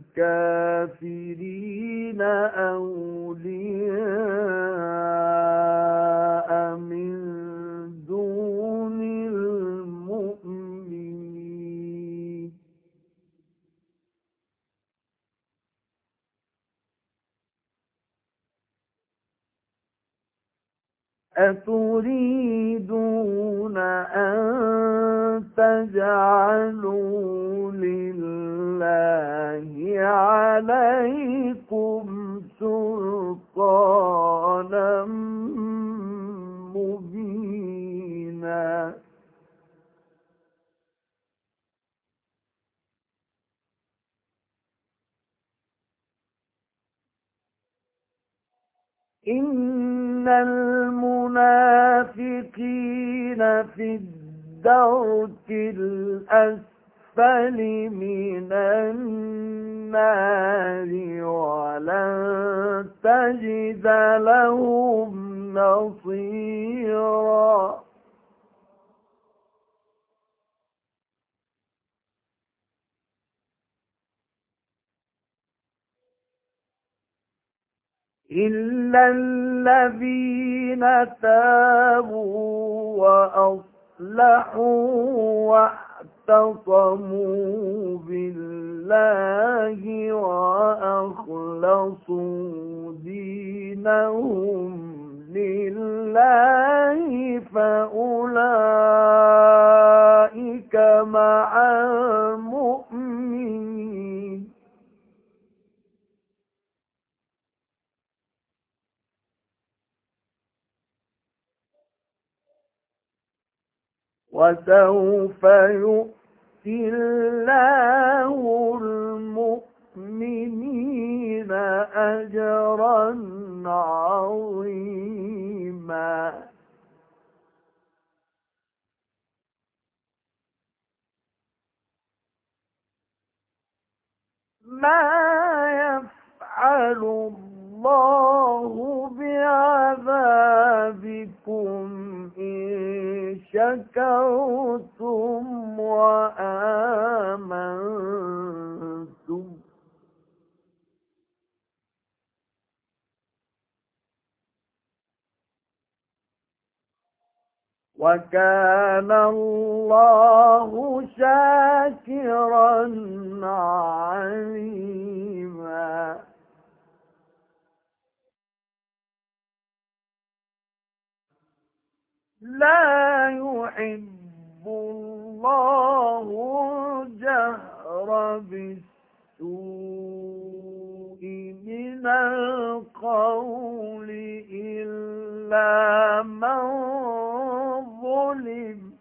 Speaker 1: الكافرين أولياء من دون المؤمنين أتريدون أن تجعلوا لله عليكم سلطانا مبينا إن المنافقين في الدرك الأسفل من النار ولن تجد لهم نصيرا إلا الذين تابوا وأصلحوا واعتصموا بالله وأخلصوا دينهم لله فأولئك مع المؤمنين وسوف يؤتي الله المؤمنين أجرا عظيما ما يفعل الله بعذابكم إن شكرتم وآمنتم وكان الله شاكرا عليما لا يحب الله الجهر بالسوء من القول إلا من ظلم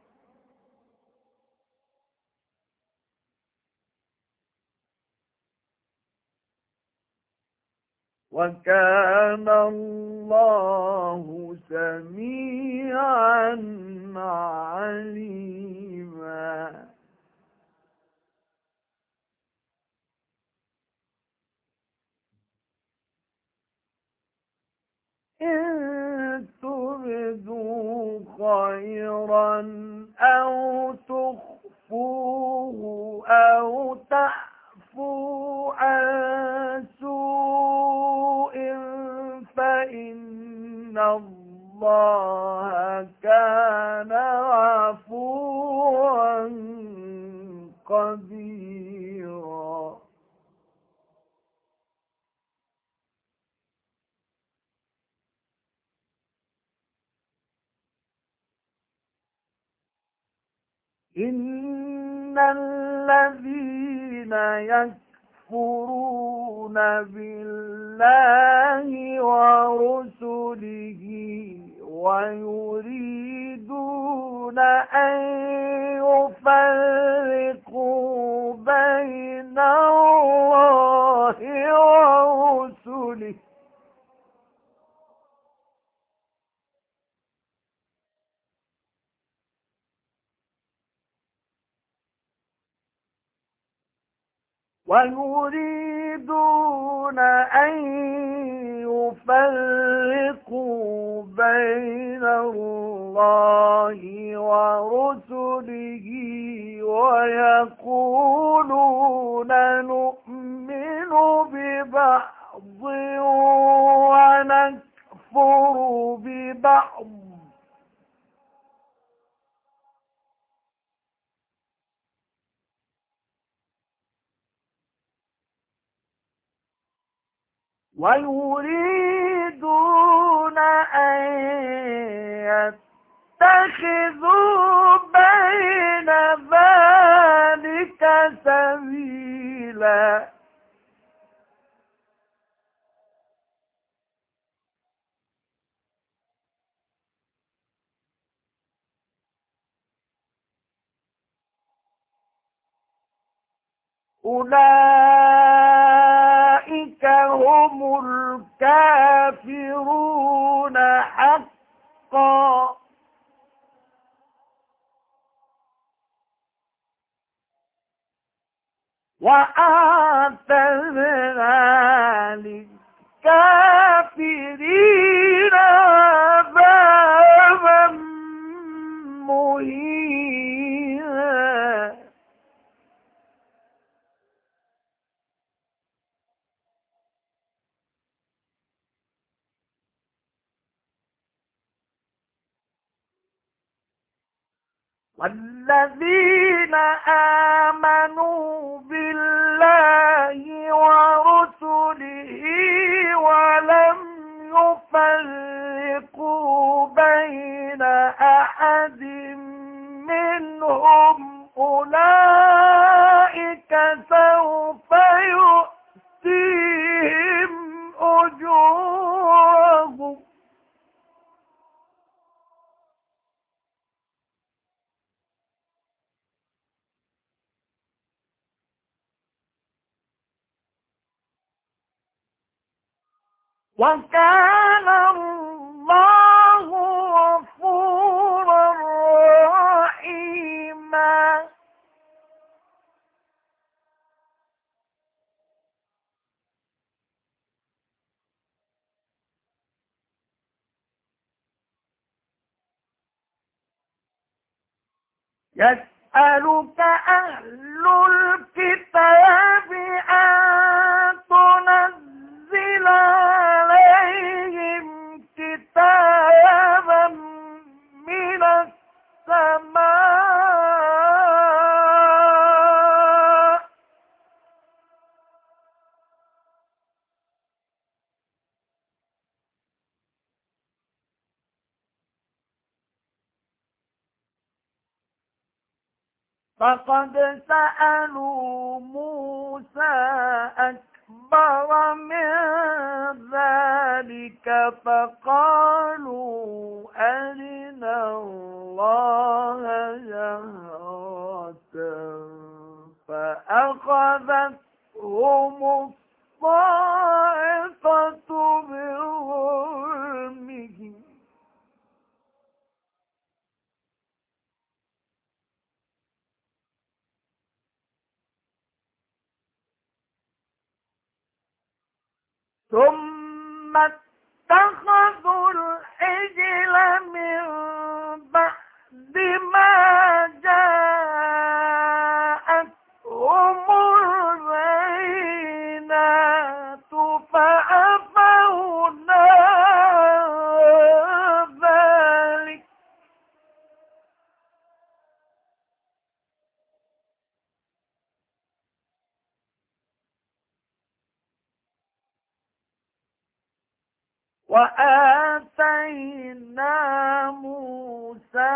Speaker 1: وكان الله سميعا عليما إن تبدوا خيرا أو تخفوه أو تعفو عن سوء فإن الله كان عفوا قديرا إن الذين يكفرون بالله ورسله ويريدون أن يفرقوا بين الله ورسله ويريدون أن يفرقوا بين الله ورسله ويقولون نؤمن ببعض ونكفر ببعض ويريدون أن يتخذوا بين ذلك سبيلا أولئك هم الكافرون الكافرون حقا. وأعتدنا للكافرين عذابا مهينا. والذين آمنوا بالله ورسله ولم يفرقوا بين أحد منهم أولئك سوف يؤتيهم أجورهم. وكان الله غفورا رحيما. يسألك أهل الكتاب أن تنزل عليهم كتابا من السماء فقد سألوا موسى أكبر من ذلك فقالوا أرنا الله جهرة فأخذتهم الصاعقة بظلمهم. ثم اتخذوا العجل من بعد ما جاءتهم البينات فعفونا ذلك. وآتينا موسى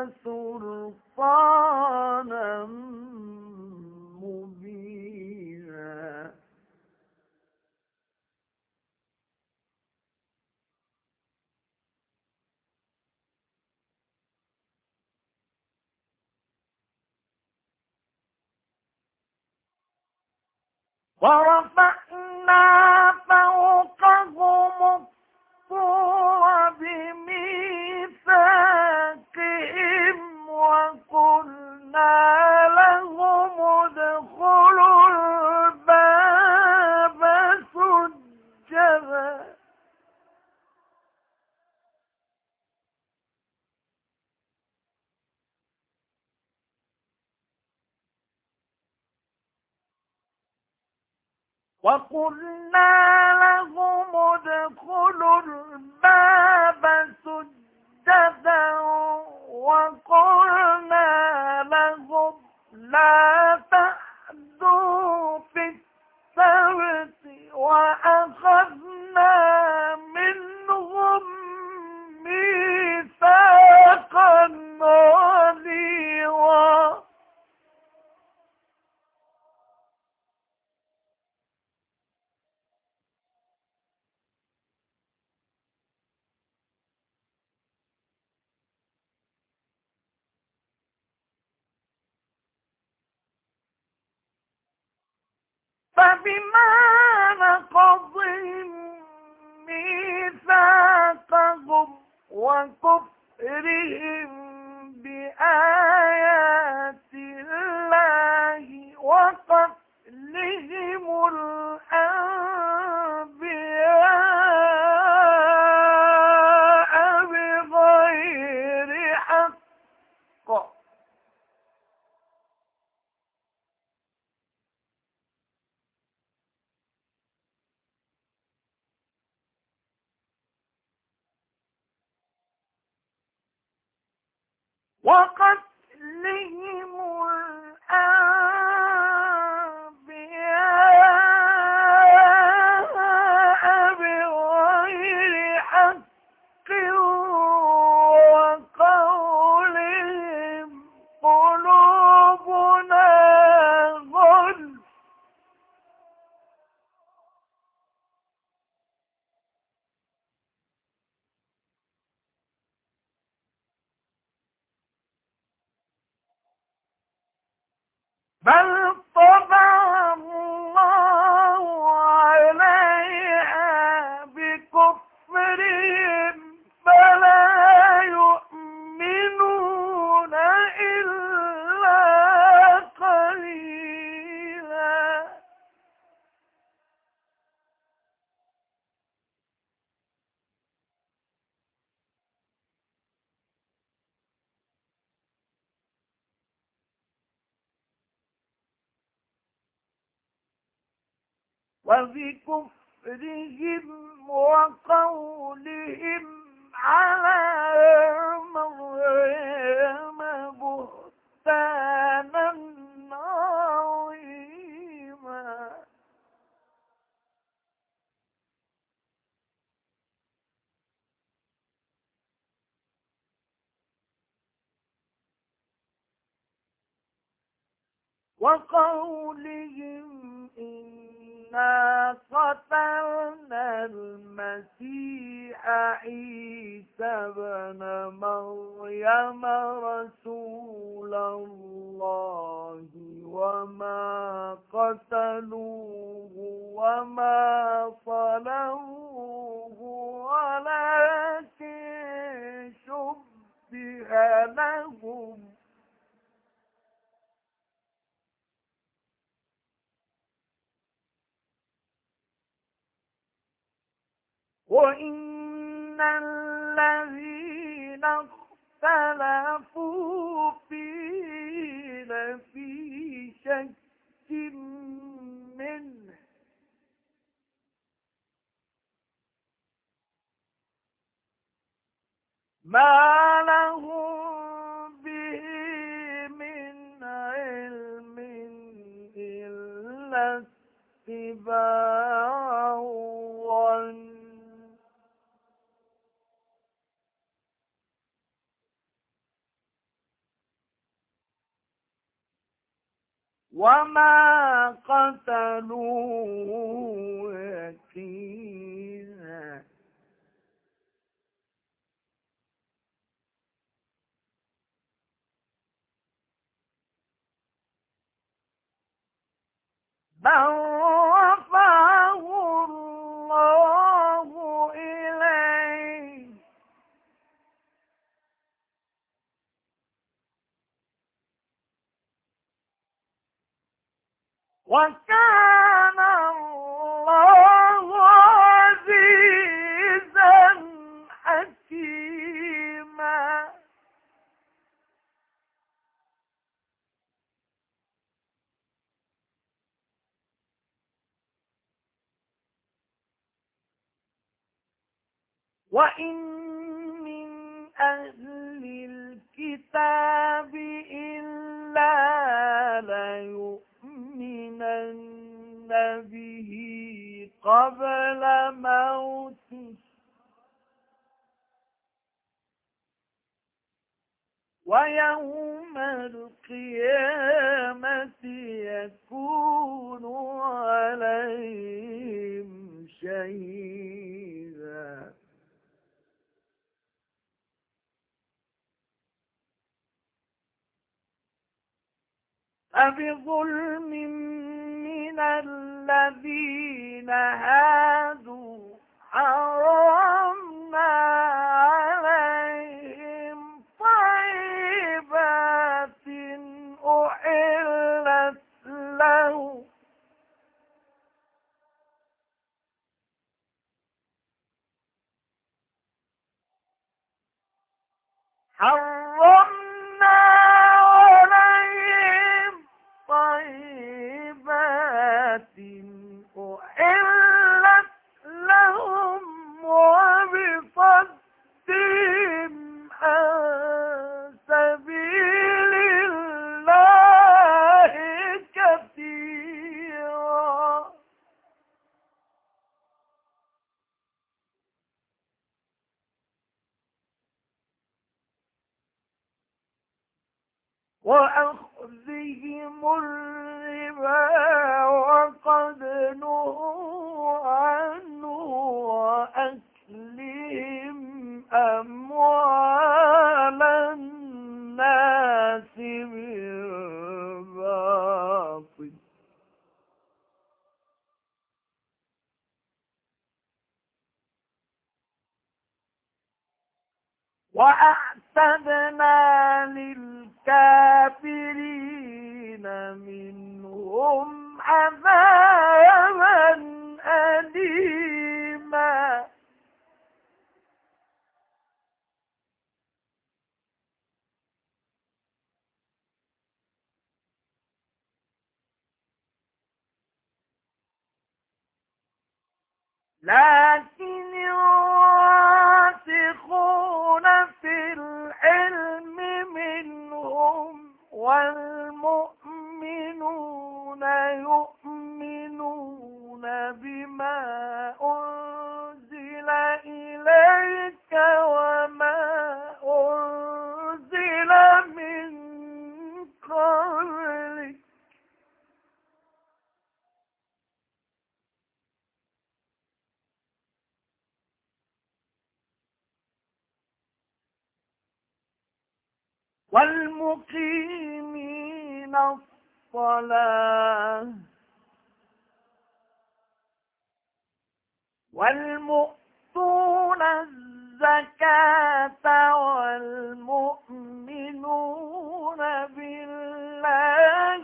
Speaker 1: سلطانا مبينا. ورفعنا فوقهم الطور بميثاقهم وقلنا لهم ادخلوا الباب سجدا وقلنا لهم ادخلوا الباب سجدا وقلنا لهم لا تعدوا في السبت وأخذنا منهم ميثاقا غليظا. فبما نقضهم وكفرهم بآيات الله وقتلهم الأنبياء بغير حق وقتلهم الأنبياء بغير حق وقولهم قلوبنا غلف بل طبع الله عليها بكفرهم فلا يؤمنون إلا قليلا وبكفرهم وقولهم على مريم بهتانا عظيما وقولهم إنا قتلنا المسيح عيسى بن مريم رسول الله وما قتلوه وما صلبوه ولكن شبه لهم وإن الذين اختلفوا فيه لفي شك منه ما لهم به من علم إلا اتباع الظن وما قتلوه يقينا بل رفعه الله إليه وكان الله عزيزا حكيما وإن من أهل الكتاب إلا ليؤمنن به قبل موته ويوم القيامة يكون عليهم شهيدا فبظلم من الذين هادوا حرمنا عليهم حرمنا عليهم طيبات أحلت لهم وبصدهم عن سبيل الله كثيرا. وأخذهم الربا وقد نهوا عنه وأكلهم أموال الناس بالباطل وأعتدنا للكافرين منهم عذابا أليما. لكن الراسخون في العلم منهم والمؤمنون يؤمنون بما أنزل إليك وما أنزل من قبلك والمقيمين الصلاة والمؤتون الزكاة والمؤمنون بالله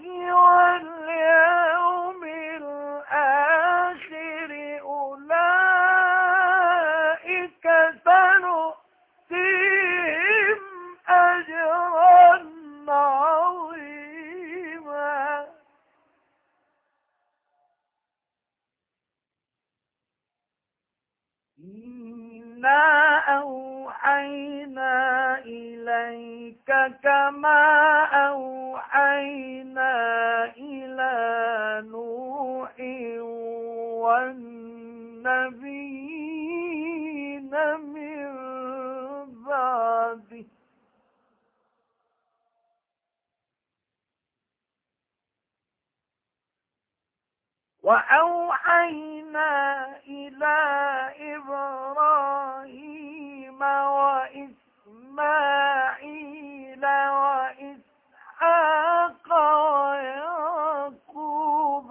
Speaker 1: واليوم الآخر أولئك سنؤتيهم أجرا عظيما. إنا أوحينا إليك كما أوحينا إلى نوح والنبيين من بعده وأوحينا إلى إبراهيم وإسماعيل وإسحاق ويعقوب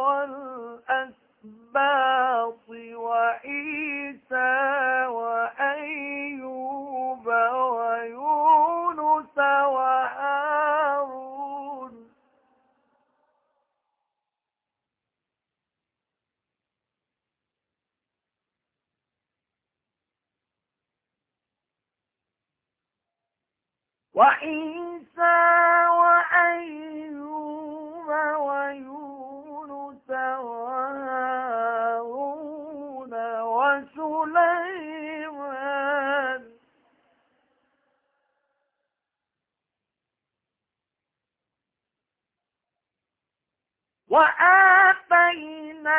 Speaker 1: والأسباط وعيسى وأيوب ويونس وهارون وعيسى وأيوب ويونس وهارون وسليمان وآتينا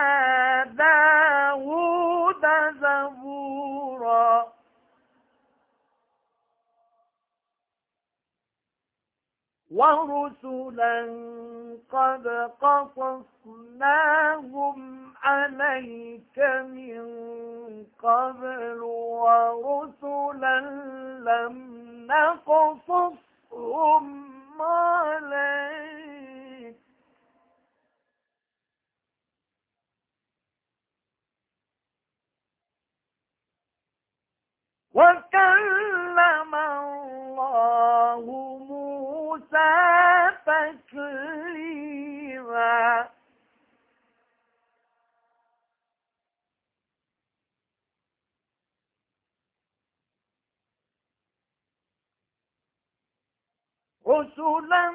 Speaker 1: داود زبورا ورسلا قد قصصناهم عليك من قبل ورسلا لم نقصصهم عليك وكلم الله موسى تكليما. رسلا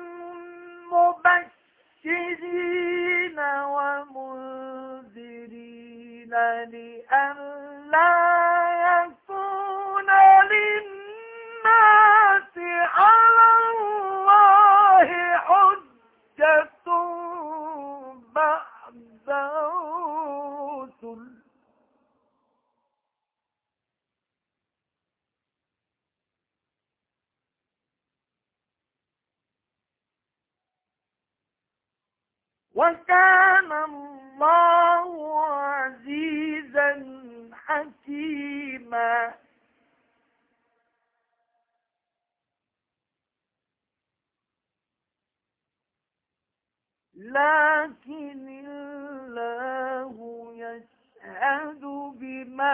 Speaker 1: مبشرين ومنذرين لئلا يكون للناس على الله حجة بعد الرسل. وكان الله عزيزا حكيما. لكن الله يشهد بما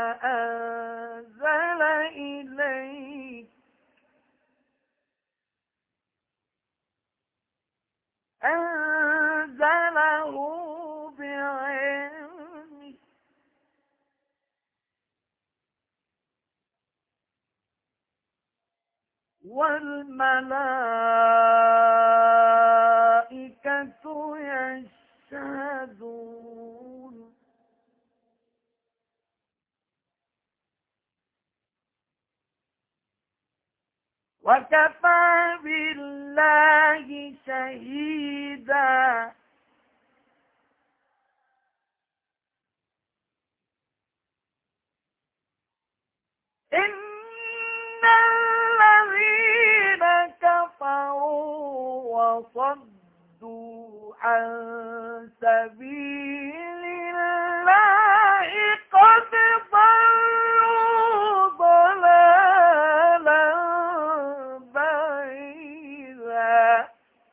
Speaker 1: أنزل إليك أنزله بعلمه والملائكة يشهدون. وكفى بالله شهيدا. إن الذين كفروا وصدوا عن سبيل الله قد ضلوا ضلالا بعيدا.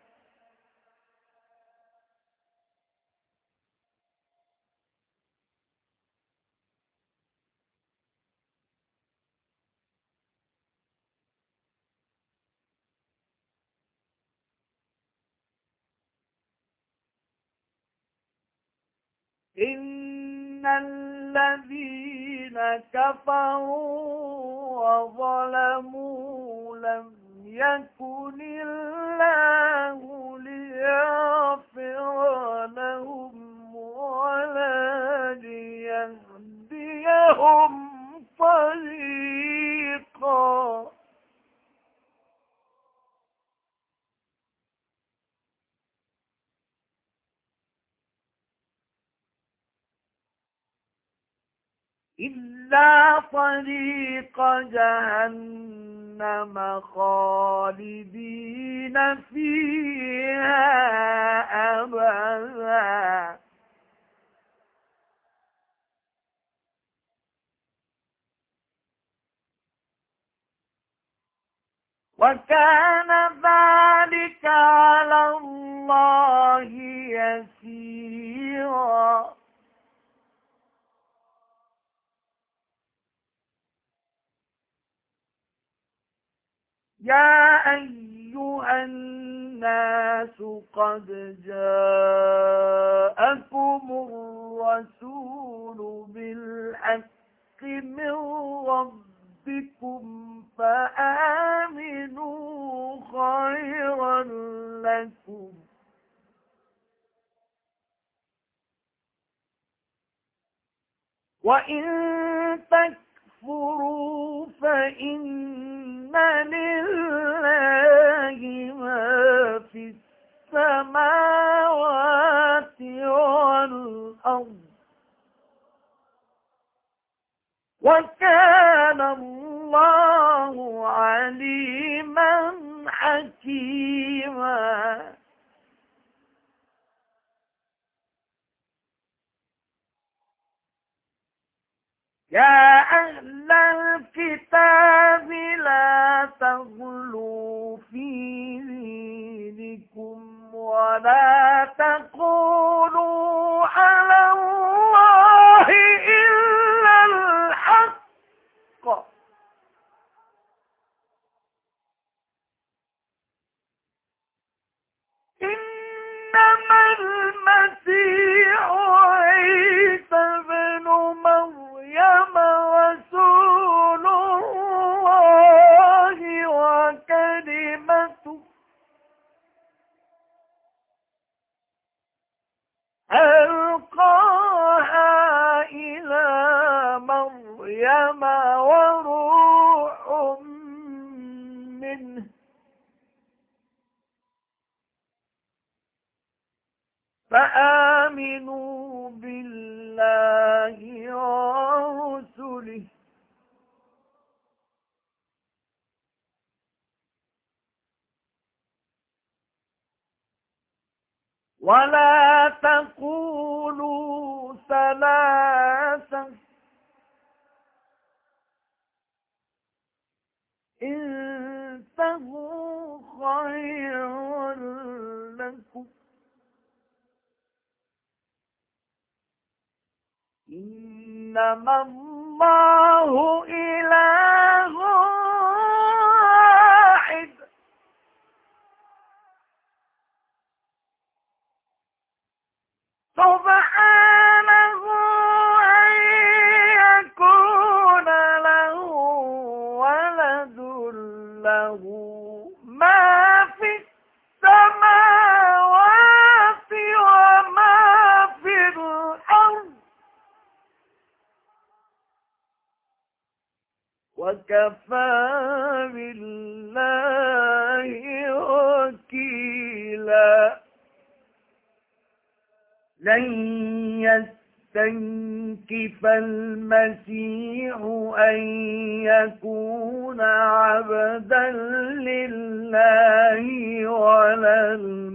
Speaker 1: إن الذين كفروا وظلموا لم يكن الله ليغفر لهم ولا ليهديهم طريقا. إلا طريق جهنم خالدين فيها أبدا. وكان ذلك على الله يسيرا. يا أيها الناس قد جاءكم الرسول بالحق من ربكم فآمنوا خيرا لكم. وإن تكفروا فإن لله ما في السماوات والأرض وكان الله عليما حكيما. يا أهل الكتاب لا تغلوا في دينكم ولا تقولوا على الله إلا الحق. إنما المسيح عيسى ابن مريم رسول الله وكلمته ولا تقولوا ثلاثة انتهوا خيرا لكم إنما الله إله واحد سبحانه أن يكون له ولد له ما في السماوات وما في الأرض وكفى بالله وكيلا لن يستنكف المسيح أن يكون عبدا لله ولا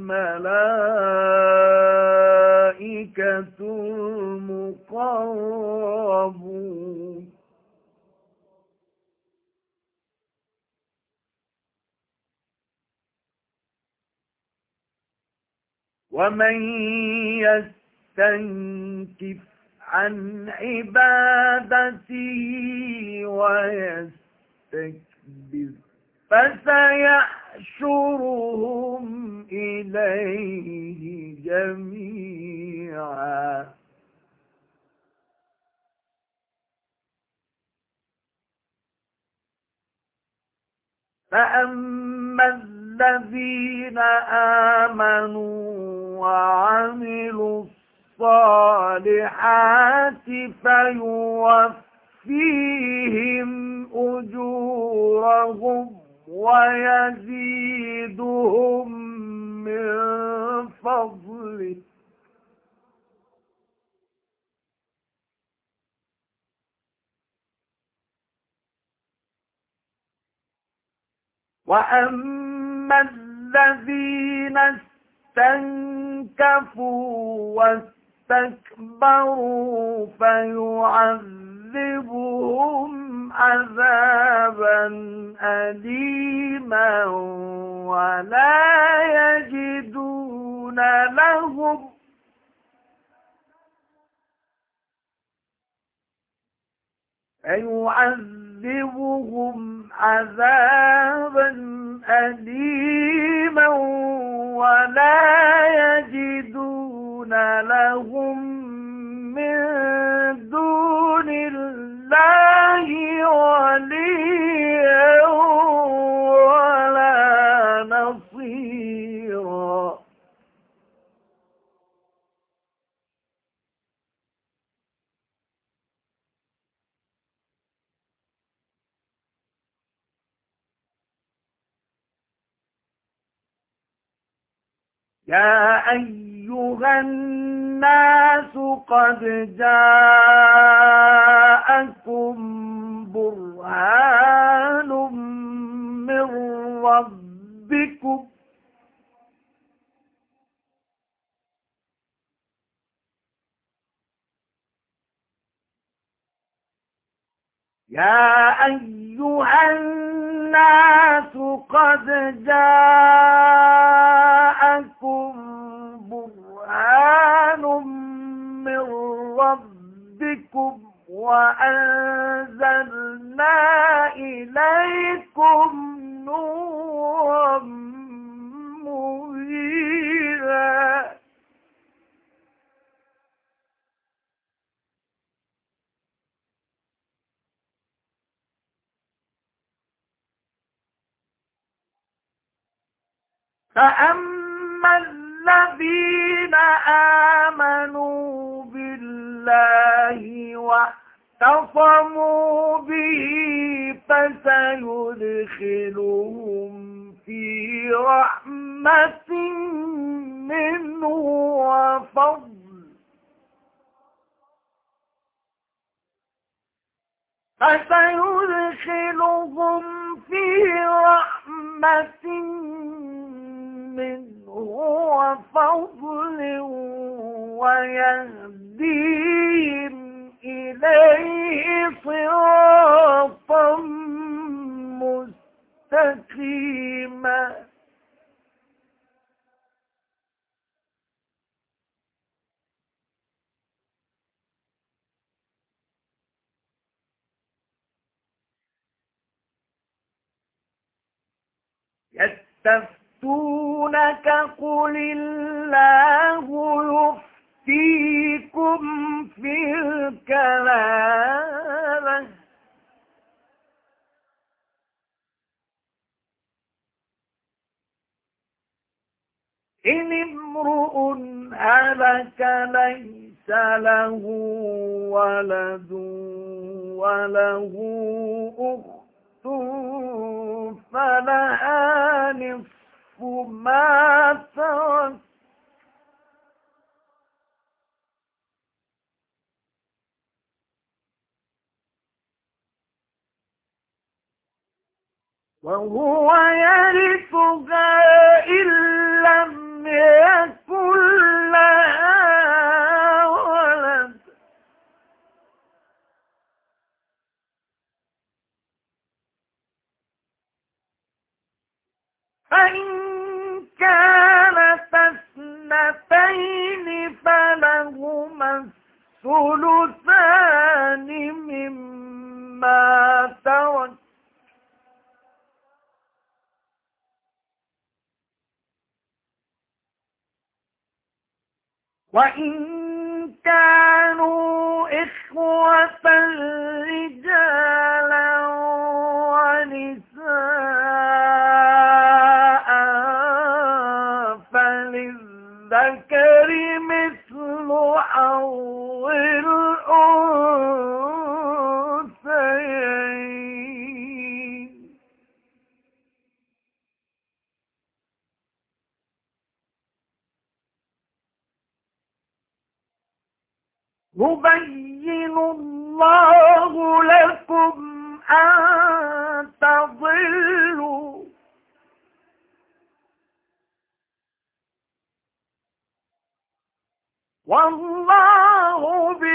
Speaker 1: الملائكة المقربون ومن يستنكف عن عبادته ويستكبر فسيحشرهم إليه جميعا فأما الذين آمنوا وعملوا الصالحات فيوفيهم أجورهم ويزيدهم من فضله وأما الذين استنكفوا واستكبروا فيعذبهم عذابا أليما ولا يجدون لهم فيعذبهم عذابا أليما ولا يجدون لهم من دون الله وليا ولا نصيرا يا أيها الناس قد جاءكم برهان من ربكم يا أيها الناس قد جاءكم برهان من ربكم وأنزلنا إليكم نورا مبينا فأما الذين آمنوا بالله واعتصموا به فسيدخلهم في رحمة منه وفضل فسيدخلهم في رحمة منه وفضل ويهديهم إليه صراطا مستقيما. يستفتونك قل الله يفتيكم في الكلالة إن امرؤ هلك ليس له ولد وله أخت فلها نصف ما ترك وهو يرثها إن لم يكن لها ولد فإن كانت اثنتين فلهما الثلثان مما ترك وإن كانوا إخوة رجالا ونساء فللذكر مثل حظ الأنثيين يبين الله لكم أن تضلوا والله